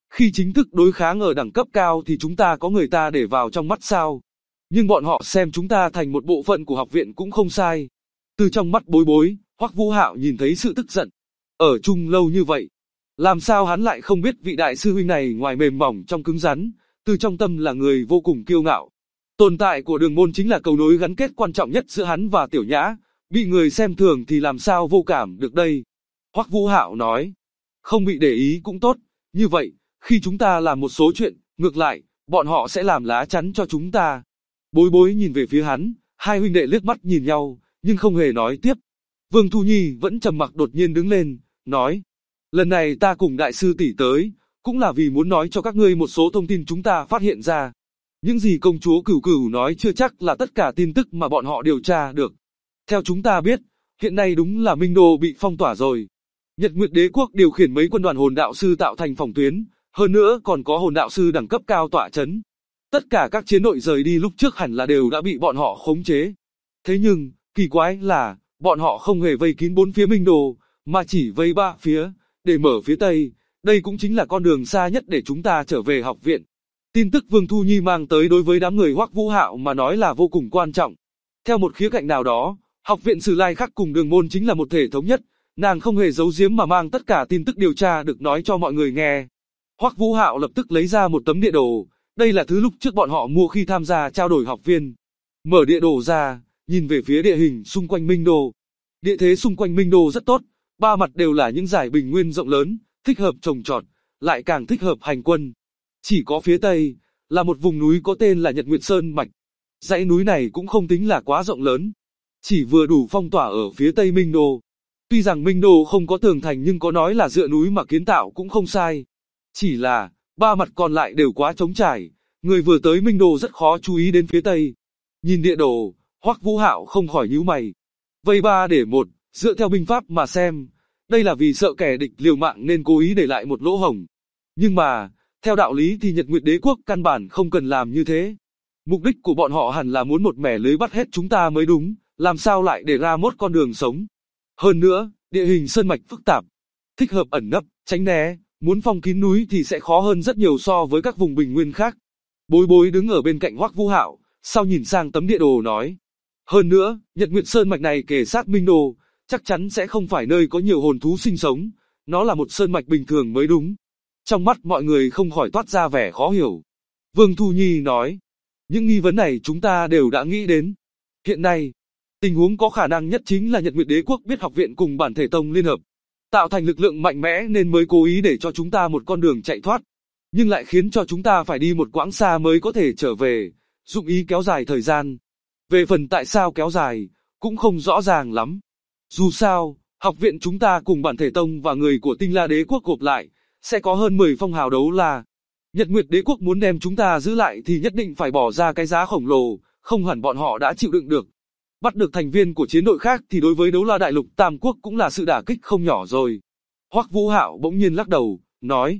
Khi chính thức đối kháng ở đẳng cấp cao thì chúng ta có người ta để vào trong mắt sao? Nhưng bọn họ xem chúng ta thành một bộ phận của học viện cũng không sai. Từ trong mắt Bối Bối, Hoắc Vũ Hạo nhìn thấy sự tức giận. Ở chung lâu như vậy, làm sao hắn lại không biết vị đại sư huynh này ngoài mềm mỏng trong cứng rắn, từ trong tâm là người vô cùng kiêu ngạo. Tồn tại của Đường Môn chính là cầu nối gắn kết quan trọng nhất giữa hắn và Tiểu Nhã, bị người xem thường thì làm sao vô cảm được đây. Hoắc Vũ Hạo nói, không bị để ý cũng tốt, như vậy, khi chúng ta làm một số chuyện, ngược lại, bọn họ sẽ làm lá chắn cho chúng ta. Bối Bối nhìn về phía hắn, hai huynh đệ liếc mắt nhìn nhau, nhưng không hề nói tiếp. Vương Thu Nhi vẫn trầm mặc đột nhiên đứng lên, nói, lần này ta cùng đại sư tỷ tới, cũng là vì muốn nói cho các ngươi một số thông tin chúng ta phát hiện ra. Những gì công chúa Cửu Cửu nói chưa chắc là tất cả tin tức mà bọn họ điều tra được. Theo chúng ta biết, hiện nay đúng là Minh Đô bị phong tỏa rồi. Nhật Nguyệt Đế Quốc điều khiển mấy quân đoàn hồn đạo sư tạo thành phòng tuyến, hơn nữa còn có hồn đạo sư đẳng cấp cao tọa chấn. Tất cả các chiến đội rời đi lúc trước hẳn là đều đã bị bọn họ khống chế. Thế nhưng, kỳ quái là, bọn họ không hề vây kín bốn phía Minh Đô, mà chỉ vây ba phía, để mở phía Tây. Đây cũng chính là con đường xa nhất để chúng ta trở về học viện. Tin tức Vương Thu Nhi mang tới đối với đám người Hoắc Vũ Hạo mà nói là vô cùng quan trọng. Theo một khía cạnh nào đó, học viện Sử Lai Khắc cùng Đường Môn chính là một thể thống nhất, nàng không hề giấu giếm mà mang tất cả tin tức điều tra được nói cho mọi người nghe. Hoắc Vũ Hạo lập tức lấy ra một tấm địa đồ, đây là thứ lúc trước bọn họ mua khi tham gia trao đổi học viên. Mở địa đồ ra, nhìn về phía địa hình xung quanh Minh Đô. Địa thế xung quanh Minh Đô rất tốt, ba mặt đều là những dải bình nguyên rộng lớn, thích hợp trồng trọt, lại càng thích hợp hành quân. Chỉ có phía Tây, là một vùng núi có tên là Nhật Nguyệt Sơn Mạch. Dãy núi này cũng không tính là quá rộng lớn, chỉ vừa đủ phong tỏa ở phía Tây Minh Đô. Tuy rằng Minh Đô không có tường thành nhưng có nói là dựa núi mà kiến tạo cũng không sai. Chỉ là, ba mặt còn lại đều quá trống trải, người vừa tới Minh Đô rất khó chú ý đến phía Tây. Nhìn địa đồ, Hoắc Vũ Hạo không khỏi nhíu mày. Vây ba để một, dựa theo binh pháp mà xem, đây là vì sợ kẻ địch liều mạng nên cố ý để lại một lỗ hổng. Nhưng mà, theo đạo lý thì Nhật Nguyệt Đế Quốc căn bản không cần làm như thế. Mục đích của bọn họ hẳn là muốn một mẻ lưới bắt hết chúng ta mới đúng, làm sao lại để ra một con đường sống. Hơn nữa, địa hình sơn mạch phức tạp, thích hợp ẩn nấp, tránh né, muốn phong kín núi thì sẽ khó hơn rất nhiều so với các vùng bình nguyên khác. Bối Bối đứng ở bên cạnh Hoắc Vũ Hạo, sau nhìn sang tấm địa đồ nói. Hơn nữa, Nhật Nguyệt Sơn mạch này kề sát Minh Đô, chắc chắn sẽ không phải nơi có nhiều hồn thú sinh sống, nó là một sơn mạch bình thường mới đúng. Trong mắt mọi người không khỏi toát ra vẻ khó hiểu. Vương Thu Nhi nói, những nghi vấn này chúng ta đều đã nghĩ đến. Hiện nay, tình huống có khả năng nhất chính là Nhật Nguyệt Đế Quốc biết học viện cùng bản thể tông liên hợp, tạo thành lực lượng mạnh mẽ nên mới cố ý để cho chúng ta một con đường chạy thoát, nhưng lại khiến cho chúng ta phải đi một quãng xa mới có thể trở về, dụng ý kéo dài thời gian. Về phần tại sao kéo dài, cũng không rõ ràng lắm. Dù sao, học viện chúng ta cùng bản thể tông và người của Tinh La Đế Quốc gộp lại, sẽ có hơn 10 phong hào đấu la. Nhật Nguyệt Đế Quốc muốn đem chúng ta giữ lại thì nhất định phải bỏ ra cái giá khổng lồ, không hẳn bọn họ đã chịu đựng được. Bắt được thành viên của chiến đội khác thì đối với đấu la đại lục Tam Quốc cũng là sự đả kích không nhỏ rồi. Hoắc Vũ Hạo bỗng nhiên lắc đầu, nói,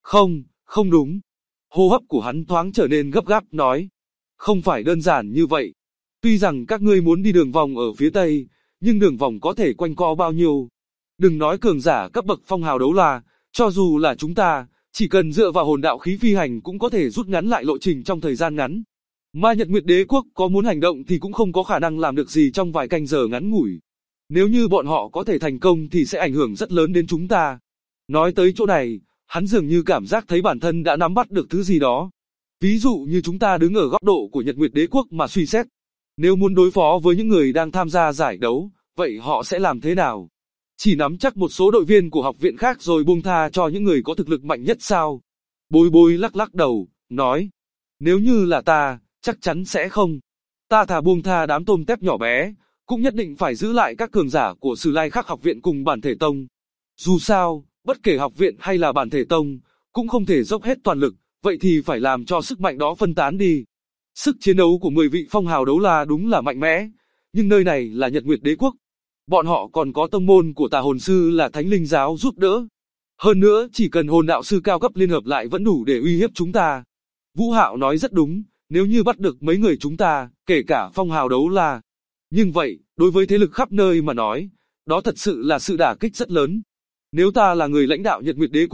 không đúng. Hô hấp của hắn thoáng trở nên gấp gáp nói, không phải đơn giản như vậy. Tuy rằng các ngươi muốn đi đường vòng ở phía Tây, nhưng đường vòng có thể quanh co bao nhiêu. Đừng nói cường giả cấp bậc phong hào đấu la, cho dù là chúng ta, chỉ cần dựa vào hồn đạo khí phi hành cũng có thể rút ngắn lại lộ trình trong thời gian ngắn. Mà Nhật Nguyệt Đế Quốc có muốn hành động thì cũng không có khả năng làm được gì trong vài canh giờ ngắn ngủi. Nếu như bọn họ có thể thành công thì sẽ ảnh hưởng rất lớn đến chúng ta. Nói tới chỗ này, hắn dường như cảm giác thấy bản thân đã nắm bắt được thứ gì đó. Ví dụ như chúng ta đứng ở góc độ của Nhật Nguyệt Đế Quốc mà suy xét. Nếu muốn đối phó với những người đang tham gia giải đấu, vậy họ sẽ làm thế nào? Chỉ nắm chắc một số đội viên của học viện khác rồi buông tha cho những người có thực lực mạnh nhất sao? Bối Bối lắc lắc đầu, nói. Nếu như là ta, chắc chắn sẽ không. Ta thà buông tha đám tôm tép nhỏ bé, cũng nhất định phải giữ lại các cường giả của Sử Lai Khắc học viện cùng bản thể tông. Dù sao, bất kể học viện hay là bản thể tông, cũng không thể dốc hết toàn lực, vậy thì phải làm cho sức mạnh đó phân tán đi. Sức chiến đấu của 10 vị phong hào đấu la đúng là mạnh mẽ, nhưng nơi này là Nhật Nguyệt Đế Quốc. Bọn họ còn có tông môn của Tà Hồn Sư là Thánh Linh Giáo giúp đỡ. Hơn nữa, chỉ cần hồn đạo sư cao cấp liên hợp lại vẫn đủ để uy hiếp chúng ta. Vũ Hạo nói rất đúng, nếu như bắt được mấy người chúng ta, kể cả phong hào đấu la. Nhưng vậy, đối với thế lực khắp nơi mà nói, đó thật sự là sự đả kích rất lớn. Nếu ta là người lãnh đạo Nhật Nguyệt Đế Quốc,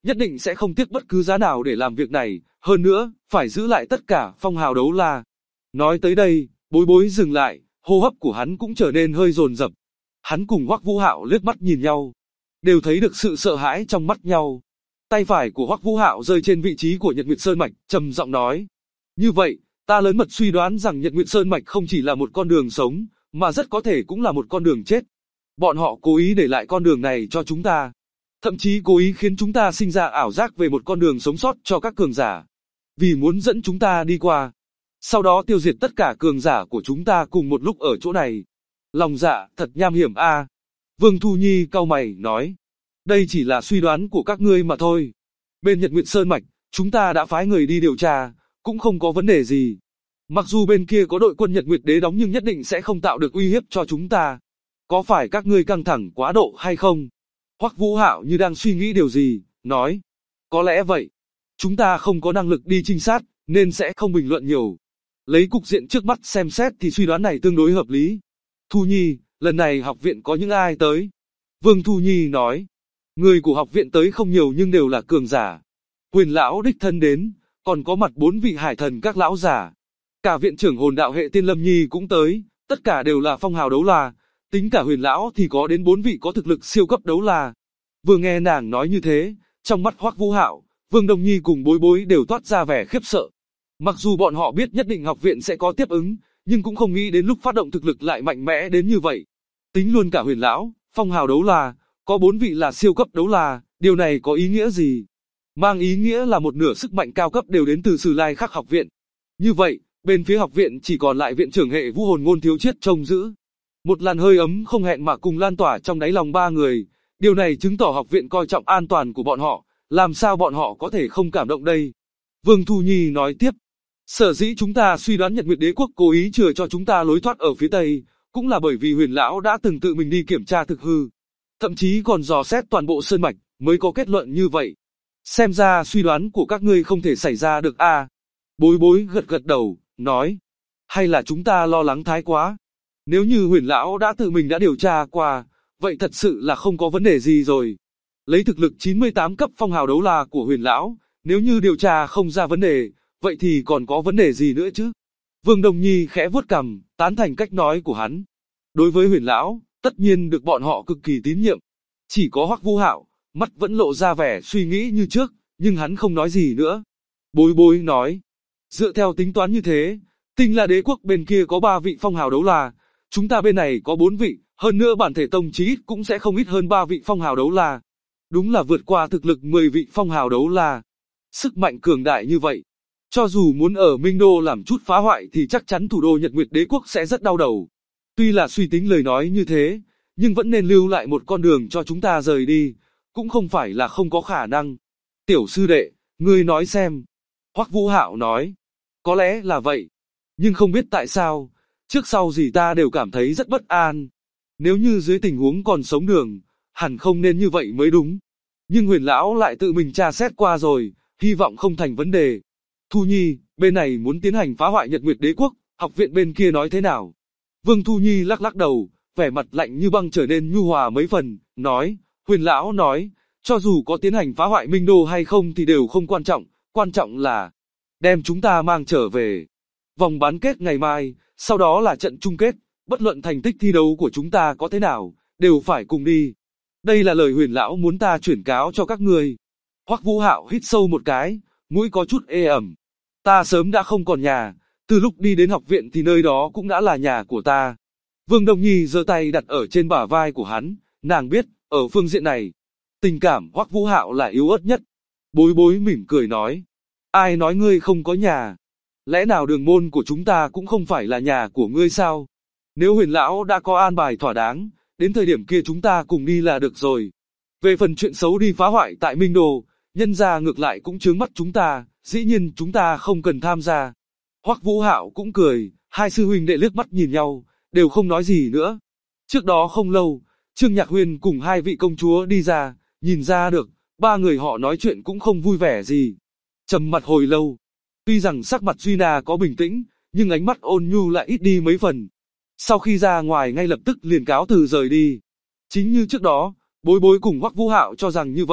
nhất định sẽ không tiếc bất cứ giá nào để làm việc này, hơn nữa, phải giữ lại tất cả phong hào đấu la. Nói tới đây, Bối Bối dừng lại, hô hấp của hắn cũng trở nên hơi dồn dập. Hắn cùng Hoắc Vũ Hạo liếc mắt nhìn nhau, đều thấy được sự sợ hãi trong mắt nhau. Tay phải của Hoắc Vũ Hạo rơi trên vị trí của Nhật Nguyệt Sơn Mạch, trầm giọng nói: "Như vậy, ta lớn mật suy đoán rằng Nhật Nguyệt Sơn Mạch không chỉ là một con đường sống, mà rất có thể cũng là một con đường chết. Bọn họ cố ý để lại con đường này cho chúng ta, thậm chí cố ý khiến chúng ta sinh ra ảo giác về một con đường sống sót cho các cường giả, vì muốn dẫn chúng ta đi qua, sau đó tiêu diệt tất cả cường giả của chúng ta cùng một lúc ở chỗ này. Lòng dạ thật nham hiểm a." Vương Thu Nhi cau mày nói: "Đây chỉ là suy đoán của các ngươi mà thôi. Bên Nhật Nguyệt Sơn Mạch, chúng ta đã phái người đi điều tra, cũng không có vấn đề gì. Mặc dù bên kia có đội quân Nhật Nguyệt Đế đóng nhưng nhất định sẽ không tạo được uy hiếp cho chúng ta. Có phải các ngươi căng thẳng quá độ hay không?" Hoắc Vũ Hạo như đang suy nghĩ điều gì, nói: "Có lẽ vậy. Chúng ta không có năng lực đi trinh sát, nên sẽ không bình luận nhiều. Lấy cục diện trước mắt xem xét thì suy đoán này tương đối hợp lý. Thu Nhi, lần này học viện có những ai tới?" Vương Thu Nhi nói: "Người của học viện tới không nhiều nhưng đều là cường giả. Huyền lão đích thân đến, còn có mặt 4 vị hải thần các lão giả. Cả viện trưởng hồn đạo hệ Tiên Lâm Nhi cũng tới, tất cả đều là phong hào đấu la, tính cả huyền lão thì có đến 4 vị có thực lực siêu cấp đấu la." Vừa nghe nàng nói như thế, trong mắt Hoắc Vũ Hạo, Vương Đông Nhi cùng Bối Bối đều toát ra vẻ khiếp sợ. Mặc dù bọn họ biết nhất định học viện sẽ có tiếp ứng, nhưng cũng không nghĩ đến lúc phát động thực lực lại mạnh mẽ đến như vậy. Tính luôn cả huyền lão, phong hào đấu la, có 4 vị là siêu cấp đấu la, điều này có ý nghĩa gì? Mang ý nghĩa là một nửa sức mạnh cao cấp đều đến từ Sử Lai Khắc học viện. Như vậy, bên phía học viện chỉ còn lại viện trưởng hệ Vũ Hồn Ngôn Thiếu Chiết trông giữ. Một làn hơi ấm không hẹn mà cùng lan tỏa trong đáy lòng ba người. Điều này chứng tỏ học viện coi trọng an toàn của bọn họ, làm sao bọn họ có thể không cảm động đây? Vương Thu Nhi nói tiếp: "Sở dĩ chúng ta suy đoán Nhật Nguyệt Đế quốc cố ý chừa cho chúng ta lối thoát ở phía Tây, cũng là bởi vì huyền lão đã từng tự mình đi kiểm tra thực hư, thậm chí còn dò xét toàn bộ sơn mạch, mới có kết luận như vậy. Xem ra suy đoán của các ngươi không thể xảy ra được a." Bối Bối gật gật đầu, nói: "Hay là chúng ta lo lắng thái quá? Nếu như huyền lão đã tự mình đã điều tra qua, vậy thật sự là không có vấn đề gì rồi. Lấy thực lực 98 cấp phong hào đấu la của huyền lão, nếu như điều tra không ra vấn đề, vậy thì còn có vấn đề gì nữa chứ?" Vương Đông Nhi khẽ vuốt cằm, tán thành cách nói của hắn. Đối với huyền lão, tất nhiên được bọn họ cực kỳ tín nhiệm. Chỉ có Hoắc Vũ Hạo, mắt vẫn lộ ra vẻ suy nghĩ như trước, nhưng hắn không nói gì nữa. Bối Bối nói: "Dựa theo tính toán như thế, Tinh La Đế quốc bên kia có 3 vị phong hào đấu la, chúng ta bên này có 4 vị, hơn nữa bản thể tông chí ít cũng sẽ không ít hơn 3 vị phong hào đấu la. Đúng là vượt qua thực lực 10 vị phong hào đấu la. Sức mạnh cường đại như vậy, cho dù muốn ở Minh Đô làm chút phá hoại thì chắc chắn thủ đô Nhật Nguyệt Đế quốc sẽ rất đau đầu. Tuy là suy tính lời nói như thế, nhưng vẫn nên lưu lại một con đường cho chúng ta rời đi, cũng không phải là không có khả năng. Tiểu sư đệ, ngươi nói xem." Hoắc Vũ Hạo nói: "Có lẽ là vậy, nhưng không biết tại sao, trước sau gì ta đều cảm thấy rất bất an. Nếu như dưới tình huống còn sống đường, hẳn không nên như vậy mới đúng. Nhưng huyền lão lại tự mình tra xét qua rồi, hy vọng không thành vấn đề. Thu Nhi, bên này muốn tiến hành phá hoại Nhật Nguyệt Đế quốc, học viện bên kia nói thế nào?" Vương Thu Nhi lắc lắc đầu, vẻ mặt lạnh như băng trở nên nhu hòa mấy phần, nói: "Huyền lão nói, cho dù có tiến hành phá hoại Minh Đô hay không thì đều không quan trọng là đem chúng ta mang trở về. Vòng bán kết ngày mai, sau đó là trận chung kết, bất luận thành tích thi đấu của chúng ta có thế nào, đều phải cùng đi. Đây là lời huyền lão muốn ta chuyển cáo cho các người." Hoắc Vũ Hạo hít sâu một cái, mũi có chút ê ẩm. "Ta sớm đã không còn nhà, từ lúc đi đến học viện thì nơi đó cũng đã là nhà của ta." Vương Đông Nhi giơ tay đặt ở trên bả vai của hắn, nàng biết, ở phương diện này, tình cảm Hoắc Vũ Hạo là yếu ớt nhất. Bối Bối mỉm cười nói: "Ai nói ngươi không có nhà? Lẽ nào đường môn của chúng ta cũng không phải là nhà của ngươi sao? Nếu huyền lão đã có an bài thỏa đáng, đến thời điểm kia chúng ta cùng đi là được rồi. Về phần chuyện xấu đi phá hoại tại Minh Đô, nhân ra ngược lại cũng chướng mắt chúng ta, dĩ nhiên chúng ta không cần tham gia." Hoắc Vũ Hạo cũng cười, hai sư huynh đệ liếc mắt nhìn nhau, đều không nói gì nữa. Trước đó không lâu, Trương Nhạc Huyên cùng hai vị công chúa đi ra, nhìn ra được, ba người họ nói chuyện cũng không vui vẻ gì. Trầm mặt hồi lâu. Tuy rằng sắc mặt Duy Na có bình tĩnh, nhưng ánh mắt ôn nhu lại ít đi mấy phần. Sau khi ra ngoài ngay lập tức liền cáo từ rời đi. Chính như trước đó, Bối Bối cùng Hoắc Vũ Hạo cho rằng như vậy,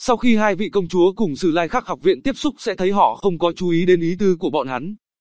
Sau khi hai vị công chúa cùng Sử Lai Khắc học viện tiếp xúc sẽ thấy họ không có chú ý đến ý tư của bọn hắn.